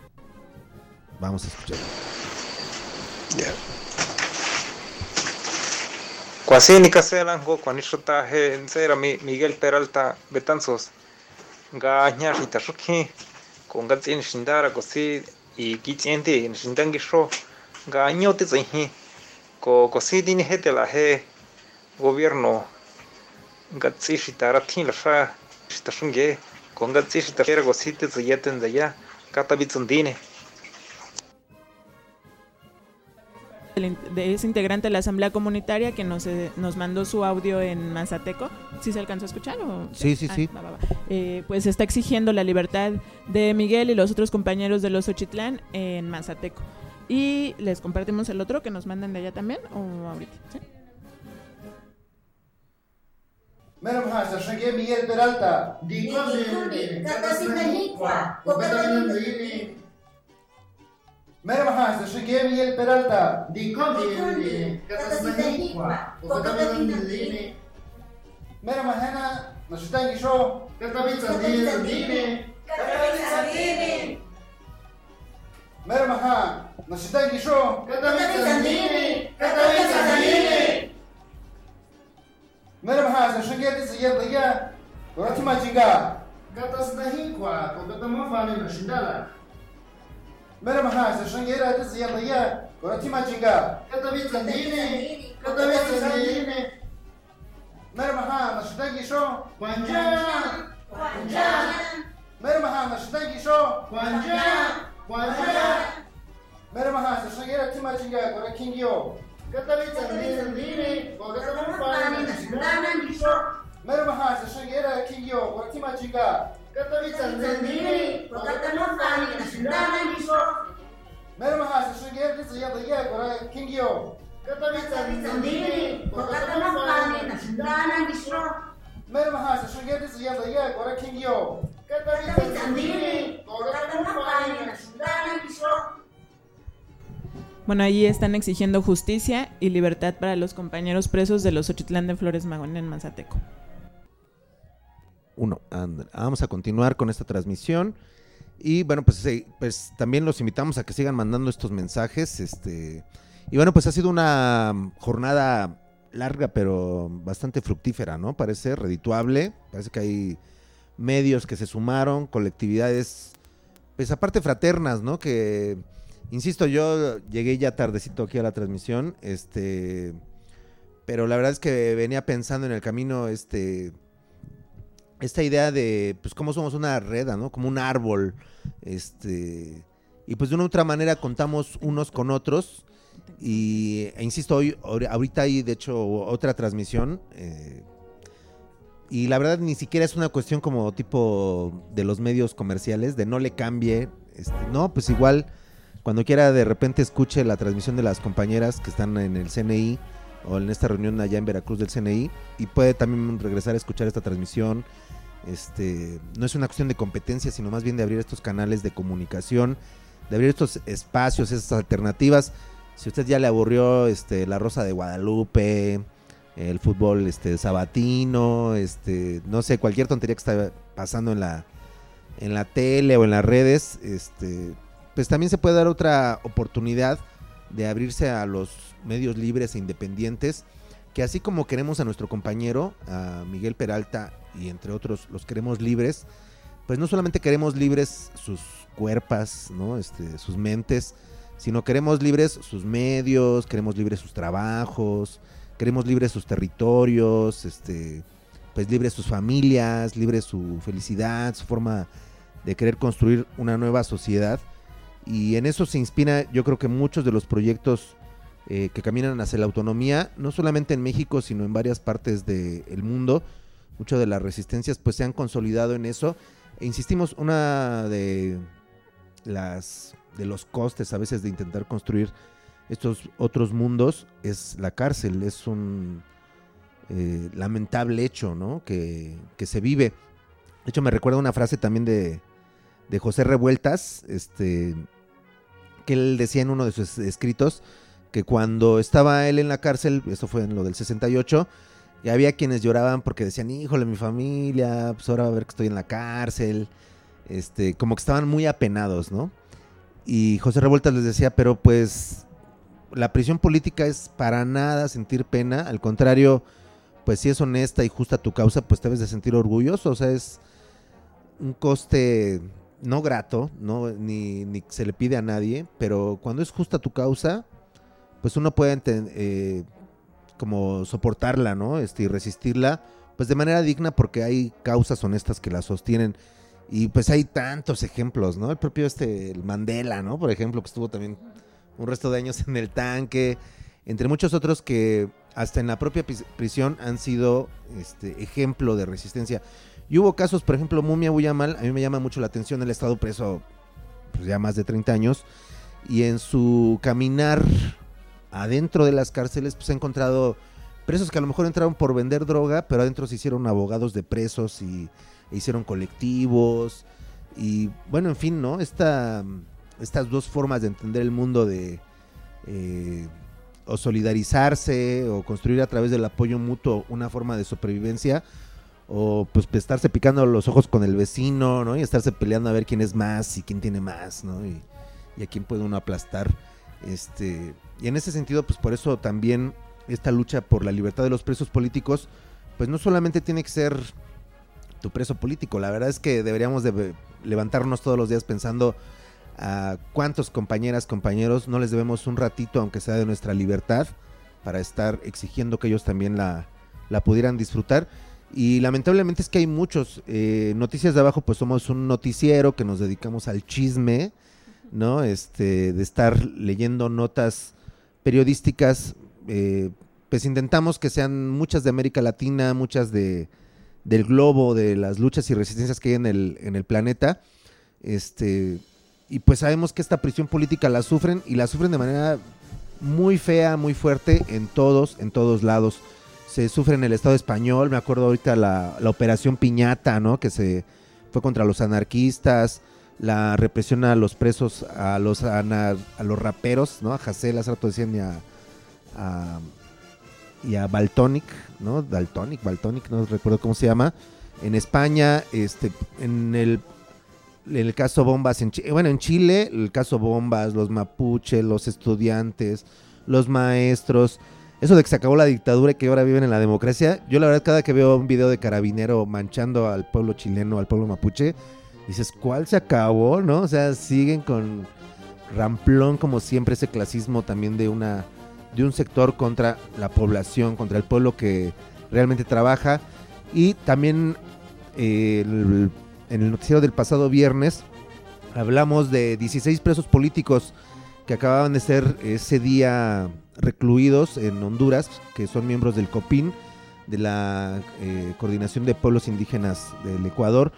Vamos a escuchar. Yeah. Cuasini caselango cuanishota he sera Miguel Peralta Betanzos ga ñarita shoki con gatsin shindara cosi y kichente shindangi sho ga ñote zhi ko cosi dini hete la he gobierno gatsi shitara tin la sha shitashunge con gatsi shitara cosi te ziyeten da ya katabitsundine. de ese integrante de la Asamblea Comunitaria que nos, eh, nos mandó su audio en Mazateco. ¿Sí se alcanzó a escuchar? O? Sí, sí, ah, sí. Va, va, va. Eh, pues está exigiendo la libertad de Miguel y los otros compañeros de los Xochitlán en Mazateco. Y les compartimos el otro que nos mandan de allá también, o ahorita, ¿sí? Merhaba, soy Miguel Peralta. Merhaba, soy Miguel Peralta. Merhaba, Hana, nasutangi show. Merhaba, nasutangi show. Merhaba, soy Miguel Peralta. Chinga. Gatas Nahikwa, Kokatama Fani Nashindala. Merhaba, soy Miguel Peralta. Katabitsandini, Katabitsandini. Merhaba, nasutangi show. Kwanja, Kwanja. Merhaba, nasutangi show. Kwanja, Kwanja. Merhaba, soy Miguel Chinga, Kora Kingyo. Katabitsandini, Kokatama Fani Nashindala. Merhaba, soy Miguel Kingyo, Kora Chinga. Katabitsandini, Kokatama Fani Nashindala. Merhaba, soy Miguel Kora Kingyo. Katabitsandini, Kokatama Fani Nashindala. Merhaba, soy Miguel Kora Kingyo. Katabitsandini, Kokatama Fani Nashindala. Bueno, ahí están exigiendo justicia y libertad para los compañeros presos de los Xochitlán de Flores Magón en Mazateco. Uno, and, vamos a continuar con esta transmisión. Y bueno, pues, eh, pues también los invitamos a que sigan mandando estos mensajes. Este, y bueno, pues ha sido una jornada larga, pero bastante fructífera, ¿no? Parece redituable. Parece que hay medios que se sumaron, colectividades, pues aparte fraternas, ¿no? Que, insisto, yo llegué ya tardecito aquí a la transmisión, este, pero la verdad es que venía pensando en el camino, este... esta idea de, pues, cómo somos una red, ¿no? Como un árbol, este, y pues de una u otra manera contamos unos con otros, y, e insisto, hoy, ahorita hay, de hecho, otra transmisión, eh, y la verdad ni siquiera es una cuestión como tipo de los medios comerciales, de no le cambie, este, no, pues igual, cuando quiera de repente escuche la transmisión de las compañeras que están en el C N I, o en esta reunión allá en Veracruz del C N I, y puede también regresar a escuchar esta transmisión. Este, no es una cuestión de competencia, sino más bien de abrir estos canales de comunicación, de abrir estos espacios, estas alternativas. Si usted ya le aburrió este, la Rosa de Guadalupe, el fútbol este, sabatino, este, no sé, cualquier tontería que está pasando en la, en la tele o en las redes, este, pues también se puede dar otra oportunidad de abrirse a los medios libres e independientes, que así como queremos a nuestro compañero, a Miguel Peralta, y entre otros los queremos libres, pues no solamente queremos libres sus cuerpos, ¿no? Este, sus mentes, sino queremos libres sus medios, queremos libres sus trabajos, queremos libres sus territorios, este, pues libres sus familias, libres su felicidad, su forma de querer construir una nueva sociedad. Y en eso se inspira, yo creo que muchos de los proyectos eh, que caminan hacia la autonomía, no solamente en México, sino en varias partes del mundo. Muchas de las resistencias pues se han consolidado en eso. E insistimos, una de las de los costes a veces de intentar construir estos otros mundos es la cárcel. Es un eh, lamentable hecho, ¿no? Que, que se vive. De hecho, me recuerda una frase también de, de José Revueltas, este, que él decía en uno de sus escritos que cuando estaba él en la cárcel, esto fue en lo del sesenta y ocho, y había quienes lloraban porque decían, híjole, mi familia, pues ahora va a ver que estoy en la cárcel, este, como que estaban muy apenados, ¿no? Y José Revueltas les decía, pero pues la prisión política es para nada sentir pena, al contrario, pues si es honesta y justa tu causa, pues te debes de sentir orgulloso, o sea, es un coste no grato, no ni, ni se le pide a nadie, pero cuando es justa tu causa, pues uno puede enten- eh, como soportarla, ¿no? Este, y resistirla, pues de manera digna, porque hay causas honestas que la sostienen. Y pues hay tantos ejemplos, ¿no? El propio este, el Mandela, ¿no? Por ejemplo, que estuvo también un resto de años en el tanque, entre muchos otros que hasta en la propia prisión han sido este, ejemplo de resistencia. Y hubo casos, por ejemplo, Mumia Buyamal, a mí me llama mucho la atención, él ha estado preso pues, ya más de treinta años, y en su caminar adentro de las cárceles pues ha encontrado presos que a lo mejor entraron por vender droga, pero adentro se hicieron abogados de presos y e hicieron colectivos, y bueno, en fin, ¿no? Esta, estas dos formas de entender el mundo de... Eh, o solidarizarse, o construir a través del apoyo mutuo una forma de supervivencia, o pues estarse picando los ojos con el vecino, ¿no? Y estarse peleando a ver quién es más y quién tiene más, ¿no? Y, y a quién puede uno aplastar. Este, y en ese sentido, pues por eso también esta lucha por la libertad de los presos políticos, pues no solamente tiene que ser tu preso político, la verdad es que deberíamos de levantarnos todos los días pensando a cuántos compañeras, compañeros no les debemos un ratito, aunque sea de nuestra libertad, para estar exigiendo que ellos también la, la pudieran disfrutar. Y lamentablemente es que hay muchos. eh, Noticias de Abajo pues somos un noticiero que nos dedicamos al chisme, ¿no? Este, de estar leyendo notas periodísticas, eh, pues intentamos que sean muchas de América Latina, muchas de del globo, de las luchas y resistencias que hay en el, en el planeta. Este... Y pues sabemos que esta prisión política la sufren, y la sufren de manera muy fea, muy fuerte, en todos, en todos lados. Se sufre en el Estado español, me acuerdo ahorita la, la operación Piñata, ¿no? Que se fue contra los anarquistas, la represión a los presos, a los anar, a los raperos, ¿no? A Hasél, hace rato decían, y a, a, y a Baltonic, ¿no? Daltonic, Baltonic, no recuerdo cómo se llama. En España, este, en el... En el caso Bombas, en Chile, bueno, en Chile, el caso Bombas, los mapuche, los estudiantes, los maestros, eso de que se acabó la dictadura y que ahora viven en la democracia. Yo la verdad, cada que veo un video de carabinero manchando al pueblo chileno, al pueblo mapuche, dices, ¿cuál se acabó? ¿No? O sea, siguen con ramplón como siempre ese clasismo también de una de un sector contra la población, contra el pueblo que realmente trabaja. Y también eh, el en el noticiero del pasado viernes hablamos de dieciséis presos políticos que acababan de ser ese día recluidos en Honduras, que son miembros del COPIN, de la eh, Coordinación de Pueblos Indígenas del Ecuador,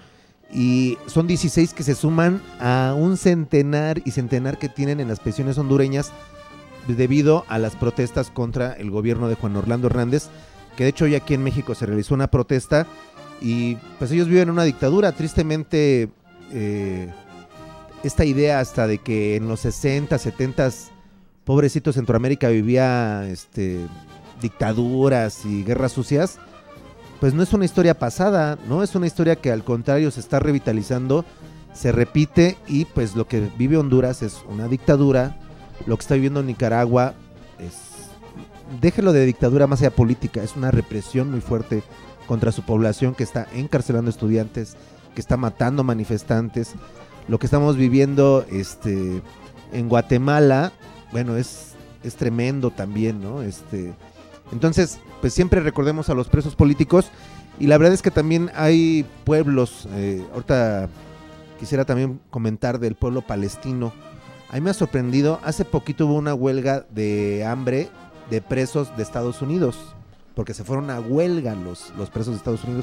y son dieciséis que se suman a un centenar y centenar que tienen en las prisiones hondureñas debido a las protestas contra el gobierno de Juan Orlando Hernández, que de hecho hoy aquí en México se realizó una protesta. Y pues ellos viven en una dictadura, tristemente, eh, esta idea hasta de que en los sesenta, setenta, pobrecito Centroamérica vivía este, dictaduras y guerras sucias, pues no es una historia pasada, ¿no? Es una historia que al contrario se está revitalizando, se repite, y pues lo que vive Honduras es una dictadura, lo que está viviendo Nicaragua es, déjelo de dictadura más allá política, es una represión muy fuerte contra su población, que está encarcelando estudiantes, que está matando manifestantes. Lo que estamos viviendo este, en Guatemala, bueno, es, es tremendo también, ¿no? Este, entonces, pues siempre recordemos a los presos políticos, y la verdad es que también hay pueblos, eh, ahorita quisiera también comentar del pueblo palestino. A mí me ha sorprendido, hace poquito hubo una huelga de hambre de presos de Estados Unidos, porque se fueron a huelga los, los presos de Estados Unidos,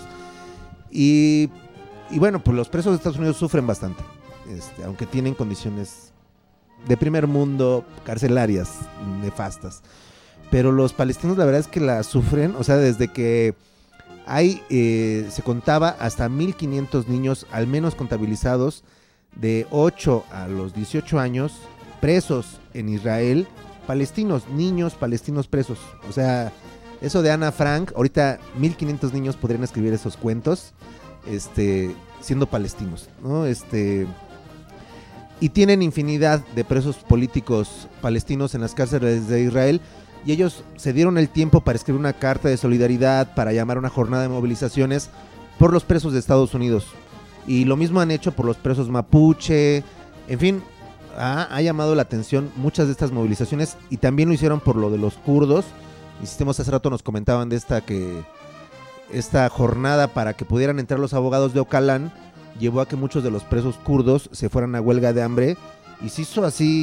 y, y bueno, pues los presos de Estados Unidos sufren bastante, este, aunque tienen condiciones de primer mundo, carcelarias, nefastas, pero los palestinos la verdad es que la sufren, o sea, desde que hay, eh, se contaba hasta mil quinientos niños, al menos contabilizados, de ocho a los dieciocho años, presos en Israel, palestinos, niños palestinos presos, o sea... Eso de Ana Frank, ahorita mil quinientos niños podrían escribir esos cuentos, este, siendo palestinos, ¿no? Este, y tienen infinidad de presos políticos palestinos en las cárceles de Israel, y ellos se dieron el tiempo para escribir una carta de solidaridad, para llamar a una jornada de movilizaciones por los presos de Estados Unidos. Y lo mismo han hecho por los presos mapuche, en fin, ha, ha llamado la atención muchas de estas movilizaciones, y también lo hicieron por lo de los kurdos. Insistimos, hace rato nos comentaban de esta que esta jornada para que pudieran entrar los abogados de Ocalán llevó a que muchos de los presos kurdos se fueran a huelga de hambre, y se hizo así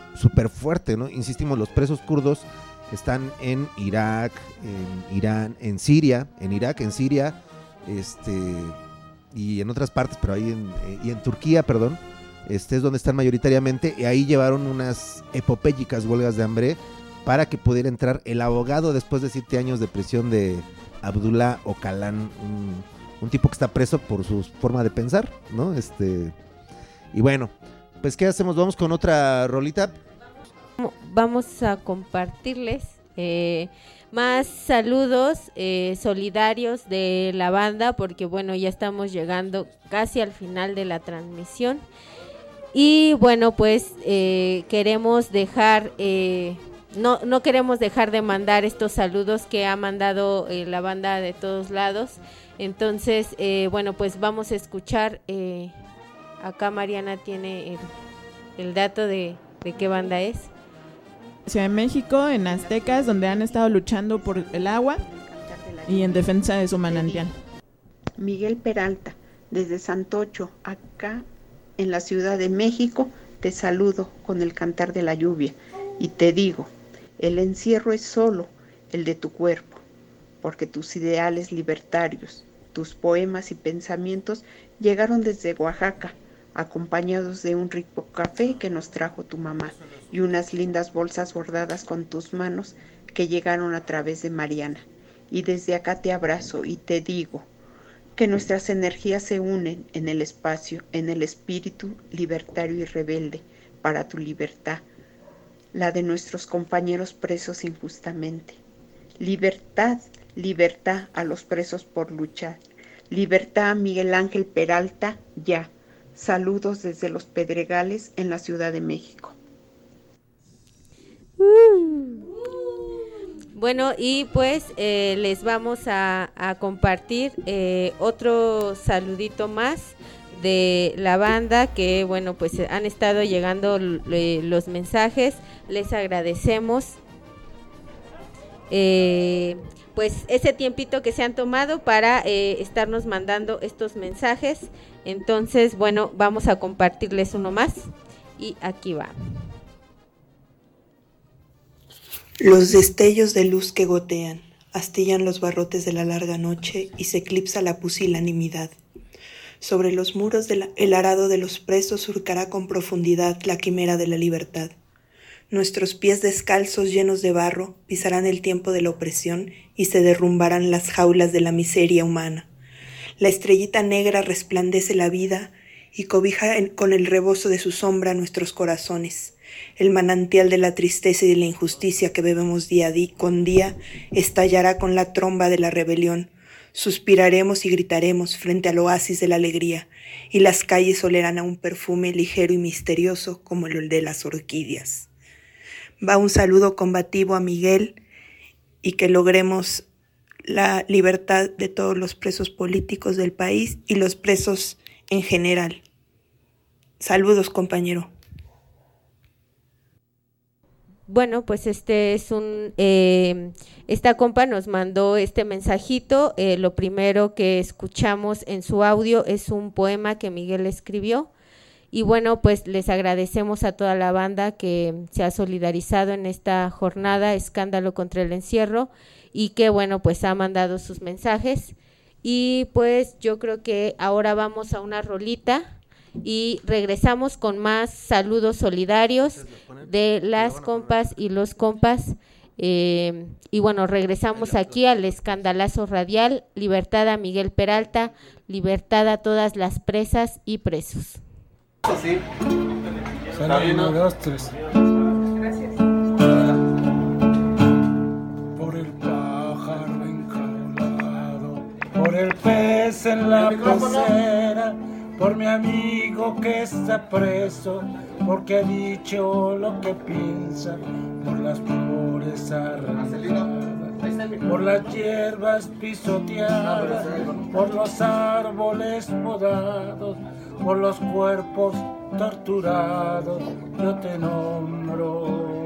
súper fuerte, ¿no? Insistimos, los presos kurdos están en Irak, en Irán, en Siria, en Irak, en Siria, este, y en otras partes, pero ahí en, eh, y en Turquía, perdón, este es donde están mayoritariamente, y ahí llevaron unas epopélicas huelgas de hambre para que pudiera entrar el abogado después de siete años de prisión de Abdullah Öcalan, un, un tipo que está preso por su forma de pensar, ¿no? Este, y bueno, pues ¿qué hacemos? Vamos con otra rolita. Vamos a compartirles eh, más saludos eh, solidarios de la banda, porque bueno, ya estamos llegando casi al final de la transmisión. Y bueno, pues eh, queremos dejar, eh, no, no queremos dejar de mandar estos saludos que ha mandado eh, la banda de todos lados. Entonces, eh, bueno, pues vamos a escuchar, eh, acá Mariana tiene el, el dato de, de qué banda es. Ciudad de México, en Aztecas, donde han estado luchando por el agua y en defensa de su manantial. Miguel Peralta, desde Santocho, acá en la Ciudad de México, te saludo con el cantar de la lluvia y te digo, el encierro es solo el de tu cuerpo, porque tus ideales libertarios, tus poemas y pensamientos llegaron desde Oaxaca, acompañados de un rico café que nos trajo tu mamá y unas lindas bolsas bordadas con tus manos que llegaron a través de Mariana. Y desde acá te abrazo y te digo que nuestras energías se unen en el espacio, en el espíritu libertario y rebelde para tu libertad, la de nuestros compañeros presos injustamente. Libertad, libertad a los presos por luchar. Libertad a Miguel Ángel Peralta, ya. Saludos desde Los Pedregales en la Ciudad de México. Uh. Bueno, y pues eh, les vamos a, a compartir eh, otro saludito más de la banda que, bueno, pues han estado llegando eh, los mensajes. Les agradecemos eh, pues ese tiempito que se han tomado para eh, estarnos mandando estos mensajes. Entonces, bueno, vamos a compartirles uno más y aquí va. Los destellos de luz que gotean, astillan los barrotes de la larga noche y se eclipsa la pusilanimidad. Sobre los muros del el arado de los presos surcará con profundidad la quimera de la libertad. Nuestros pies descalzos llenos de barro pisarán el tiempo de la opresión y se derrumbarán las jaulas de la miseria humana. La estrellita negra resplandece la vida y cobija en, con el rebozo de su sombra nuestros corazones. El manantial de la tristeza y de la injusticia que bebemos día a día con día estallará con la tromba de la rebelión. Suspiraremos y gritaremos frente al oasis de la alegría, y las calles olerán a un perfume ligero y misterioso como el de las orquídeas. Va un saludo combativo a Miguel y que logremos la libertad de todos los presos políticos del país y los presos en general. Saludos, compañero. Bueno, pues este es un, eh, esta compa nos mandó este mensajito. Eh, lo primero que escuchamos en su audio es un poema que Miguel escribió. Y bueno, pues les agradecemos a toda la banda que se ha solidarizado en esta jornada Escándalo contra el Encierro y que bueno, pues ha mandado sus mensajes. Y pues yo creo que ahora vamos a una rolita y regresamos con más saludos solidarios de las compas y los compas. Eh, y bueno, regresamos aquí al Escandalazo Radial. Libertad a Miguel Peralta, libertad a todas las presas y presos. Sí. Uno, dos, tres. Gracias. Por el pájaro enjaulado, por el pez en la pecera, por mi amigo que está preso, porque ha dicho lo que piensa, por las flores arrancadas, por las hierbas pisoteadas, por los árboles podados, por los cuerpos torturados, yo te nombro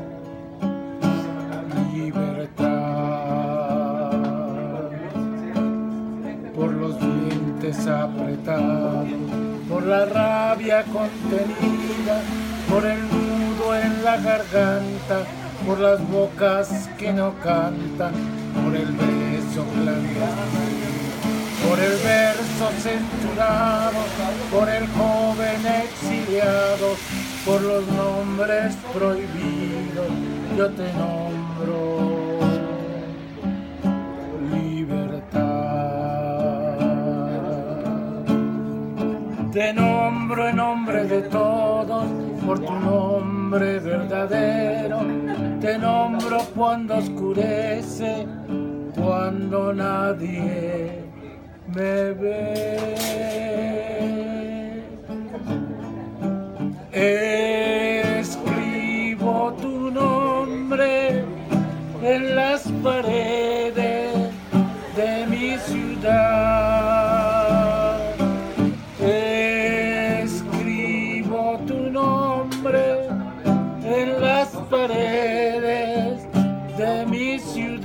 libertad. Por los dientes apretados, por la rabia contenida, por el nudo nudo en la garganta, por las bocas que no cantan, por el beso clandestino, por el verso censurado, por el joven exiliado, por los nombres prohibidos, yo te nombro Te nombro en nombre de todos, por tu nombre verdadero. Te nombro cuando oscurece, cuando nadie me ve. Escribo tu nombre en las paredes de mi ciudad. En las paredes de mi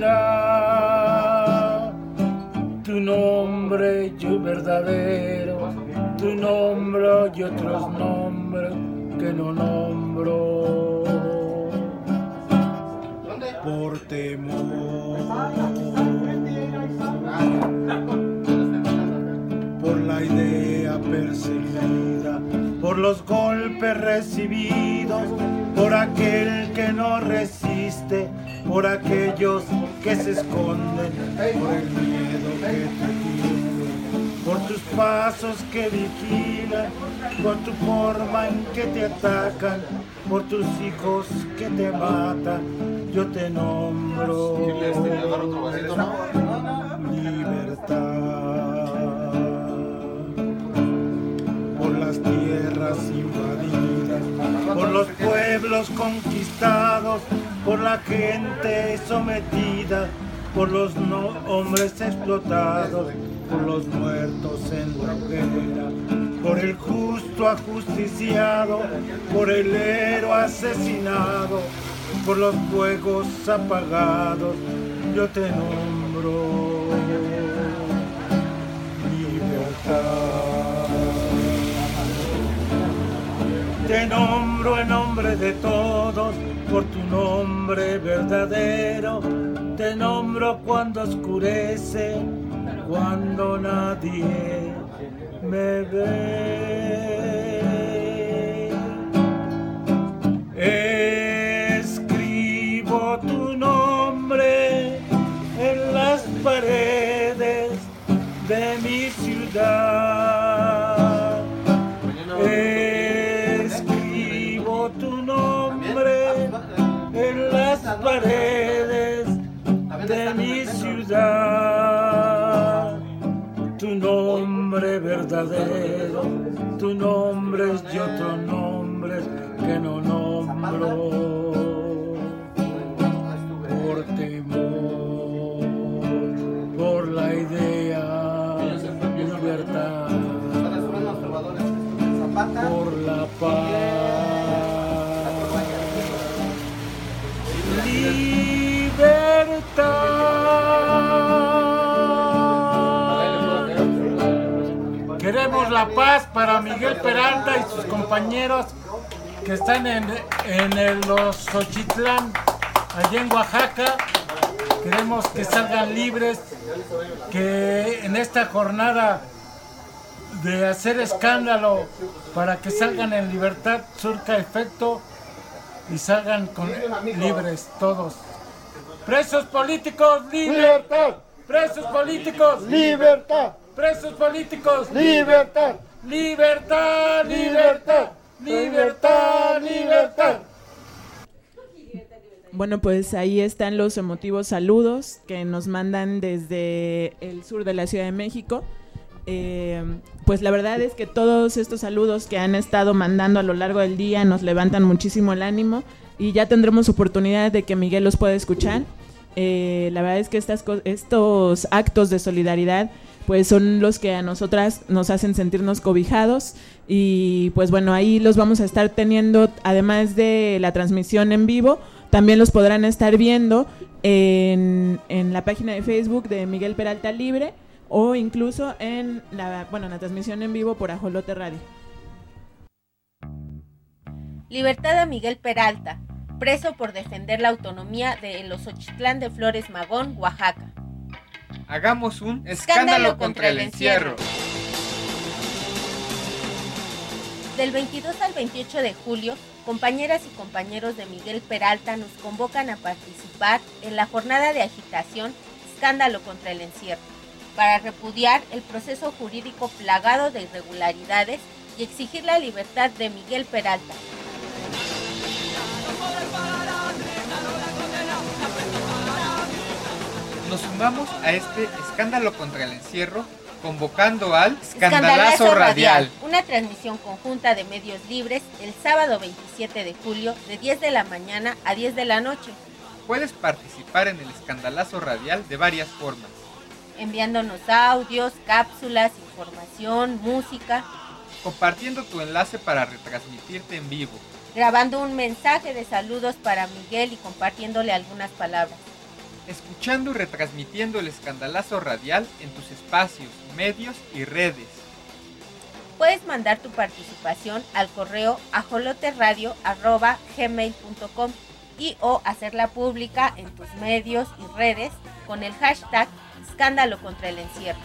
ciudad, tu nombre yo verdadero, tu nombre y otros nombres que no nombro por temor, por la idea perseguida, por los golpes recibidos, por aquel que no resiste, por aquellos que se esconden, por el miedo que te tiene, por tus pasos que vigilan, por tu forma en que te atacan, por tus hijos que te matan, yo te nombro libertad. Tierras invadidas, por los pueblos conquistados, por la gente sometida, por los no hombres explotados, por los muertos en la hoguera, por el justo ajusticiado, por el héroe asesinado, por los fuegos apagados, yo te nombro libertad. Te nombro en nombre de todos, por tu nombre verdadero. Te nombro cuando oscurece, cuando nadie me ve. Escribo tu nombre en las paredes de mi ciudad. Tu nombre en las paredes de mi ciudad, tu nombre verdadero, tu nombre es y otro nombre que no nombro por temor, por la idea de libertad, por la paz. Libertad. Queremos la paz para Miguel Peralta y sus compañeros que están en, en el, los Xochitlán, allá en Oaxaca. Queremos que salgan libres, que en esta jornada de hacer escándalo para que salgan en libertad surca efecto y salgan con, libres todos. Presos políticos, libertad. Presos políticos, libertad. Presos políticos, libertad. Libertad, libertad. Libertad, libertad. Bueno, pues ahí están los emotivos saludos que nos mandan desde el sur de la Ciudad de México. Eh, pues la verdad es que todos estos saludos que han estado mandando a lo largo del día nos levantan muchísimo el ánimo y ya tendremos oportunidad de que Miguel los pueda escuchar. Eh, la verdad es que estas, estos actos de solidaridad pues son los que a nosotras nos hacen sentirnos cobijados y pues bueno, ahí los vamos a estar teniendo, además de la transmisión en vivo, también los podrán estar viendo en, en la página de Facebook de Miguel Peralta Libre o incluso en la, bueno, en la transmisión en vivo por Ajolote Radio. Libertad a Miguel Peralta, preso por defender la autonomía de los Xochitlán de Flores Magón, Oaxaca. Hagamos un escándalo contra el encierro. Del veintidós al veintiocho de julio, compañeras y compañeros de Miguel Peralta nos convocan a participar en la jornada de agitación Escándalo contra el encierro, para repudiar el proceso jurídico plagado de irregularidades y exigir la libertad de Miguel Peralta. Nos sumamos a este escándalo contra el encierro, convocando al Escandalazo Radial, una transmisión conjunta de medios libres el sábado veintisiete de julio de diez de la mañana a diez de la noche. Puedes participar en el Escandalazo Radial de varias formas. Enviándonos audios, cápsulas, información, música. Compartiendo tu enlace para retransmitirte en vivo. Grabando un mensaje de saludos para Miguel y compartiéndole algunas palabras. Escuchando y retransmitiendo el Escandalazo Radial en tus espacios, medios y redes. Puedes mandar tu participación al correo ajoloterradio arroba gmail punto com y o hacerla pública en tus medios y redes con el hashtag Escándalo contra el encierro.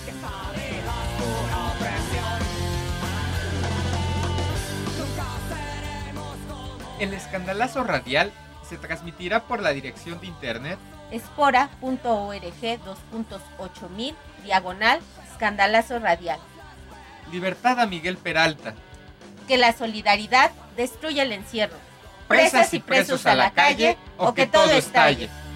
El Escandalazo Radial se transmitirá por la dirección de internet espora punto org dos punto ocho mil diagonal Escandalazo Radial. Libertad a Miguel Peralta. Que la solidaridad destruya el encierro. Presas y presos a la calle o que todo estalle.